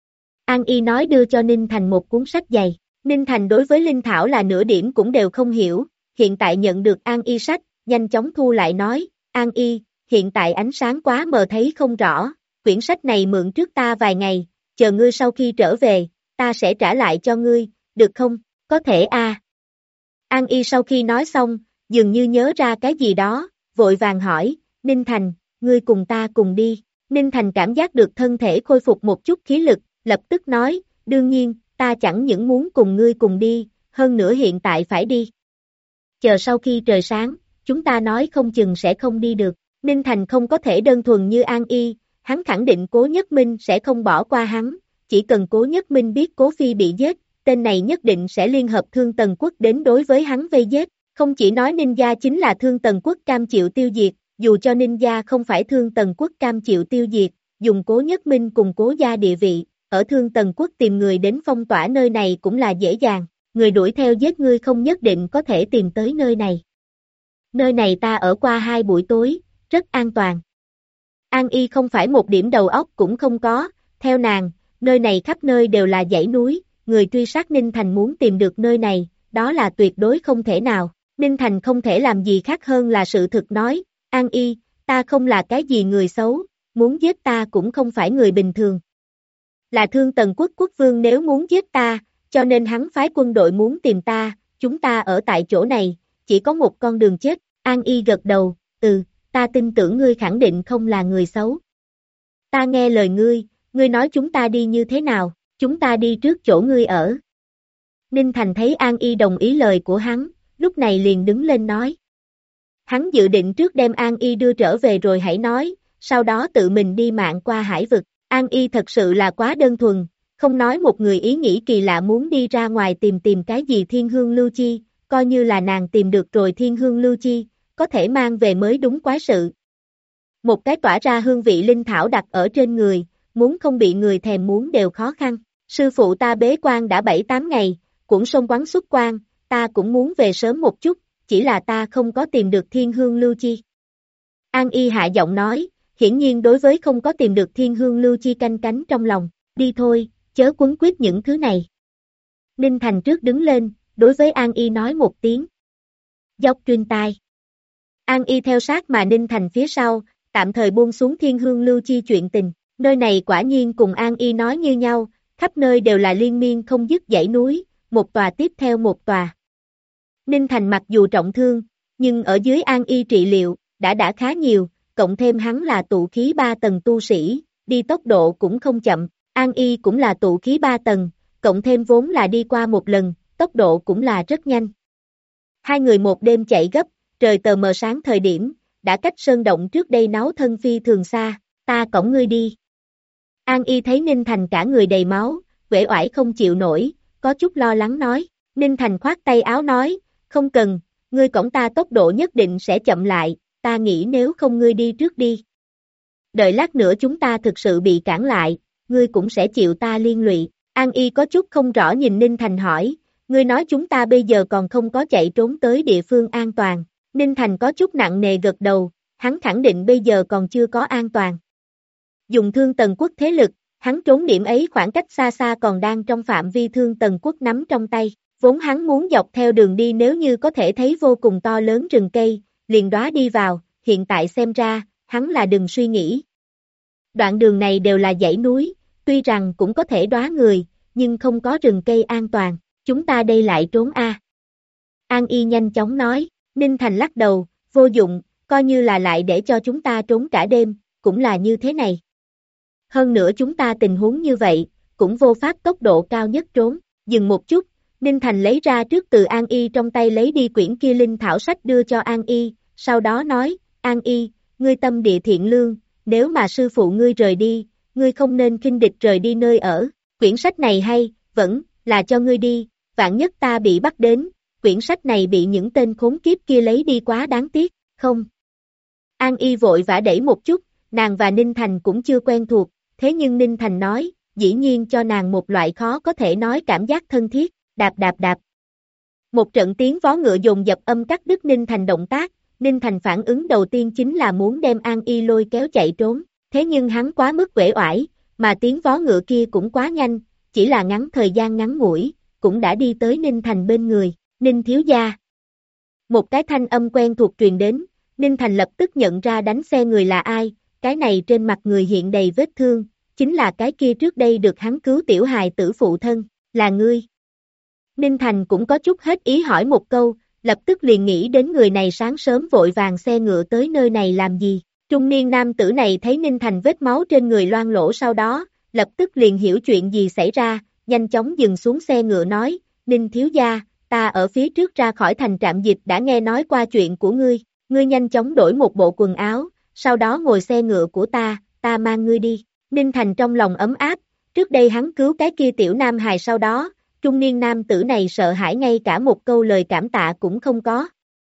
An Y nói đưa cho Ninh Thành một cuốn sách dày, Ninh Thành đối với linh thảo là nửa điểm cũng đều không hiểu, hiện tại nhận được An Y sách, nhanh chóng thu lại nói, An Y, hiện tại ánh sáng quá mờ thấy không rõ, quyển sách này mượn trước ta vài ngày, chờ ngươi sau khi trở về, ta sẽ trả lại cho ngươi, được không? Có thể a. An Y sau khi nói xong, dường như nhớ ra cái gì đó, vội vàng hỏi, Ninh Thành, ngươi cùng ta cùng đi. Ninh Thành cảm giác được thân thể khôi phục một chút khí lực, lập tức nói, đương nhiên, ta chẳng những muốn cùng ngươi cùng đi, hơn nữa hiện tại phải đi. Chờ sau khi trời sáng, chúng ta nói không chừng sẽ không đi được. Ninh Thành không có thể đơn thuần như An Y, hắn khẳng định Cố Nhất Minh sẽ không bỏ qua hắn, chỉ cần Cố Nhất Minh biết Cố Phi bị giết, tên này nhất định sẽ liên hợp Thương Tần Quốc đến đối với hắn vây giết, không chỉ nói Ninh gia chính là Thương Tần Quốc cam chịu tiêu diệt, dù cho Ninh gia không phải Thương Tần Quốc cam chịu tiêu diệt, dùng Cố Nhất Minh cùng Cố gia địa vị, ở Thương Tần Quốc tìm người đến phong tỏa nơi này cũng là dễ dàng, người đuổi theo giết ngươi không nhất định có thể tìm tới nơi này. Nơi này ta ở qua 2 buổi tối, rất an toàn. An Y không phải một điểm đầu óc cũng không có, theo nàng, nơi này khắp nơi đều là dãy núi, người truy sát Ninh Thành muốn tìm được nơi này, đó là tuyệt đối không thể nào. Ninh Thành không thể làm gì khác hơn là sự thực nói, An Y, ta không là cái gì người xấu, muốn giết ta cũng không phải người bình thường. Là Thương Tần Quốc quốc vương nếu muốn giết ta, cho nên hắn phái quân đội muốn tìm ta, chúng ta ở tại chỗ này, chỉ có một con đường chết. An Y gật đầu, ta tin tưởng ngươi khẳng định không là người xấu. Ta nghe lời ngươi nói chúng ta đi như thế nào, chúng ta đi trước chỗ ngươi ở. Ninh Thành thấy An Y đồng ý lời của hắn, lúc này liền đứng lên nói. Hắn dự định trước đem An Y đưa trở về rồi hãy nói, sau đó tự mình đi mạng qua hải vực. An Y thật sự là quá đơn thuần, không nói một người ý nghĩ kỳ lạ muốn đi ra ngoài tìm cái gì thiên hương lưu chi, coi như là nàng tìm được rồi thiên hương lưu chi, có thể mang về mới đúng quái sự. Một cái tỏa ra hương vị linh thảo đặt ở trên người, muốn không bị người thèm muốn đều khó khăn. Sư phụ ta bế quan đã 7-8 ngày, cũng xông quán xuất quan, ta cũng muốn về sớm một chút, chỉ là ta không có tìm được thiên hương lưu chi. An Y hạ giọng nói, hiển nhiên đối với không có tìm được thiên hương lưu chi canh cánh trong lòng. đi thôi, chớ quấn quýt những thứ này. Ninh Thành trước đứng lên, đối với An Y nói một tiếng. Dốc truyền tai. An Y theo sát mà Ninh Thành phía sau, tạm thời buông xuống Thiên Hương Lưu Chi chuyện tình. Nơi này quả nhiên cùng An Y nói như nhau, khắp nơi đều là liên miên không dứt dãy núi, một tòa tiếp theo một tòa. Ninh Thành mặc dù trọng thương, nhưng ở dưới An Y trị liệu, đã khá nhiều, cộng thêm hắn là tụ khí 3 tầng tu sĩ, đi tốc độ cũng không chậm, An Y cũng là tụ khí 3 tầng, cộng thêm vốn là đi qua một lần, tốc độ cũng là rất nhanh. Hai người một đêm chạy gấp, trời tờ mờ sáng thời điểm, đã cách sơn động trước đây náo thân phi thường xa, ta cõng ngươi đi. An Y thấy Ninh Thành cả người đầy máu, uể oải không chịu nổi, có chút lo lắng nói, Ninh Thành khoát tay áo nói, không cần, ngươi cõng ta tốc độ nhất định sẽ chậm lại, ta nghĩ nếu không ngươi đi trước đi. Đợi lát nữa chúng ta thực sự bị cản lại, ngươi cũng sẽ chịu ta liên lụy. An Y có chút không rõ nhìn Ninh Thành hỏi, ngươi nói chúng ta bây giờ còn không có chạy trốn tới địa phương an toàn. Ninh Thành có chút nặng nề gật đầu, hắn khẳng định bây giờ còn chưa có an toàn. Dùng Thương Tần Quốc thế lực, hắn trốn điểm ấy khoảng cách xa xa còn đang trong phạm vi Thương Tần Quốc nắm trong tay. Vốn hắn muốn dọc theo đường đi nếu như có thể thấy vô cùng to lớn rừng cây, liền đóa đi vào, hiện tại xem ra, hắn là đừng suy nghĩ. Đoạn đường này đều là dãy núi, tuy rằng cũng có thể đóa người, nhưng không có rừng cây an toàn, chúng ta đây lại trốn a. An Y nhanh chóng nói, Ninh Thành lắc đầu, vô dụng, coi như là lại để cho chúng ta trốn cả đêm, cũng là như thế này. Hơn nữa chúng ta tình huống như vậy, cũng vô pháp tốc độ cao nhất trốn, dừng một chút, Ninh Thành lấy ra trước từ An Y trong tay lấy đi quyển kia linh thảo sách đưa cho An Y, sau đó nói, An Y, ngươi tâm địa thiện lương, nếu mà sư phụ ngươi rời đi, ngươi không nên khinh địch rời đi nơi ở, quyển sách này hay, vẫn là cho ngươi đi, vạn nhất ta bị bắt đến, quyển sách này bị những tên khốn kiếp kia lấy đi quá đáng tiếc, không. An Y vội vã đẩy một chút, nàng và Ninh Thành cũng chưa quen thuộc, thế nhưng Ninh Thành nói, dĩ nhiên cho nàng một loại khó có thể nói cảm giác thân thiết, đạp đạp đạp. Một trận tiếng vó ngựa dồn dập âm cắt đứt Ninh Thành động tác, Ninh Thành phản ứng đầu tiên chính là muốn đem An Y lôi kéo chạy trốn, thế nhưng hắn quá mức uể oải, mà tiếng vó ngựa kia cũng quá nhanh, chỉ là ngắn thời gian ngắn ngủi, cũng đã đi tới Ninh Thành bên người, Ninh thiếu gia. Một cái thanh âm quen thuộc truyền đến, Ninh Thành lập tức nhận ra đánh xe người là ai, cái này trên mặt người hiện đầy vết thương, chính là cái kia trước đây được hắn cứu tiểu hài tử phụ thân, là ngươi. Ninh Thành cũng có chút hết ý hỏi một câu, lập tức liền nghĩ đến người này sáng sớm vội vàng xe ngựa tới nơi này làm gì. Trung niên nam tử này thấy Ninh Thành vết máu trên người loang lỗ sau đó, lập tức liền hiểu chuyện gì xảy ra, nhanh chóng dừng xuống xe ngựa nói, Ninh thiếu gia, ta ở phía trước ra khỏi thành trạm dịch đã nghe nói qua chuyện của ngươi nhanh chóng đổi một bộ quần áo, sau đó ngồi xe ngựa của ta mang ngươi đi. Ninh Thành trong lòng ấm áp, trước đây hắn cứu cái kia tiểu nam hài sau đó, trung niên nam tử này sợ hãi ngay cả một câu lời cảm tạ cũng không có.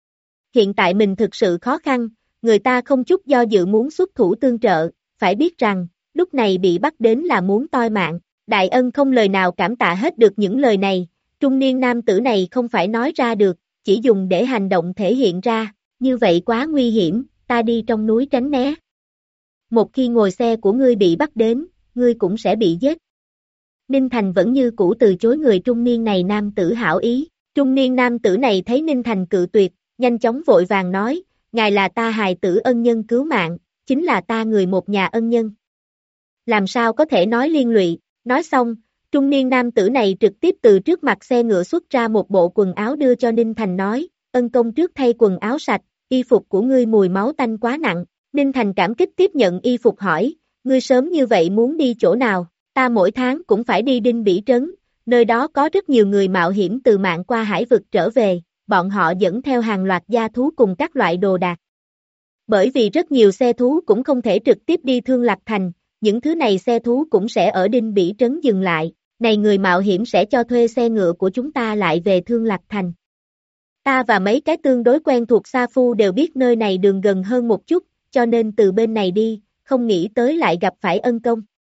Hiện tại mình thực sự khó khăn, người ta không chút do dự muốn xuất thủ tương trợ, phải biết rằng, lúc này bị bắt đến là muốn toi mạng, đại ân không lời nào cảm tạ hết được những lời này, trung niên nam tử này không phải nói ra được, chỉ dùng để hành động thể hiện ra, như vậy quá nguy hiểm, ta đi trong núi tránh né. Một khi ngồi xe của ngươi bị bắt đến, ngươi cũng sẽ bị giết. Ninh Thành vẫn như cũ từ chối người trung niên này nam tử hảo ý, trung niên nam tử này thấy Ninh Thành cự tuyệt, nhanh chóng vội vàng nói, ngài là ta hài tử ân nhân cứu mạng, chính là ta người một nhà ân nhân. Làm sao có thể nói liên lụy, nói xong, trung niên nam tử này trực tiếp từ trước mặt xe ngựa xuất ra một bộ quần áo đưa cho Ninh Thành nói, ân công trước thay quần áo sạch, y phục của ngươi mùi máu tanh quá nặng. Ninh Thành cảm kích tiếp nhận y phục hỏi, ngươi sớm như vậy muốn đi chỗ nào, ta mỗi tháng cũng phải đi Đinh Bỉ Trấn, nơi đó có rất nhiều người mạo hiểm từ mạng qua hải vực trở về, bọn họ dẫn theo hàng loạt gia thú cùng các loại đồ đạc. Bởi vì rất nhiều xe thú cũng không thể trực tiếp đi Thương Lạc Thành, những thứ này xe thú cũng sẽ ở Đinh Bỉ Trấn dừng lại, này người mạo hiểm sẽ cho thuê xe ngựa của chúng ta lại về Thương Lạc Thành. Ta và mấy cái tương đối quen thuộc Sa Phu đều biết nơi này đường gần hơn một chút, cho nên từ bên này đi, không nghĩ tới lại gặp phải ân công.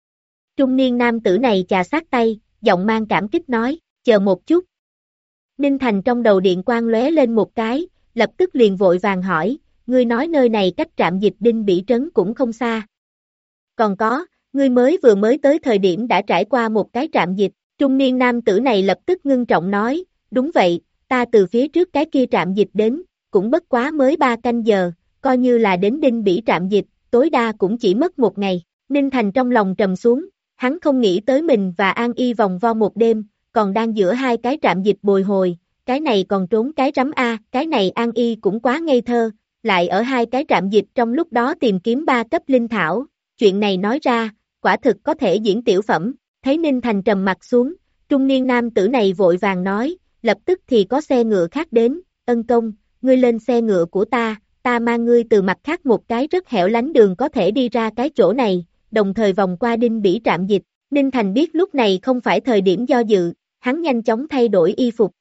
Trung niên nam tử này chà sát tay, giọng mang cảm kích nói, chờ một chút. Ninh Thành trong đầu điện quang lóe lên một cái, lập tức liền vội vàng hỏi, ngươi nói nơi này cách trạm dịch Đinh Bỉ Trấn cũng không xa. Còn có, ngươi vừa mới tới thời điểm đã trải qua một cái trạm dịch, trung niên nam tử này lập tức ngưng trọng nói, đúng vậy, ta từ phía trước cái kia trạm dịch đến, cũng bất quá mới 3 canh giờ, coi như là đến Đinh Bỉ trạm dịch, tối đa cũng chỉ mất 1 ngày. Ninh Thành trong lòng trầm xuống, hắn không nghĩ tới mình và An Y vòng vo một đêm, còn đang giữa hai cái trạm dịch bồi hồi, cái này còn trốn cái rắm A, cái này An Y cũng quá ngây thơ, lại ở hai cái trạm dịch trong lúc đó tìm kiếm 3 cấp linh thảo, chuyện này nói ra, quả thực có thể diễn tiểu phẩm, thấy Ninh Thành trầm mặt xuống, trung niên nam tử này vội vàng nói, lập tức thì có xe ngựa khác đến, Ân công, ngươi lên xe ngựa của ta mang ngươi từ mặt khác một cái rất hẻo lánh đường có thể đi ra cái chỗ này, đồng thời vòng qua Đinh Bỉ trạm dịch, Ninh Thành biết lúc này không phải thời điểm do dự, hắn nhanh chóng thay đổi y phục.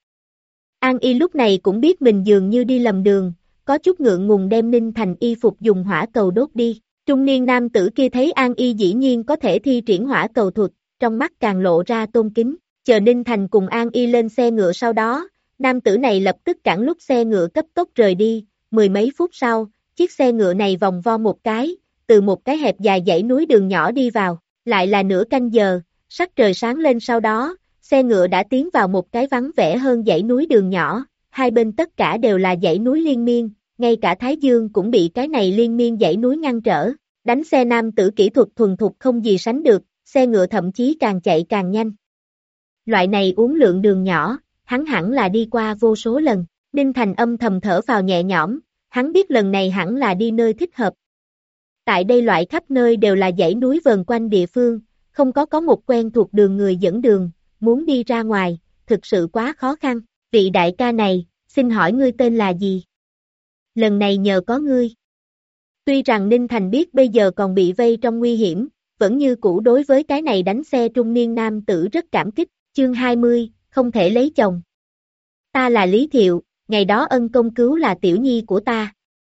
An Y lúc này cũng biết mình dường như đi lầm đường, có chút ngượng ngùng đem Ninh Thành y phục dùng hỏa cầu đốt đi. Trung niên nam tử kia thấy An Y dĩ nhiên có thể thi triển hỏa cầu thuật, trong mắt càng lộ ra tôn kính, chờ Ninh Thành cùng An Y lên xe ngựa sau đó, nam tử này lập tức cản lúc xe ngựa cấp tốc rời đi, 10 mấy phút sau, chiếc xe ngựa này vòng vo một cái, từ một cái hẹp dài dãy núi đường nhỏ đi vào, lại là nửa canh giờ, sắc trời sáng lên sau đó, xe ngựa đã tiến vào một cái vắng vẻ hơn dãy núi đường nhỏ, hai bên tất cả đều là dãy núi liên miên, ngay cả Thái Dương cũng bị cái này liên miên dãy núi ngăn trở, đánh xe nam tử kỹ thuật thuần thục không gì sánh được, xe ngựa thậm chí càng chạy càng nhanh. Loại này uốn lượn đường nhỏ, hắn hẳn là đi qua vô số lần, Ninh Thành âm thầm thở vào nhẹ nhõm, hắn biết lần này hẳn là đi nơi thích hợp. Tại đây loại khắp nơi đều là dãy núi vờn quanh địa phương, không có một quen thuộc đường người dẫn đường, muốn đi ra ngoài, thực sự quá khó khăn, vị đại ca này, xin hỏi ngươi tên là gì? Lần này nhờ có ngươi. Tuy rằng Ninh Thành biết bây giờ còn bị vây trong nguy hiểm, vẫn như cũ đối với cái này đánh xe trung niên nam tử rất cảm kích, chương 20, không thể lấy chồng. Ta là Lý Thiệu, ngày đó ân công cứu là tiểu nhi của ta.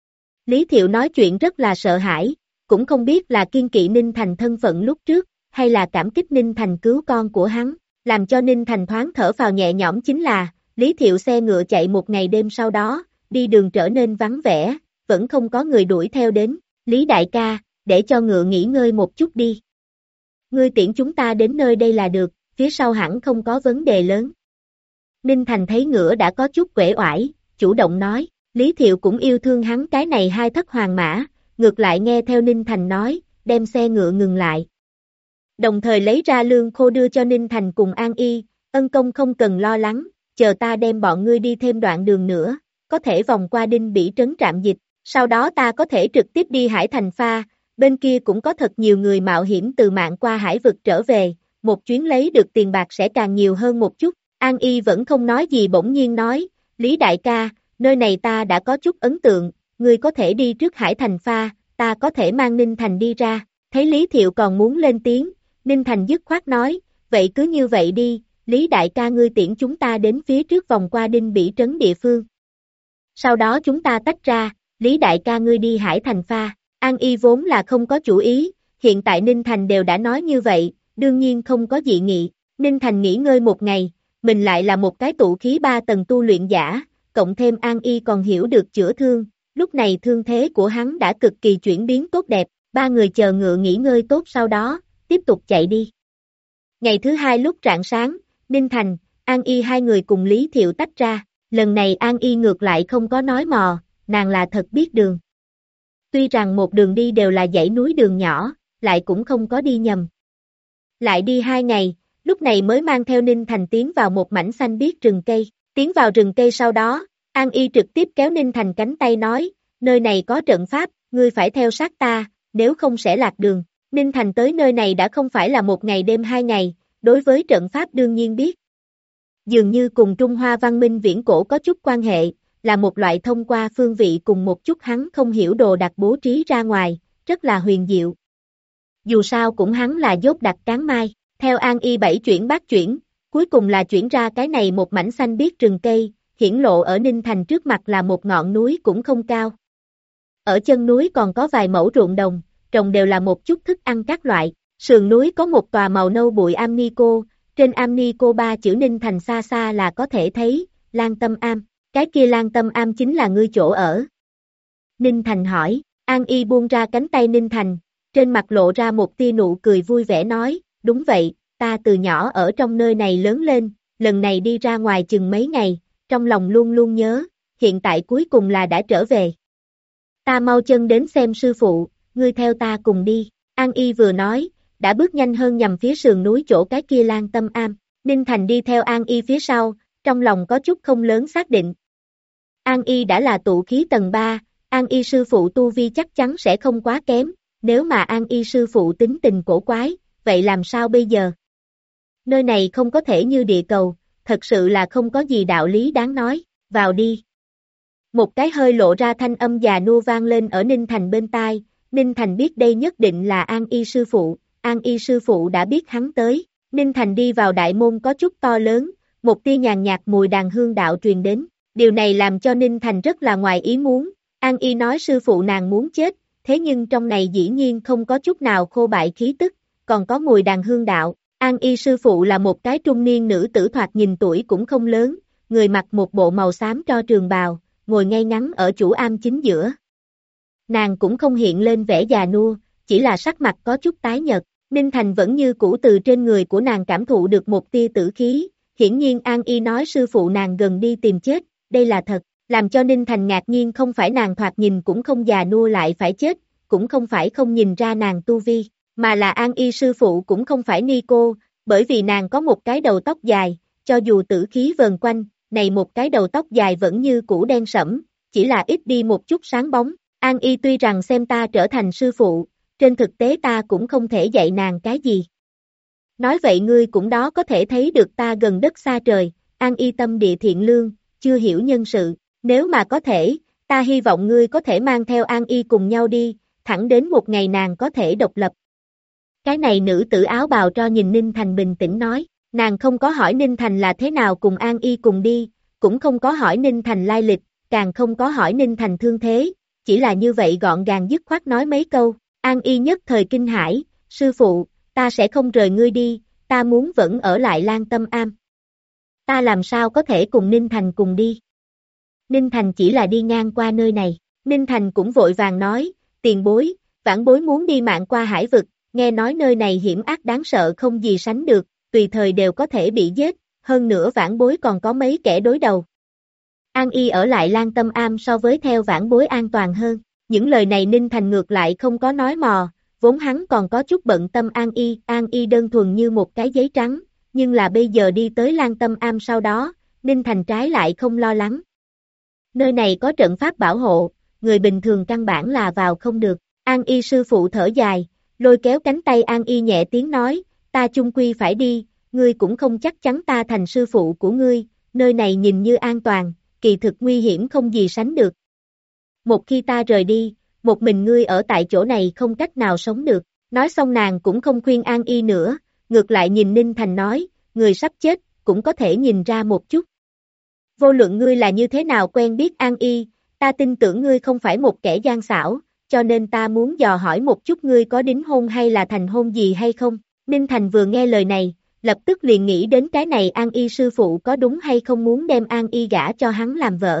Lý Thiệu nói chuyện rất là sợ hãi, cũng không biết là kiên kỵ Ninh Thành thân phận lúc trước, hay là cảm kích Ninh Thành cứu con của hắn, làm cho Ninh Thành thoáng thở phào nhẹ nhõm chính là, Lý Thiệu xe ngựa chạy một ngày đêm sau đó, đi đường trở nên vắng vẻ, vẫn không có người đuổi theo đến, Lý đại ca, để cho ngựa nghỉ ngơi một chút đi. Ngươi tiễn chúng ta đến nơi đây là được, phía sau hẳn không có vấn đề lớn. Ninh Thành thấy ngựa đã có chút uể oải, chủ động nói, Lý Thiệu cũng yêu thương hắn cái này hai thất hoàng mã, ngược lại nghe theo Ninh Thành nói, đem xe ngựa ngừng lại. Đồng thời lấy ra lương khô đưa cho Ninh Thành cùng An Y, ân công không cần lo lắng, chờ ta đem bọn ngươi đi thêm đoạn đường nữa, có thể vòng qua Đinh Bỉ trấn trạm dịch, sau đó ta có thể trực tiếp đi Hải Thành Pha, bên kia cũng có thật nhiều người mạo hiểm từ mạng qua hải vực trở về, một chuyến lấy được tiền bạc sẽ càng nhiều hơn một chút. An Y vẫn không nói gì bỗng nhiên nói, Lý đại ca, nơi này ta đã có chút ấn tượng, ngươi có thể đi trước Hải Thành Pha, ta có thể mang Ninh Thành đi ra, thấy Lý Thiệu còn muốn lên tiếng, Ninh Thành dứt khoát nói, vậy cứ như vậy đi, Lý đại ca ngươi tiễn chúng ta đến phía trước vòng qua Đinh Bỉ trấn địa phương. Sau đó chúng ta tách ra, Lý đại ca ngươi đi Hải Thành Pha, An Y vốn là không có chủ ý, hiện tại Ninh Thành đều đã nói như vậy, đương nhiên không có dị nghị, Ninh Thành nghỉ ngơi một ngày, mình lại là một cái tụ khí 3 tầng tu luyện giả, cộng thêm An Y còn hiểu được chữa thương, lúc này thương thế của hắn đã cực kỳ chuyển biến tốt đẹp, ba người chờ ngựa nghỉ ngơi tốt sau đó, tiếp tục chạy đi. Ngày thứ hai lúc rạng sáng, Ninh Thành, An Y hai người cùng Lý Thiệu tách ra, lần này An Y ngược lại không có nói mò, nàng là thật biết đường. Tuy rằng một đường đi đều là dãy núi đường nhỏ, lại cũng không có đi nhầm. Lại đi 2 ngày, lúc này mới mang theo Ninh Thành tiến vào một mảnh xanh biếc rừng cây, tiến vào rừng cây sau đó, An Y trực tiếp kéo Ninh Thành cánh tay nói, nơi này có trận pháp, ngươi phải theo sát ta, nếu không sẽ lạc đường. Ninh Thành tới nơi này đã không phải là một ngày đêm 2 ngày, đối với trận pháp đương nhiên biết. Dường như cùng Trung Hoa văn minh viễn cổ có chút quan hệ, là một loại thông qua phương vị cùng một chút hắn không hiểu đồ đặc bố trí ra ngoài, rất là huyền diệu. Dù sao cũng hắn là dốt đặc cán mai, theo An Y 7 chuyển 8 chuyển, cuối cùng là chuyển ra cái này một mảnh xanh biếc rừng cây, hiển lộ ở Ninh Thành trước mặt là một ngọn núi cũng không cao. Ở chân núi còn có vài mẫu ruộng đồng, trồng đều là một chút thức ăn các loại, sườn núi có một tòa màu nâu bụi am ni cô, trên am ni cô 3 chữ Ninh Thành xa xa là có thể thấy, Lan Tâm Am, cái kia Lan Tâm Am chính là ngươi chỗ ở. Ninh Thành hỏi, An Y buông ra cánh tay Ninh Thành, trên mặt lộ ra một tia nụ cười vui vẻ nói, đúng vậy, ta từ nhỏ ở trong nơi này lớn lên, lần này đi ra ngoài chừng mấy ngày, trong lòng luôn luôn nhớ, hiện tại cuối cùng là đã trở về. Ta mau chân đến xem sư phụ, ngươi theo ta cùng đi. An Y vừa nói, đã bước nhanh hơn nhằm phía sườn núi chỗ cái kia Lan Tâm Am. Ninh Thành đi theo An Y phía sau, trong lòng có chút không lớn xác định. An Y đã là tụ khí tầng 3, An Y sư phụ tu vi chắc chắn sẽ không quá kém, nếu mà An Y sư phụ tính tình cổ quái, vậy làm sao bây giờ? Nơi này không có thể như địa cầu, thật sự là không có gì đạo lý đáng nói, vào đi. Một cái hơi lộ ra thanh âm già nua vang lên ở Ninh Thành bên tai, Ninh Thành biết đây nhất định là An Y sư phụ, An Y sư phụ đã biết hắn tới, Ninh Thành đi vào đại môn có chút to lớn, một tia nhàn nhạt mùi đàn hương đạo truyền đến, điều này làm cho Ninh Thành rất là ngoài ý muốn, An Y nói sư phụ nàng muốn chết, thế nhưng trong này dĩ nhiên không có chút nào khô bại khí tức, còn có mùi đàn hương đạo, An Y sư phụ là một cái trung niên nữ tử thoạt nhìn tuổi cũng không lớn, người mặc một bộ màu xám tro trường bào, ngồi ngay ngắn ở chủ am chính giữa. Nàng cũng không hiện lên vẻ già nua, chỉ là sắc mặt có chút tái nhợt, Ninh Thành vẫn như cũ từ trên người của nàng cảm thụ được một tia tử khí, hiển nhiên An Y nói sư phụ nàng gần đi tìm chết, đây là thật, làm cho Ninh Thành ngạc nhiên không phải nàng thoạt nhìn cũng không già nua lại phải chết, cũng không phải không nhìn ra nàng tu vi, mà là An Y sư phụ cũng không phải Nico, bởi vì nàng có một cái đầu tóc dài, cho dù tử khí vờn quanh, này một cái đầu tóc dài vẫn như cũ đen sẫm, chỉ là ít đi một chút sáng bóng. An Y tuy rằng xem ta trở thành sư phụ, trên thực tế ta cũng không thể dạy nàng cái gì. Nói vậy ngươi cũng đó có thể thấy được ta gần đất xa trời, An Y tâm địa thiện lương, chưa hiểu nhân sự, nếu mà có thể, ta hy vọng ngươi có thể mang theo An Y cùng nhau đi, thẳng đến một ngày nàng có thể độc lập. Cái này nữ tử áo bào tro nhìn Ninh Thành bình tĩnh nói, nàng không có hỏi Ninh Thành là thế nào cùng An Y cùng đi, cũng không có hỏi Ninh Thành lai lịch, càng không có hỏi Ninh Thành thương thế, chỉ là như vậy gọn gàng dứt khoát nói mấy câu, An Y nhất thời kinh hãi, sư phụ, ta sẽ không rời ngươi đi, ta muốn vẫn ở lại Lan Tâm Am. Ta làm sao có thể cùng Ninh Thành cùng đi? Ninh Thành chỉ là đi ngang qua nơi này, Ninh Thành cũng vội vàng nói, tiền bối, vãn bối muốn đi mạng qua hải vực, nghe nói nơi này hiểm ác đáng sợ không gì sánh được, tùy thời đều có thể bị giết, hơn nữa vãn bối còn có mấy kẻ đối đầu. An Y ở lại Lan Tâm Am so với theo vãn bối an toàn hơn, những lời này Ninh Thành ngược lại không có nói mò, vốn hắn còn có chút bận tâm An Y đơn thuần như một cái giấy trắng, nhưng là bây giờ đi tới Lan Tâm Am sau đó, Ninh Thành trái lại không lo lắng. Nơi này có trận pháp bảo hộ, người bình thường căn bản là vào không được, An Y sư phụ thở dài, lôi kéo cánh tay An Y nhẹ tiếng nói, ta chung quy phải đi, ngươi cũng không chắc chắn ta thành sư phụ của ngươi, nơi này nhìn như an toàn, kỳ thực nguy hiểm không gì sánh được. Một khi ta rời đi, một mình ngươi ở tại chỗ này không cách nào sống được, nói xong nàng cũng không khuyên An Y nữa, ngược lại nhìn Ninh Thành nói, người sắp chết, cũng có thể nhìn ra một chút. Vô luận ngươi là như thế nào quen biết An Y, ta tin tưởng ngươi không phải một kẻ gian xảo, cho nên ta muốn dò hỏi một chút ngươi có đính hôn hay là thành hôn gì hay không. Ninh Thành vừa nghe lời này, lập tức liền nghĩ đến cái này An Y sư phụ có đúng hay không muốn đem An Y gả cho hắn làm vợ.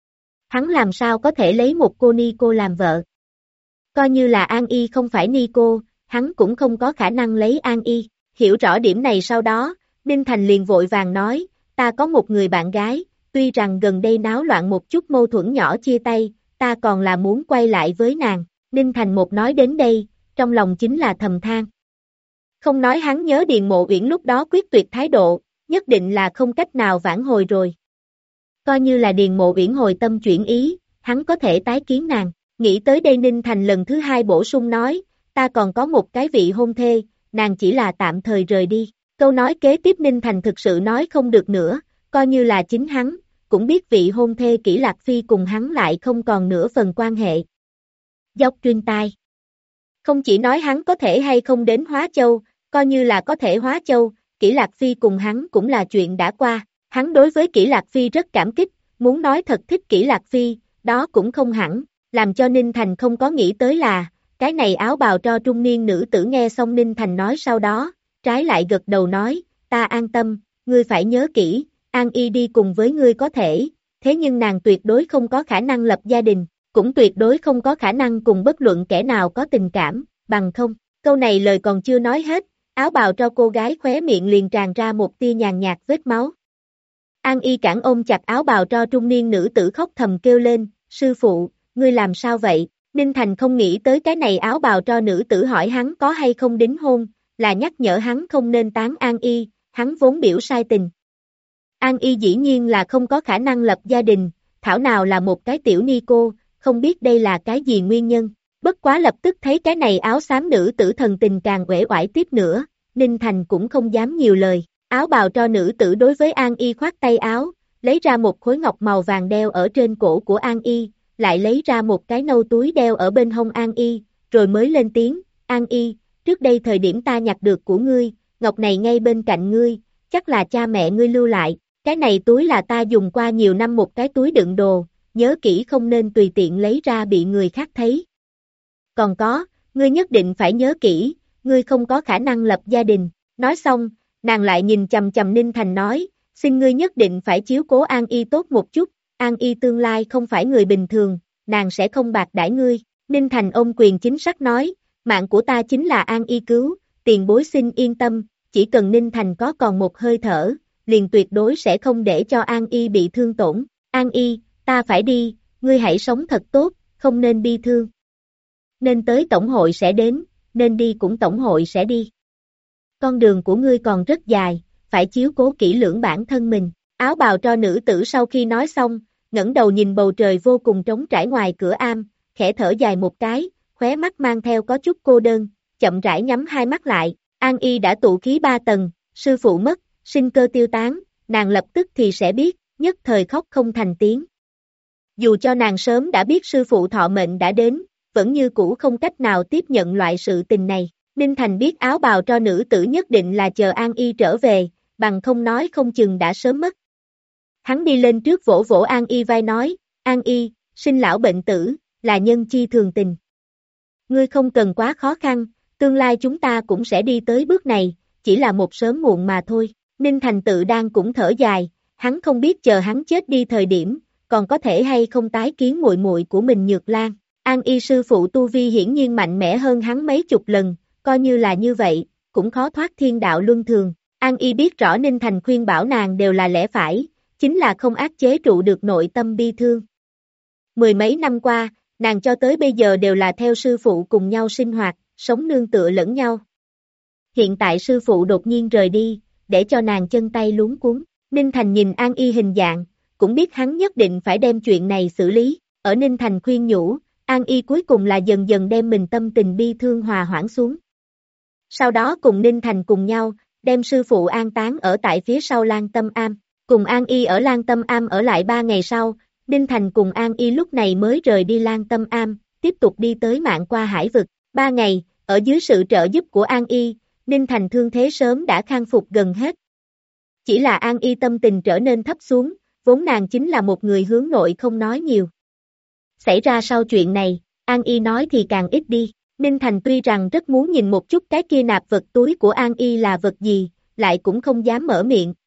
Hắn làm sao có thể lấy một cô Nico làm vợ. Coi như là An Y không phải Nico, hắn cũng không có khả năng lấy An Y. Hiểu rõ điểm này sau đó, Ninh Thành liền vội vàng nói, ta có một người bạn gái, tuy rằng gần đây náo loạn một chút mâu thuẫn nhỏ chia tay, ta còn là muốn quay lại với nàng. Ninh Thành một nói đến đây, trong lòng chính là thầm than. Không nói hắn nhớ Điền Mộ Uyển lúc đó quyết tuyệt thái độ, nhất định là không cách nào vãn hồi rồi. Coi như là Điền Mộ Uyển hồi tâm chuyển ý, hắn có thể tái kiến nàng. Nghĩ tới đây Ninh Thành lần thứ hai bổ sung nói, ta còn có một cái vị hôn thê, nàng chỉ là tạm thời rời đi. Câu nói kế tiếp Ninh Thành thực sự nói không được nữa, coi như là chính hắn, cũng biết vị hôn thê Kỷ Lạc Phi cùng hắn lại không còn nửa phần quan hệ. Dốc truyền tai. Không chỉ nói hắn có thể hay không đến Hóa Châu, coi như là có thể Hóa Châu, Kỷ Lạc Phi cùng hắn cũng là chuyện đã qua. Hắn đối với Kỷ Lạc Phi rất cảm kích, muốn nói thật thích Kỷ Lạc Phi, đó cũng không hẳn, làm cho Ninh Thành không có nghĩ tới là, cái này áo bào tro trung niên nữ tử nghe xong Ninh Thành nói sau đó, trái lại gật đầu nói, ta an tâm, ngươi phải nhớ kỹ, An Y đi cùng với ngươi có thể, thế nhưng nàng tuyệt đối không có khả năng lập gia đình, cũng tuyệt đối không có khả năng cùng bất luận kẻ nào có tình cảm, bằng không, câu này lời còn chưa nói hết, áo bào cho cô gái khóe miệng liền tràn ra một tia nhàn nhạt vết máu. An Y cản ôm chặt áo bào cho trung niên nữ tử khóc thầm kêu lên, sư phụ, ngươi làm sao vậy? Ninh Thành không nghĩ tới cái này áo bào cho nữ tử hỏi hắn có hay không đính hôn, là nhắc nhở hắn không nên tán An Y, hắn vốn biểu sai tình. An Y dĩ nhiên là không có khả năng lập gia đình, thảo nào là một cái tiểu ni cô, không biết đây là cái gì nguyên nhân. Bất quá lập tức thấy cái này áo xám nữ tử thần tình càng uể oải tiếp nữa, Ninh Thành cũng không dám nhiều lời. Áo bào cho nữ tử đối với An Y khoát tay áo, lấy ra một khối ngọc màu vàng đeo ở trên cổ của An Y, lại lấy ra một cái nâu túi đeo ở bên hông An Y, rồi mới lên tiếng, An Y, trước đây thời điểm ta nhặt được của ngươi, ngọc này ngay bên cạnh ngươi, chắc là cha mẹ ngươi lưu lại, cái này túi là ta dùng qua nhiều năm một cái túi đựng đồ, nhớ kỹ không nên tùy tiện lấy ra bị người khác thấy. Còn có, ngươi nhất định phải nhớ kỹ, ngươi không có khả năng lập gia đình, nói xong, nàng lại nhìn chầm chầm Ninh Thành nói, xin ngươi nhất định phải chiếu cố An Y tốt một chút, An Y tương lai không phải người bình thường, nàng sẽ không bạc đãi ngươi. Ninh Thành ôm quyền chính xác nói, mạng của ta chính là An Y cứu, tiền bối xin yên tâm, chỉ cần Ninh Thành có còn một hơi thở, liền tuyệt đối sẽ không để cho An Y bị thương tổn. An Y, ta phải đi, ngươi hãy sống thật tốt, không nên bi thương. Nên tới tổng hội sẽ đến, nên đi cũng tổng hội sẽ đi. Con đường của ngươi còn rất dài, phải chiếu cố kỹ lưỡng bản thân mình. Áo bào cho nữ tử sau khi nói xong, ngẩng đầu nhìn bầu trời vô cùng trống trải ngoài cửa am, khẽ thở dài một cái, khóe mắt mang theo có chút cô đơn, chậm rãi nhắm hai mắt lại. An Y đã tụ khí 3 tầng, sư phụ mất, sinh cơ tiêu tán, nàng lập tức thì sẽ biết, nhất thời khóc không thành tiếng. Dù cho nàng sớm đã biết sư phụ thọ mệnh đã đến, vẫn như cũ không cách nào tiếp nhận loại sự tình này. Ninh Thành biết áo bào cho nữ tử nhất định là chờ An Y trở về, bằng không nói không chừng đã sớm mất. Hắn đi lên trước vỗ vỗ An Y vai nói, An Y, sinh lão bệnh tử, là nhân chi thường tình. Ngươi không cần quá khó khăn, tương lai chúng ta cũng sẽ đi tới bước này, chỉ là một sớm muộn mà thôi. Ninh Thành tự đang cũng thở dài, hắn không biết chờ hắn chết đi thời điểm, còn có thể hay không tái kiến muội muội của mình Nhược Lan. An Y sư phụ tu vi hiển nhiên mạnh mẽ hơn hắn mấy chục lần, coi như là như vậy, cũng khó thoát thiên đạo luân thường. An Y biết rõ Ninh Thành khuyên bảo nàng đều là lẽ phải, chính là không áp chế trụ được nội tâm bi thương. Mười mấy năm qua, nàng cho tới bây giờ đều là theo sư phụ cùng nhau sinh hoạt, sống nương tựa lẫn nhau. Hiện tại sư phụ đột nhiên rời đi, để cho nàng chân tay luống cuống. Ninh Thành nhìn An Y hình dạng, cũng biết hắn nhất định phải đem chuyện này xử lý. Ở Ninh Thành khuyên nhủ, An Y cuối cùng là dần dần đem mình tâm tình bi thương hòa hoãn xuống. Sau đó cùng Ninh Thành cùng nhau, đem sư phụ an táng ở tại phía sau Lan Tâm Am. Cùng An Y ở Lan Tâm Am ở lại 3 ngày sau, Ninh Thành cùng An Y lúc này mới rời đi Lan Tâm Am, tiếp tục đi tới Mạn Qua Hải vực. 3 ngày, ở dưới sự trợ giúp của An Y, Ninh Thành thương thế sớm đã khang phục gần hết. Chỉ là An Y tâm tình trở nên thấp xuống, vốn nàng chính là một người hướng nội không nói nhiều. Xảy ra sau chuyện này, An Y nói thì càng ít đi. Ninh Thành tuy rằng rất muốn nhìn một chút cái kia nạp vật túi của An Y là vật gì, lại cũng không dám mở miệng,